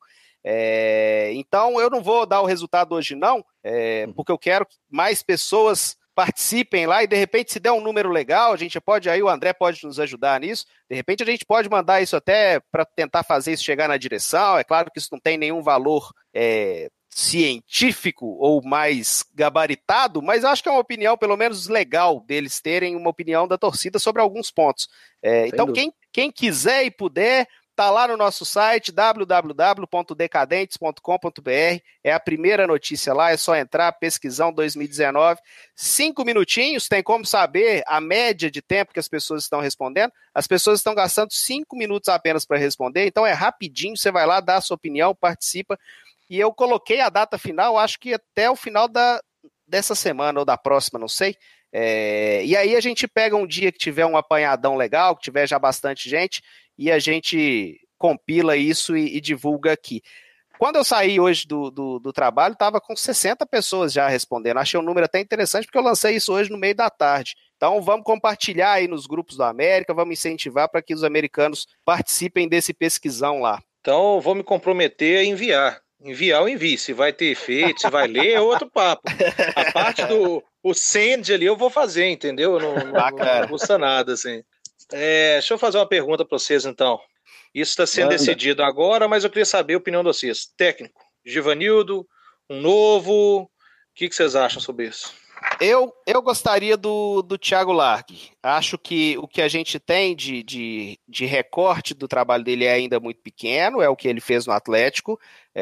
[SPEAKER 3] É, então eu não vou dar o resultado hoje não, é, porque eu quero que mais pessoas participem lá e de repente se der um número legal, a gente pode, aí o André pode nos ajudar nisso, de repente a gente pode mandar isso até para tentar fazer isso chegar na direção. É claro que isso não tem nenhum valor é, científico ou mais gabaritado, mas acho que é uma opinião pelo menos legal deles terem uma opinião da torcida sobre alguns pontos. É, então quem, quem quiser e puder, tá lá no nosso site, w w w ponto decadentes ponto com ponto b r, é a primeira notícia lá, é só entrar, pesquisão dois mil e dezenove, cinco minutinhos, tem como saber a média de tempo que as pessoas estão respondendo. As pessoas estão gastando cinco minutos apenas para responder, então é rapidinho, você vai lá, dá a sua opinião, participa, e eu coloquei a data final, acho que até o final da, dessa semana ou da próxima, não sei. É, e aí a gente pega um dia que tiver um apanhadão legal, que tiver já bastante gente, e a gente compila isso e, e divulga aqui. Quando eu saí hoje do, do, do trabalho, estava com sessenta pessoas já respondendo. Achei um número até interessante, porque eu lancei isso hoje no meio da tarde. Então vamos compartilhar aí nos grupos da América, vamos incentivar para que os americanos participem desse pesquisão lá.
[SPEAKER 2] Então vou me comprometer a enviar. Enviar eu envio. Se vai ter efeito, se vai ler, é outro papo. A parte do o send ali eu vou fazer, entendeu? Não, não, não custa nada, assim. É, deixa eu fazer uma pergunta para vocês, então. Isso está sendo Manda. decidido agora, mas eu queria saber a opinião de vocês. Técnico, Givanildo, um novo, o que, que vocês acham sobre isso?
[SPEAKER 3] Eu, eu gostaria do, do Thiago Largue. Acho que o que a gente tem de, de, de recorte do trabalho dele é ainda muito pequeno, é o que ele fez no Atlético,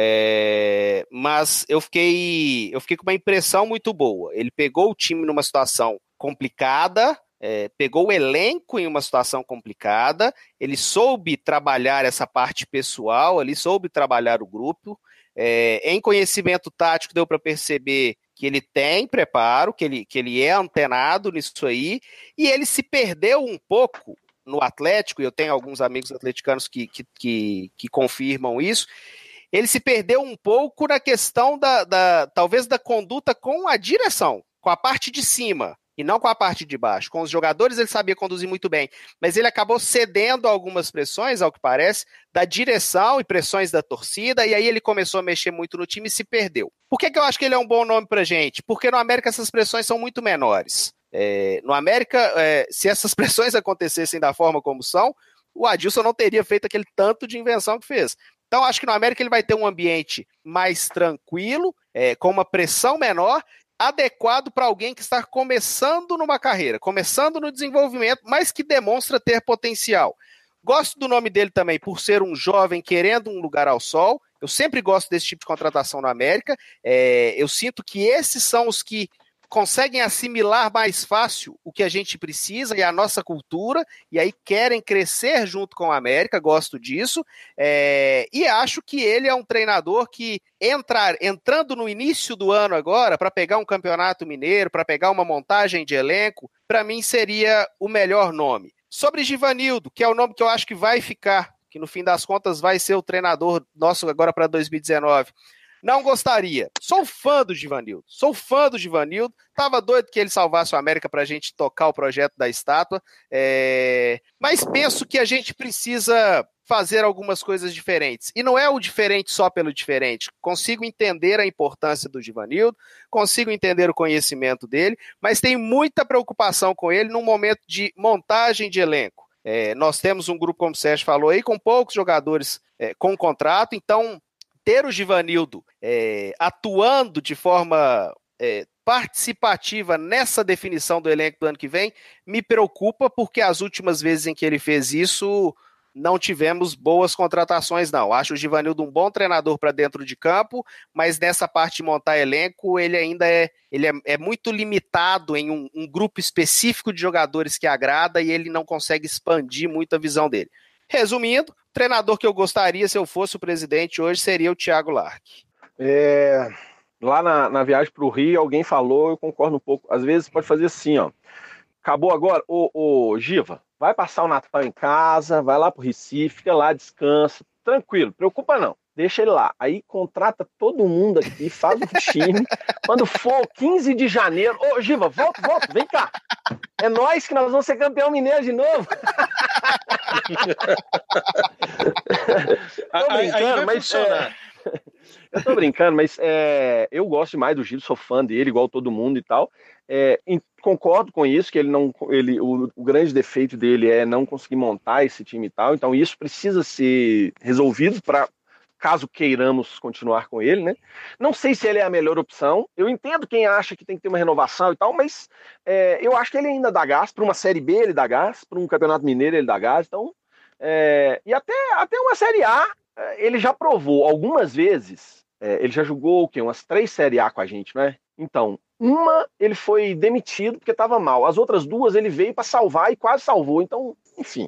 [SPEAKER 3] é, mas eu fiquei, eu fiquei com uma impressão muito boa. Ele pegou o time numa situação complicada, É, pegou o elenco em uma situação complicada, ele soube trabalhar essa parte pessoal, ele soube trabalhar o grupo, é, em conhecimento tático deu para perceber que ele tem preparo, que ele, que ele é antenado nisso aí, e ele se perdeu um pouco no Atlético, e eu tenho alguns amigos atleticanos que, que, que, que confirmam isso, ele se perdeu um pouco na questão da, da, talvez da conduta com a direção, com a parte de cima, e não com a parte de baixo. Com os jogadores ele sabia conduzir muito bem, mas ele acabou cedendo a algumas pressões, ao que parece, da direção e pressões da torcida, e aí ele começou a mexer muito no time e se perdeu. Por que, que eu acho que ele é um bom nome pra gente? Porque no América essas pressões são muito menores. É, no América, é, se essas pressões acontecessem da forma como são, o Adilson não teria feito aquele tanto de invenção que fez. Então acho que no América ele vai ter um ambiente mais tranquilo, é, com uma pressão menor, adequado para alguém que está começando numa carreira, começando no desenvolvimento, mas que demonstra ter potencial. Gosto do nome dele também por ser um jovem querendo um lugar ao sol. Eu sempre gosto desse tipo de contratação na América. É, eu sinto que esses são os que conseguem assimilar mais fácil o que a gente precisa e a nossa cultura, e aí querem crescer junto com a América, gosto disso, é, e acho que ele é um treinador que entrar, entrando no início do ano agora, para pegar um campeonato mineiro, para pegar uma montagem de elenco, para mim seria o melhor nome. Sobre Givanildo, que é o nome que eu acho que vai ficar, que no fim das contas vai ser o treinador nosso agora para dois mil e dezenove, não gostaria. Sou fã do Givanildo. Sou fã do Givanildo. Tava doido que ele salvasse o América pra gente tocar o projeto da estátua. É... Mas penso que a gente precisa fazer algumas coisas diferentes. E não é o diferente só pelo diferente. Consigo entender a importância do Givanildo, consigo entender o conhecimento dele, mas tenho muita preocupação com ele num momento de montagem de elenco. É, nós temos um grupo, como o Sérgio falou aí, com poucos jogadores é, com contrato, então ter o Givanildo é, atuando de forma é, participativa nessa definição do elenco do ano que vem, me preocupa porque as últimas vezes em que ele fez isso, não tivemos boas contratações, não. Acho o Givanildo um bom treinador para dentro de campo, mas nessa parte de montar elenco, ele ainda é, ele é, é muito limitado em um, um grupo específico de jogadores que agrada e ele não consegue expandir muito a visão dele. Resumindo, o treinador que eu gostaria, se eu fosse o presidente hoje, seria o Thiago Largue.
[SPEAKER 1] É... Lá na, na viagem para o Rio, alguém falou, eu concordo um pouco. Às vezes pode fazer assim, ó. Acabou agora? Ô, ô, Giva, vai passar o Natal em casa, vai lá pro Recife, fica lá, descansa. Tranquilo, preocupa não. Deixa ele lá. Aí contrata todo mundo aqui, faz o time. Quando for quinze de janeiro... Ô, Giva, volta, volta, vem cá. É nós que nós vamos ser campeão mineiro de novo. Tô brincando, mas... É... Eu tô brincando, mas é, eu gosto demais do Gil, sou fã dele, igual todo mundo e tal. É, e concordo com isso, que ele não, ele, o, o grande defeito dele é não conseguir montar esse time e tal. Então isso precisa ser resolvido para caso queiramos continuar com ele, né? Não sei se ele é a melhor opção. Eu entendo quem acha que tem que ter uma renovação e tal, mas é, eu acho que ele ainda dá gás. Para uma Série B ele dá gás, para um Campeonato Mineiro ele dá gás. Então, é, e até, até uma Série A ele já provou algumas vezes. É, ele já jogou o quê? Umas três Série A com a gente, né? Então, uma ele foi demitido porque estava mal. As outras duas ele veio para salvar e quase salvou. Então, enfim,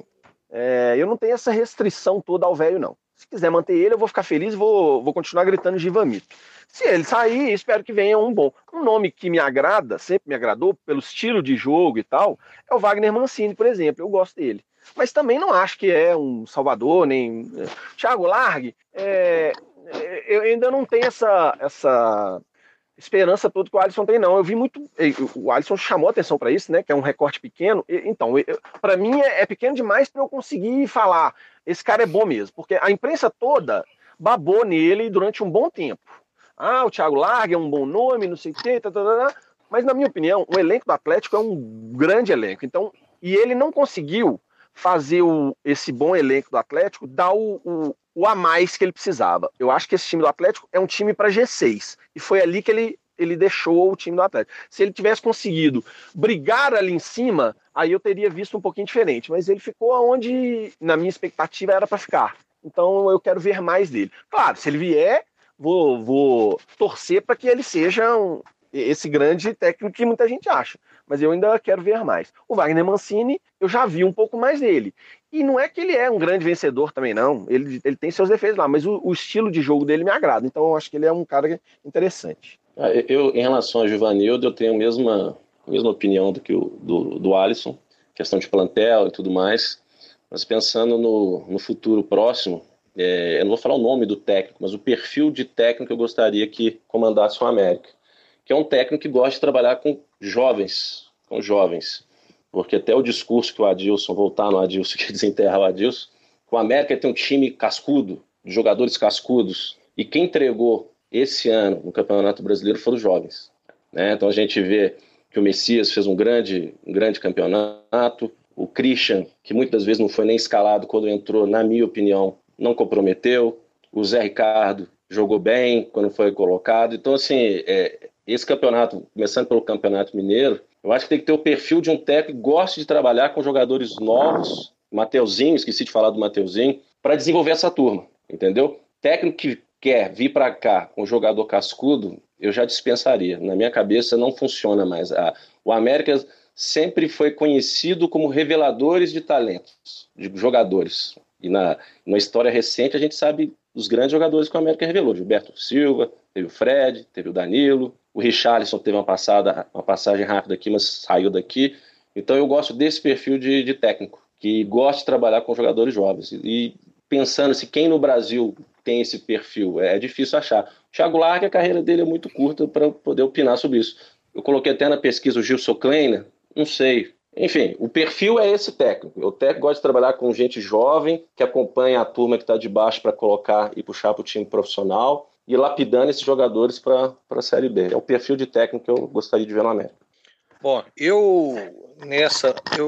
[SPEAKER 1] é, eu não tenho essa restrição toda ao velho, não. Se quiser manter ele, eu vou ficar feliz e vou, vou continuar gritando Givamito. Se ele sair, espero que venha um bom. Um nome que me agrada, sempre me agradou, pelo estilo de jogo e tal, é o Wagner Mancini, por exemplo. Eu gosto dele. Mas também não acho que é um salvador, nem... Thiago Largue, é... eu ainda não tenho essa, essa esperança toda que o Alisson tem, não. Eu vi muito... O Alisson chamou atenção para isso, né? Que é um recorte pequeno. Então, para mim é pequeno demais para eu conseguir falar esse cara é bom mesmo. Porque a imprensa toda babou nele durante um bom tempo. Ah, o Thiago Largue é um bom nome, não sei o quê, tá, tá, tá, tá. Mas na minha opinião, o elenco do Atlético é um grande elenco. Então, e ele não conseguiu fazer o, esse bom elenco do Atlético dar o, o, o a mais que ele precisava. Eu acho que esse time do Atlético é um time para G seis. E foi ali que ele, ele deixou o time do Atlético. Se ele tivesse conseguido brigar ali em cima, aí eu teria visto um pouquinho diferente. Mas ele ficou onde, na minha expectativa, era para ficar. Então eu quero ver mais dele. Claro, se ele vier, vou, vou torcer para que ele seja um, esse grande técnico que muita gente acha. Mas eu ainda quero ver mais. O Wagner Mancini, eu já vi um pouco mais dele. E não é que ele é um grande vencedor também, não. Ele, ele tem seus defeitos lá, mas o, o estilo de jogo dele me agrada. Então eu acho que ele é um cara interessante.
[SPEAKER 4] Eu, em relação a Givanildo, eu tenho a mesma, a mesma opinião do que o do, do Alisson, questão de plantel e tudo mais. Mas pensando no, no futuro próximo, é, eu não vou falar o nome do técnico, mas o perfil de técnico que eu gostaria que comandasse o América. Que é um técnico que gosta de trabalhar com jovens, com jovens. Porque até o discurso que o Adilson, voltar no Adilson, que desenterrar o Adilson, o América tem um time cascudo, de jogadores cascudos, e quem entregou esse ano no Campeonato Brasileiro foram os jovens. Né? Então a gente vê que o Messias fez um grande, um grande campeonato, o Christian, que muitas vezes não foi nem escalado quando entrou, na minha opinião, não comprometeu, o Zé Ricardo jogou bem quando foi colocado. Então, assim, é, esse campeonato, começando pelo Campeonato Mineiro, eu acho que tem que ter o perfil de um técnico que goste de trabalhar com jogadores novos, Mateuzinho, esqueci de falar do Mateuzinho, para desenvolver essa turma, entendeu? Técnico que quer vir para cá com um jogador cascudo, eu já dispensaria. Na minha cabeça não funciona mais. A, o América sempre foi conhecido como reveladores de talentos, de jogadores. E na, na história recente a gente sabe dos grandes jogadores que o América revelou. Gilberto Silva, teve o Fred, teve o Danilo, o Richarlison teve uma, passada, uma passagem rápida aqui, mas saiu daqui. Então eu gosto desse perfil de, de técnico, que gosta de trabalhar com jogadores jovens. E pensando se quem no Brasil tem esse perfil, é difícil achar. O Thiago Largue, a carreira dele é muito curta para poder opinar sobre isso. Eu coloquei até na pesquisa o Gilson Kleiner, não sei. Enfim, o perfil é esse técnico. O técnico gosta de trabalhar com gente jovem, que acompanha a turma que está de baixo para colocar e puxar para o time profissional, e lapidando esses jogadores para a Série B. É o perfil de técnico que eu gostaria de ver no América.
[SPEAKER 2] Bom, eu nessa, eu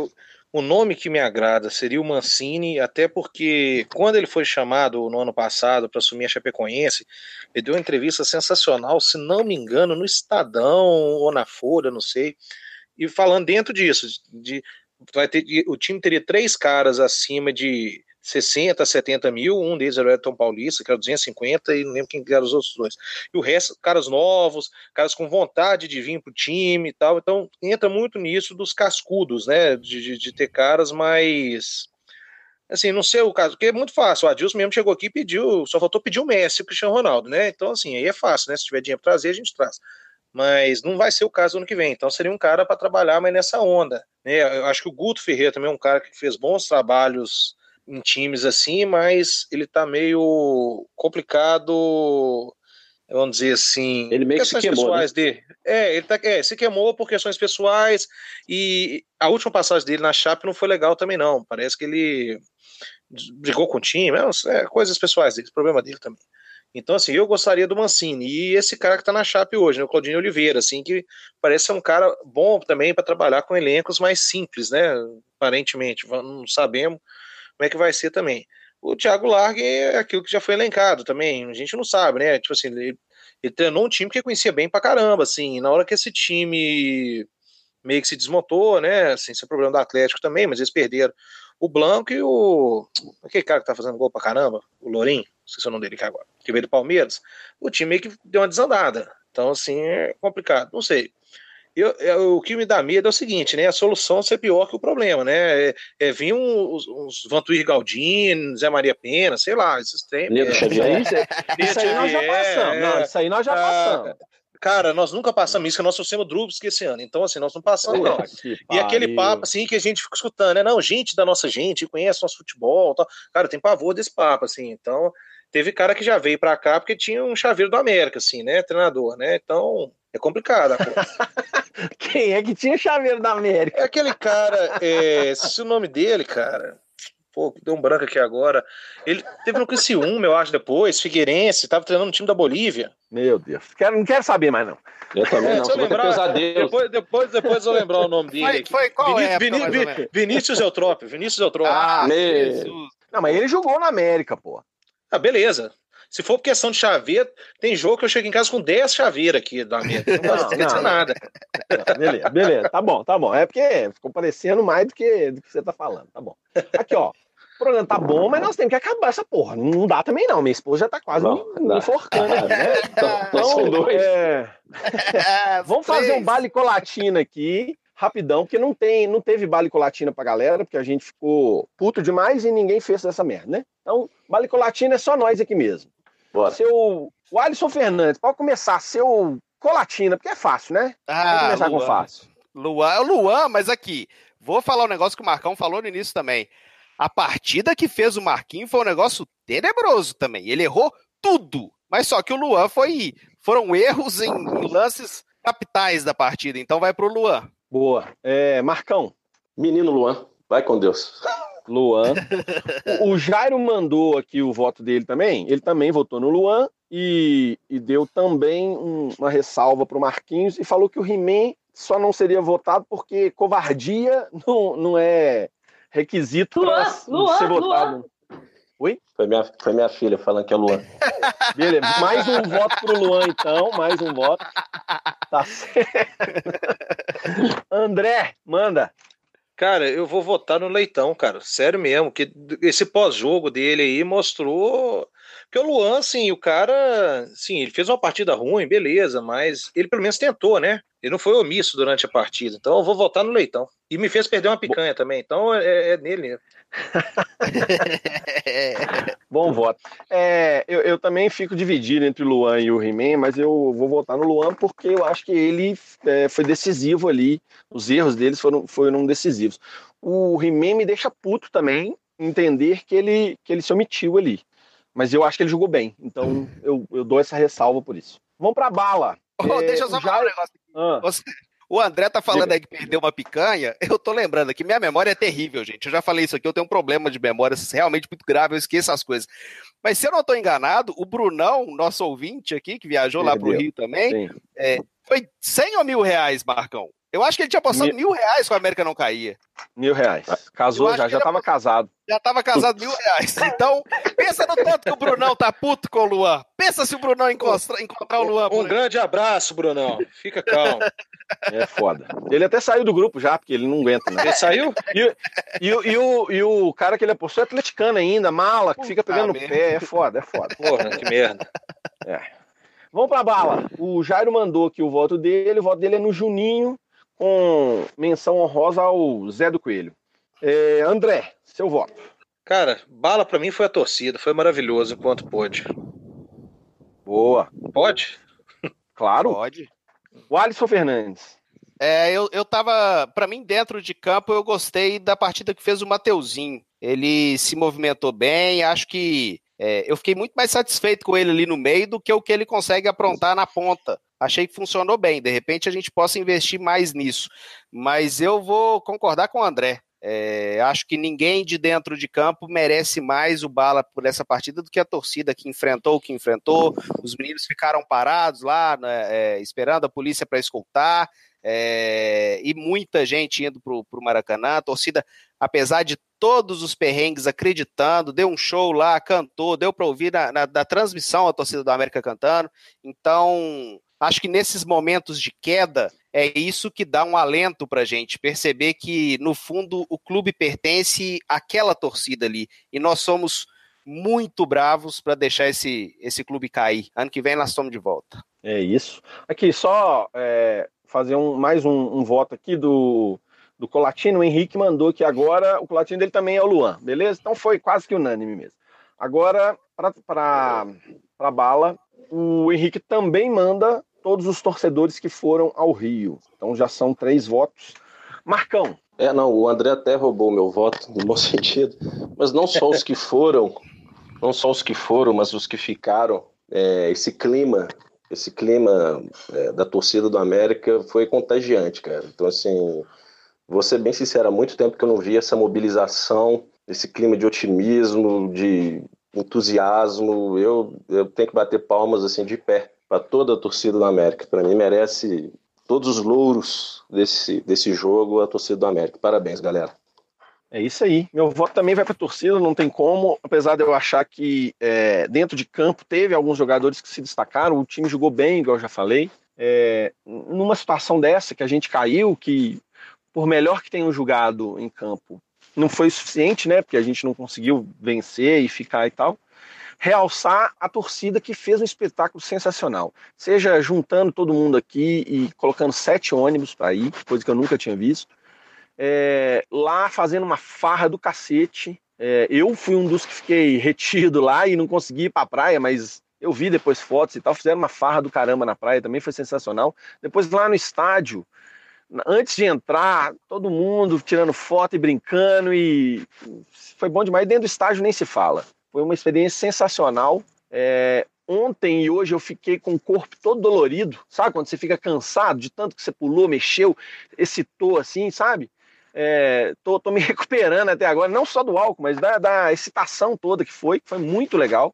[SPEAKER 2] o nome que me agrada seria o Mancini, até porque quando ele foi chamado no ano passado para assumir a Chapecoense, ele deu uma entrevista sensacional, se não me engano, no Estadão ou na Folha, não sei, e falando dentro disso, de, vai ter, o time teria três caras acima de sessenta, setenta mil, um deles era o Elton Paulista, que era duzentos e cinquenta, e não lembro quem eram os outros dois. E o resto, caras novos, caras com vontade de vir pro time e tal, então entra muito nisso dos cascudos, né, de, de, de ter caras mais... Assim, não sei o caso, porque é muito fácil, o Adilson mesmo chegou aqui e pediu, só faltou pedir o Messi e o Cristiano Ronaldo, né, então assim, aí é fácil, né, se tiver dinheiro pra trazer, a gente traz. Mas não vai ser o caso ano que vem, então seria um cara para trabalhar mais nessa onda, né, eu acho que o Guto Ferreira também é um cara que fez bons trabalhos em times assim, mas ele tá meio complicado, vamos dizer assim,
[SPEAKER 4] ele meio que
[SPEAKER 2] questões
[SPEAKER 4] se queimou,
[SPEAKER 2] pessoais,
[SPEAKER 4] né?
[SPEAKER 2] dele. É, ele tá, é, se queimou por questões pessoais, e a última passagem dele na Chape não foi legal também não, parece que ele brigou com o time, é, coisas pessoais dele, problema dele também. Então, assim, eu gostaria do Mancini, e esse cara que tá na Chape hoje, né, o Claudinho Oliveira, assim, que parece ser um cara bom também para trabalhar com elencos mais simples, né, aparentemente, não sabemos como é que vai ser também. O Thiago Largue é aquilo que já foi elencado também, a gente não sabe, né, tipo assim, ele, ele treinou um time que conhecia bem pra caramba, assim, na hora que esse time meio que se desmontou, né, assim, esse é o problema do Atlético também, mas eles perderam o Blanco e o... aquele cara que tá fazendo gol pra caramba, o Lourinho, não sei se é o nome dele aqui agora, que veio do Palmeiras, o time meio que deu uma desandada, então assim, é complicado, não sei. Eu, eu, o que me dá medo é o seguinte, né? A solução ser pior que o problema, né? É, é vir uns, uns Vantuir Galdino, Zé Maria Pena, sei lá, esses tempos.
[SPEAKER 4] Neto Xavier.
[SPEAKER 1] Isso, isso aí nós já passamos. Não, isso aí nós já passamos.
[SPEAKER 2] Cara, nós nunca passamos isso, que nós trouxemos Drubs esse ano. Então, assim, nós não passamos, não. E aquele papo, assim, que a gente fica escutando, né? Não, gente da nossa gente, conhece nosso futebol, tal. Cara, tem pavor desse papo, assim. Então, teve cara que já veio pra cá porque tinha um chaveiro do América, assim, né? Treinador, né? Então, é complicado a coisa.
[SPEAKER 1] Quem é que tinha chaveiro da América?
[SPEAKER 2] É aquele cara, é, se o nome dele, cara, pô, deu um branco aqui agora, ele teve no Criciúma, eu acho, depois, Figueirense, tava treinando no time da Bolívia.
[SPEAKER 1] Meu Deus, quero, não quero saber mais não.
[SPEAKER 4] Eu também
[SPEAKER 2] É,
[SPEAKER 4] não,
[SPEAKER 2] deixa eu lembrar, depois, depois, depois eu lembrar o nome dele.
[SPEAKER 3] Foi, foi qual
[SPEAKER 2] Viní-
[SPEAKER 3] época,
[SPEAKER 2] Viní-
[SPEAKER 3] mais ou
[SPEAKER 2] Vi-
[SPEAKER 3] menos?
[SPEAKER 2] Vinícius Eutrópio, Vinícius Eutrópio.
[SPEAKER 3] Ah,
[SPEAKER 4] Me-
[SPEAKER 3] Jesus.
[SPEAKER 1] Não, mas ele jogou na América, pô.
[SPEAKER 2] Ah, beleza. Se for por questão de chaveiro, tem jogo que eu chego em casa com dez chaveiros aqui da América. Não,
[SPEAKER 1] Não,
[SPEAKER 2] não quer dizer
[SPEAKER 1] não.
[SPEAKER 2] nada.
[SPEAKER 1] Não, beleza, beleza, tá bom, tá bom. É porque ficou parecendo mais do que, do que você tá falando, tá bom. Aqui, ó, o programa tá bom, mas nós temos que acabar essa porra. Não dá também não, minha esposa já tá quase
[SPEAKER 4] Não,
[SPEAKER 1] me,
[SPEAKER 4] dá.
[SPEAKER 1] me enforcando aqui, né?
[SPEAKER 4] Então, são dois.
[SPEAKER 1] é, vamos fazer um bale colatina aqui, rapidão, porque não, tem, não teve bale colatina pra galera, porque a gente ficou puto demais e ninguém fez essa merda, né? Então, bale colatina é só nós aqui mesmo.
[SPEAKER 4] Bora.
[SPEAKER 1] Seu, o Alisson Fernandes, pode começar seu colatina, porque é fácil, né? Vamos
[SPEAKER 3] Ah,
[SPEAKER 1] começar com
[SPEAKER 3] Luan.
[SPEAKER 1] fácil.
[SPEAKER 3] Luan, é o Luan, mas aqui, vou falar um negócio que o Marcão falou no início também. A partida que fez o Marquinhos foi um negócio tenebroso também. Ele errou tudo, mas só que o Luan foi, foram erros em, em lances capitais da partida, então vai pro Luan.
[SPEAKER 1] Boa. É, Marcão.
[SPEAKER 4] Menino Luan, vai com Deus.
[SPEAKER 1] Luan. O, o Jairo mandou aqui o voto dele também. Ele também votou no Luan e, e deu também um- uma ressalva pro Marquinhos e falou que o He-Man só não seria votado porque covardia não, não é requisito
[SPEAKER 5] Luan,
[SPEAKER 1] para
[SPEAKER 5] Luan,
[SPEAKER 1] ser
[SPEAKER 5] Luan.
[SPEAKER 1] votado. Oi?
[SPEAKER 4] Foi minha, foi minha filha falando que é Luan.
[SPEAKER 1] Beleza. Mais um voto pro Luan, então. Mais um voto. Tá certo. André, manda.
[SPEAKER 2] Cara, eu vou votar no Leitão, cara. Sério mesmo, que esse pós-jogo dele aí mostrou que o Luan, assim, o cara, sim, ele fez uma partida ruim, beleza, mas ele pelo menos tentou, né? Ele não foi omisso durante a partida. Então eu vou votar no Leitão. E me fez perder uma picanha também, então é, é nele mesmo.
[SPEAKER 1] Bom voto. É, eu, eu também fico dividido entre o Luan e o He-Man, mas eu vou votar no Luan porque eu acho que ele é, foi decisivo ali. Os erros deles foram, foram decisivos. O He-Man me deixa puto também entender que ele, que ele se omitiu ali. Mas eu acho que ele jogou bem. Então eu, eu dou essa ressalva por isso. Vamos pra bala.
[SPEAKER 3] Ô,
[SPEAKER 1] É,
[SPEAKER 3] deixa eu só
[SPEAKER 1] o
[SPEAKER 3] falar um
[SPEAKER 1] Jairo-
[SPEAKER 3] negócio aqui.
[SPEAKER 1] Ah,
[SPEAKER 3] Você- O André tá falando
[SPEAKER 1] Diga.
[SPEAKER 3] aí que perdeu uma picanha. Eu tô lembrando aqui, minha memória é terrível, gente. Eu já falei isso aqui, eu tenho um problema de memória realmente muito grave, eu esqueço as coisas. Mas se eu não tô enganado, o Brunão, nosso ouvinte aqui, que viajou lá pro
[SPEAKER 1] Perdeu.
[SPEAKER 3] Rio também,
[SPEAKER 1] sim.
[SPEAKER 3] é, foi cem ou mil reais, Marcão? Eu acho que ele tinha apostado mil, mil reais que o América não caía.
[SPEAKER 1] Mil reais. Casou, já, já tava casado.
[SPEAKER 3] Já tava casado mil reais. Então, pensa no tanto que o Brunão tá puto com o Luan. Pensa se o Brunão encontrar, encontrar o Luan.
[SPEAKER 2] Um grande abraço, Brunão. Fica calmo.
[SPEAKER 1] É foda. Ele até saiu do grupo já, porque ele não aguenta, né?
[SPEAKER 2] Ele saiu?
[SPEAKER 1] E, e, e, o, e o cara que ele apostou é atleticano ainda, mala, que fica pegando no pé. É foda, é foda.
[SPEAKER 2] Porra, que merda.
[SPEAKER 1] É. Vamos pra bala. O Jairo mandou aqui o voto dele. O voto dele é no Juninho, com menção honrosa ao Zé do Coelho. É, André, seu voto.
[SPEAKER 2] Cara, bala pra mim foi a torcida. Foi maravilhoso enquanto pôde.
[SPEAKER 1] Boa.
[SPEAKER 2] Pode?
[SPEAKER 1] Claro.
[SPEAKER 3] Pode.
[SPEAKER 1] O Alisson Fernandes.
[SPEAKER 3] É, eu, eu tava, pra mim, dentro de campo, eu gostei da partida que fez o Mateuzinho. Ele se movimentou bem, acho que é, eu fiquei muito mais satisfeito com ele ali no meio do que o que ele consegue aprontar na ponta. Achei que funcionou bem, de repente a gente possa investir mais nisso. Mas eu vou concordar com o André. É, acho que ninguém de dentro de campo merece mais o Bala por essa partida do que a torcida que enfrentou o que enfrentou. Os meninos ficaram parados lá, né, é, esperando a polícia para escoltar, é, e muita gente indo para o Maracanã. A torcida, apesar de todos os perrengues, acreditando, deu um show lá, cantou, deu para ouvir na, na, na transmissão a torcida do América cantando. Então, acho que nesses momentos de queda, é isso que dá um alento pra gente, perceber que, no fundo, o clube pertence àquela torcida ali, e nós somos muito bravos para deixar esse, esse clube cair. Ano que vem nós estamos de volta.
[SPEAKER 1] É isso. Aqui, só é, fazer um, mais um, um voto aqui do, do Colatino. O Henrique mandou que agora o Colatino dele também é o Luan, beleza? Então foi quase que unânime mesmo. Agora, para a bala, o Henrique também manda todos os torcedores que foram ao Rio. Então já são três votos. Marcão.
[SPEAKER 4] É, não, o André até roubou meu voto, no bom sentido. Mas não só os que foram, não só os que foram, mas os que ficaram. É, esse clima, esse clima é, da torcida do América foi contagiante, cara. Então, assim, vou ser bem sincero, há muito tempo que eu não vi essa mobilização, esse clima de otimismo, de entusiasmo. Eu, eu tenho que bater palmas, assim, de pé para toda a torcida do América. Para mim, merece todos os louros desse, desse jogo, a torcida do América. Parabéns, galera.
[SPEAKER 1] É isso aí. Meu voto também vai para a torcida, não tem como, apesar de eu achar que é, dentro de campo teve alguns jogadores que se destacaram, o time jogou bem, igual eu já falei. É, numa situação dessa, que a gente caiu, que por melhor que tenham jogado em campo, não foi suficiente, né? Porque a gente não conseguiu vencer e ficar e tal. Realçar a torcida que fez um espetáculo sensacional. Seja juntando todo mundo aqui e colocando sete ônibus para ir, coisa que eu nunca tinha visto. É, lá fazendo uma farra do cacete. É, eu fui um dos que fiquei retido lá e não consegui ir para a praia, mas eu vi depois fotos e tal. Fizeram uma farra do caramba na praia, também foi sensacional. Depois lá no estádio, antes de entrar, todo mundo tirando foto e brincando, e foi bom demais. Dentro do estádio nem se fala. Foi uma experiência sensacional. É, ontem e hoje eu fiquei com o corpo todo dolorido, sabe? Quando você fica cansado de tanto que você pulou, mexeu, excitou assim, sabe? É, tô, tô me recuperando até agora, não só do álcool, mas da, da excitação toda que foi, que foi muito legal.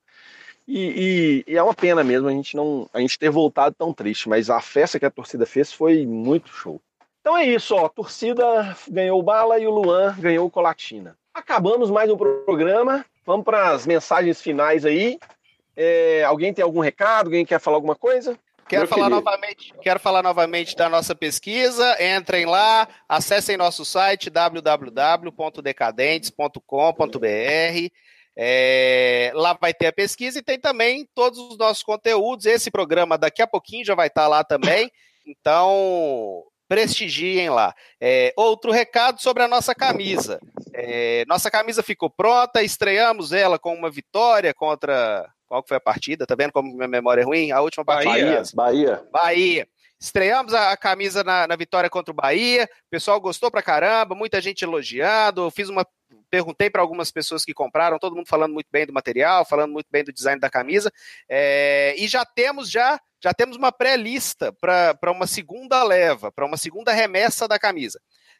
[SPEAKER 1] E, e, e é uma pena mesmo a gente, não, a gente ter voltado tão triste, mas a festa que a torcida fez foi muito show. Então é isso, ó, a torcida ganhou o Bala e o Luan ganhou o Colatina. Acabamos mais um programa. Vamos para as mensagens finais aí. É, alguém tem algum recado? Alguém quer falar alguma coisa?
[SPEAKER 3] Quero falar, novamente, quero falar novamente da nossa pesquisa. Entrem lá, acessem nosso site w w w ponto decadentes ponto com ponto b r. É, lá vai ter a pesquisa e tem também todos os nossos conteúdos. Esse programa daqui a pouquinho já vai estar lá também. Então, prestigiem lá. É, outro recado sobre a nossa camisa. É, nossa camisa ficou pronta, estreamos ela com uma vitória contra... Qual que foi a partida? Tá vendo como minha memória é ruim? A última partida.
[SPEAKER 4] Bahia. Bahia.
[SPEAKER 3] Bahia. Estreamos a, a camisa na, na vitória contra o Bahia. O pessoal gostou pra caramba, muita gente elogiando. Eu fiz uma... Perguntei para algumas pessoas que compraram, todo mundo falando muito bem do material, falando muito bem do design da camisa. É, e já temos já... Já temos uma pré-lista para uma segunda leva, para uma segunda remessa da camisa.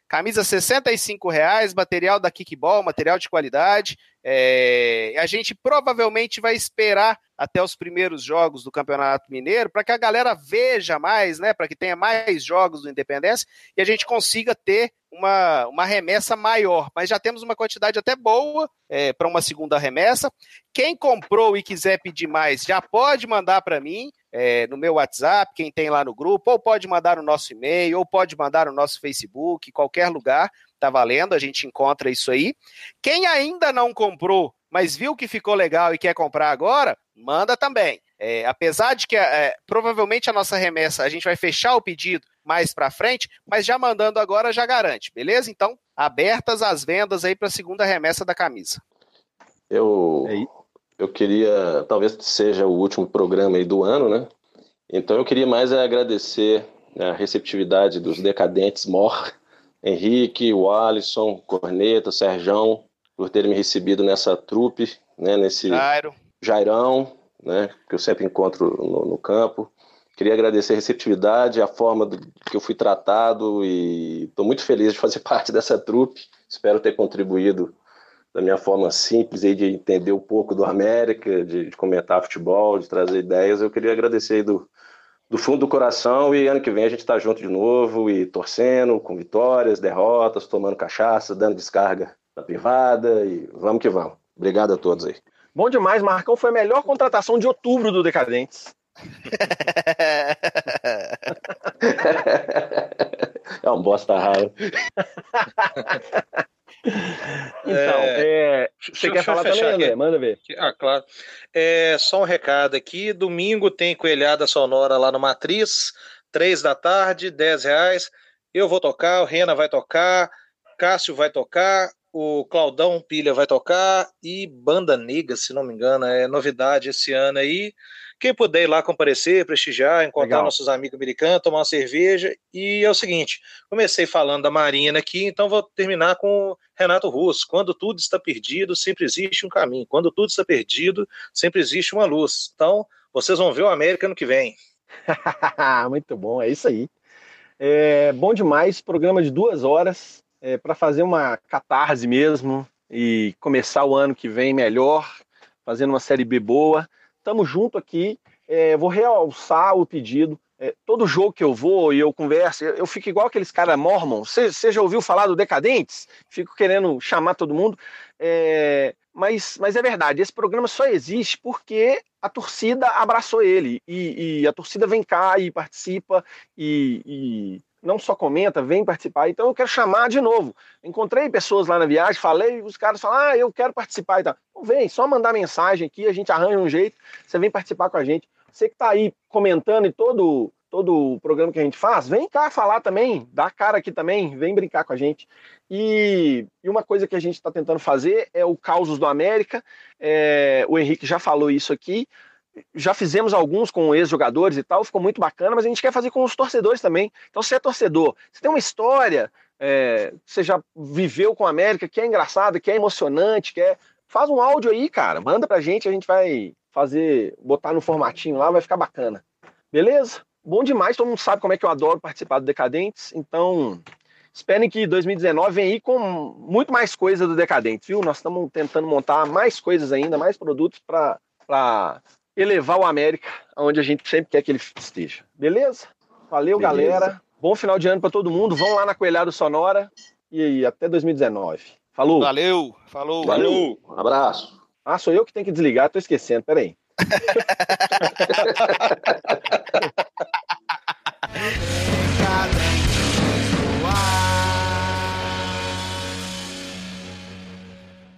[SPEAKER 3] Camisa sessenta e cinco reais, material da Kickball, material de qualidade. É, a gente provavelmente vai esperar até os primeiros jogos do Campeonato Mineiro para que a galera veja mais, né? Para que tenha mais jogos do Independência e a gente consiga ter uma, uma remessa maior. Mas já temos uma quantidade até boa é, para uma segunda remessa. Quem comprou e quiser pedir mais, já pode mandar para mim. É, no meu WhatsApp, quem tem lá no grupo, ou pode mandar no nosso e-mail, ou pode mandar no nosso Facebook, qualquer lugar, tá valendo, a gente encontra isso aí. Quem ainda não comprou, mas viu que ficou legal e quer comprar agora, manda também. É, apesar de que é, provavelmente a nossa remessa, a gente vai fechar o pedido mais pra frente, mas já mandando agora já garante, beleza? Então, abertas as vendas aí para a segunda remessa da camisa.
[SPEAKER 4] Eu... É Eu queria, talvez seja o último programa aí do ano, né? Então eu queria mais agradecer a receptividade dos decadentes Mor, Henrique, o Alisson, Corneta, o Serjão, por terem me recebido nessa trupe, né? Nesse
[SPEAKER 3] Jairo.
[SPEAKER 4] Jairão, né? Que eu sempre encontro no, no campo. Queria agradecer a receptividade, a forma do, que eu fui tratado e estou muito feliz de fazer parte dessa trupe. Espero ter contribuído da minha forma simples aí de entender um pouco do América, de, de comentar futebol, de trazer ideias. Eu queria agradecer aí do, do fundo do coração e ano que vem a gente está junto de novo e torcendo, com vitórias, derrotas, tomando cachaça, dando descarga na privada e vamos que vamos. Obrigado a todos aí.
[SPEAKER 1] Bom demais, Marcão foi a melhor contratação de outubro do Decadentes.
[SPEAKER 4] É um bosta raro.
[SPEAKER 1] Então, é, você quer falar também, André? Manda ver.
[SPEAKER 2] Ah, claro. É, só um recado aqui. Domingo tem coelhada sonora lá no Matriz, três da tarde, dez reais. Eu vou tocar, o Rena vai tocar, Cássio vai tocar, o Claudão Pilha vai tocar e Banda Negra, se não me engano, é novidade esse ano aí. Quem puder ir lá comparecer, prestigiar, encontrar Legal. Nossos amigos americanos, tomar uma cerveja. E é o seguinte, comecei falando da Marina aqui, então vou terminar com o Renato Russo. Quando tudo está perdido, sempre existe um caminho. Quando tudo está perdido, sempre existe uma luz. Então, vocês vão ver o América no que vem.
[SPEAKER 1] Muito bom, é isso aí. É bom demais, programa de duas horas, é, para fazer uma catarse mesmo e começar o ano que vem melhor, fazendo uma série B boa. Estamos junto aqui, é, vou realçar o pedido, é, todo jogo que eu vou e eu converso, eu, eu fico igual aqueles caras mormon, você já ouviu falar do Decadentes? Fico querendo chamar todo mundo, é, mas, mas é verdade, esse programa só existe porque a torcida abraçou ele, e, e a torcida vem cá e participa, e... e... não só comenta, vem participar, então eu quero chamar de novo. Encontrei pessoas lá na viagem, falei, os caras falam, ah, eu quero participar e tal. Então vem, só mandar mensagem aqui, a gente arranja um jeito, você vem participar com a gente. Você que tá aí comentando em todo, todo o programa que a gente faz, vem cá falar também, dá a cara aqui também, vem brincar com a gente. E, e uma coisa que a gente está tentando fazer é o Causos do América, é, o Henrique já falou isso aqui, já fizemos alguns com ex-jogadores e tal, ficou muito bacana, mas a gente quer fazer com os torcedores também. Então, se é torcedor, se tem uma história, é, você já viveu com a América, que é engraçada, que é emocionante, que é... faz um áudio aí, cara, manda pra gente, a gente vai fazer, botar no formatinho lá, vai ficar bacana. Beleza? Bom demais, todo mundo sabe como é que eu adoro participar do Decadentes, então esperem que dois mil e dezenove vem aí com muito mais coisa do Decadentes, viu? Nós estamos tentando montar mais coisas ainda, mais produtos para... pra... elevar o América, onde a gente sempre quer que ele esteja. Beleza? Valeu, Beleza. Galera. Bom final de ano para todo mundo. Vão lá na Coelhada Sonora e até dois mil e dezenove. Falou.
[SPEAKER 3] Valeu. Falou.
[SPEAKER 4] Valeu. Um abraço.
[SPEAKER 1] Ah, sou eu que tenho que desligar. Tô esquecendo. Peraí.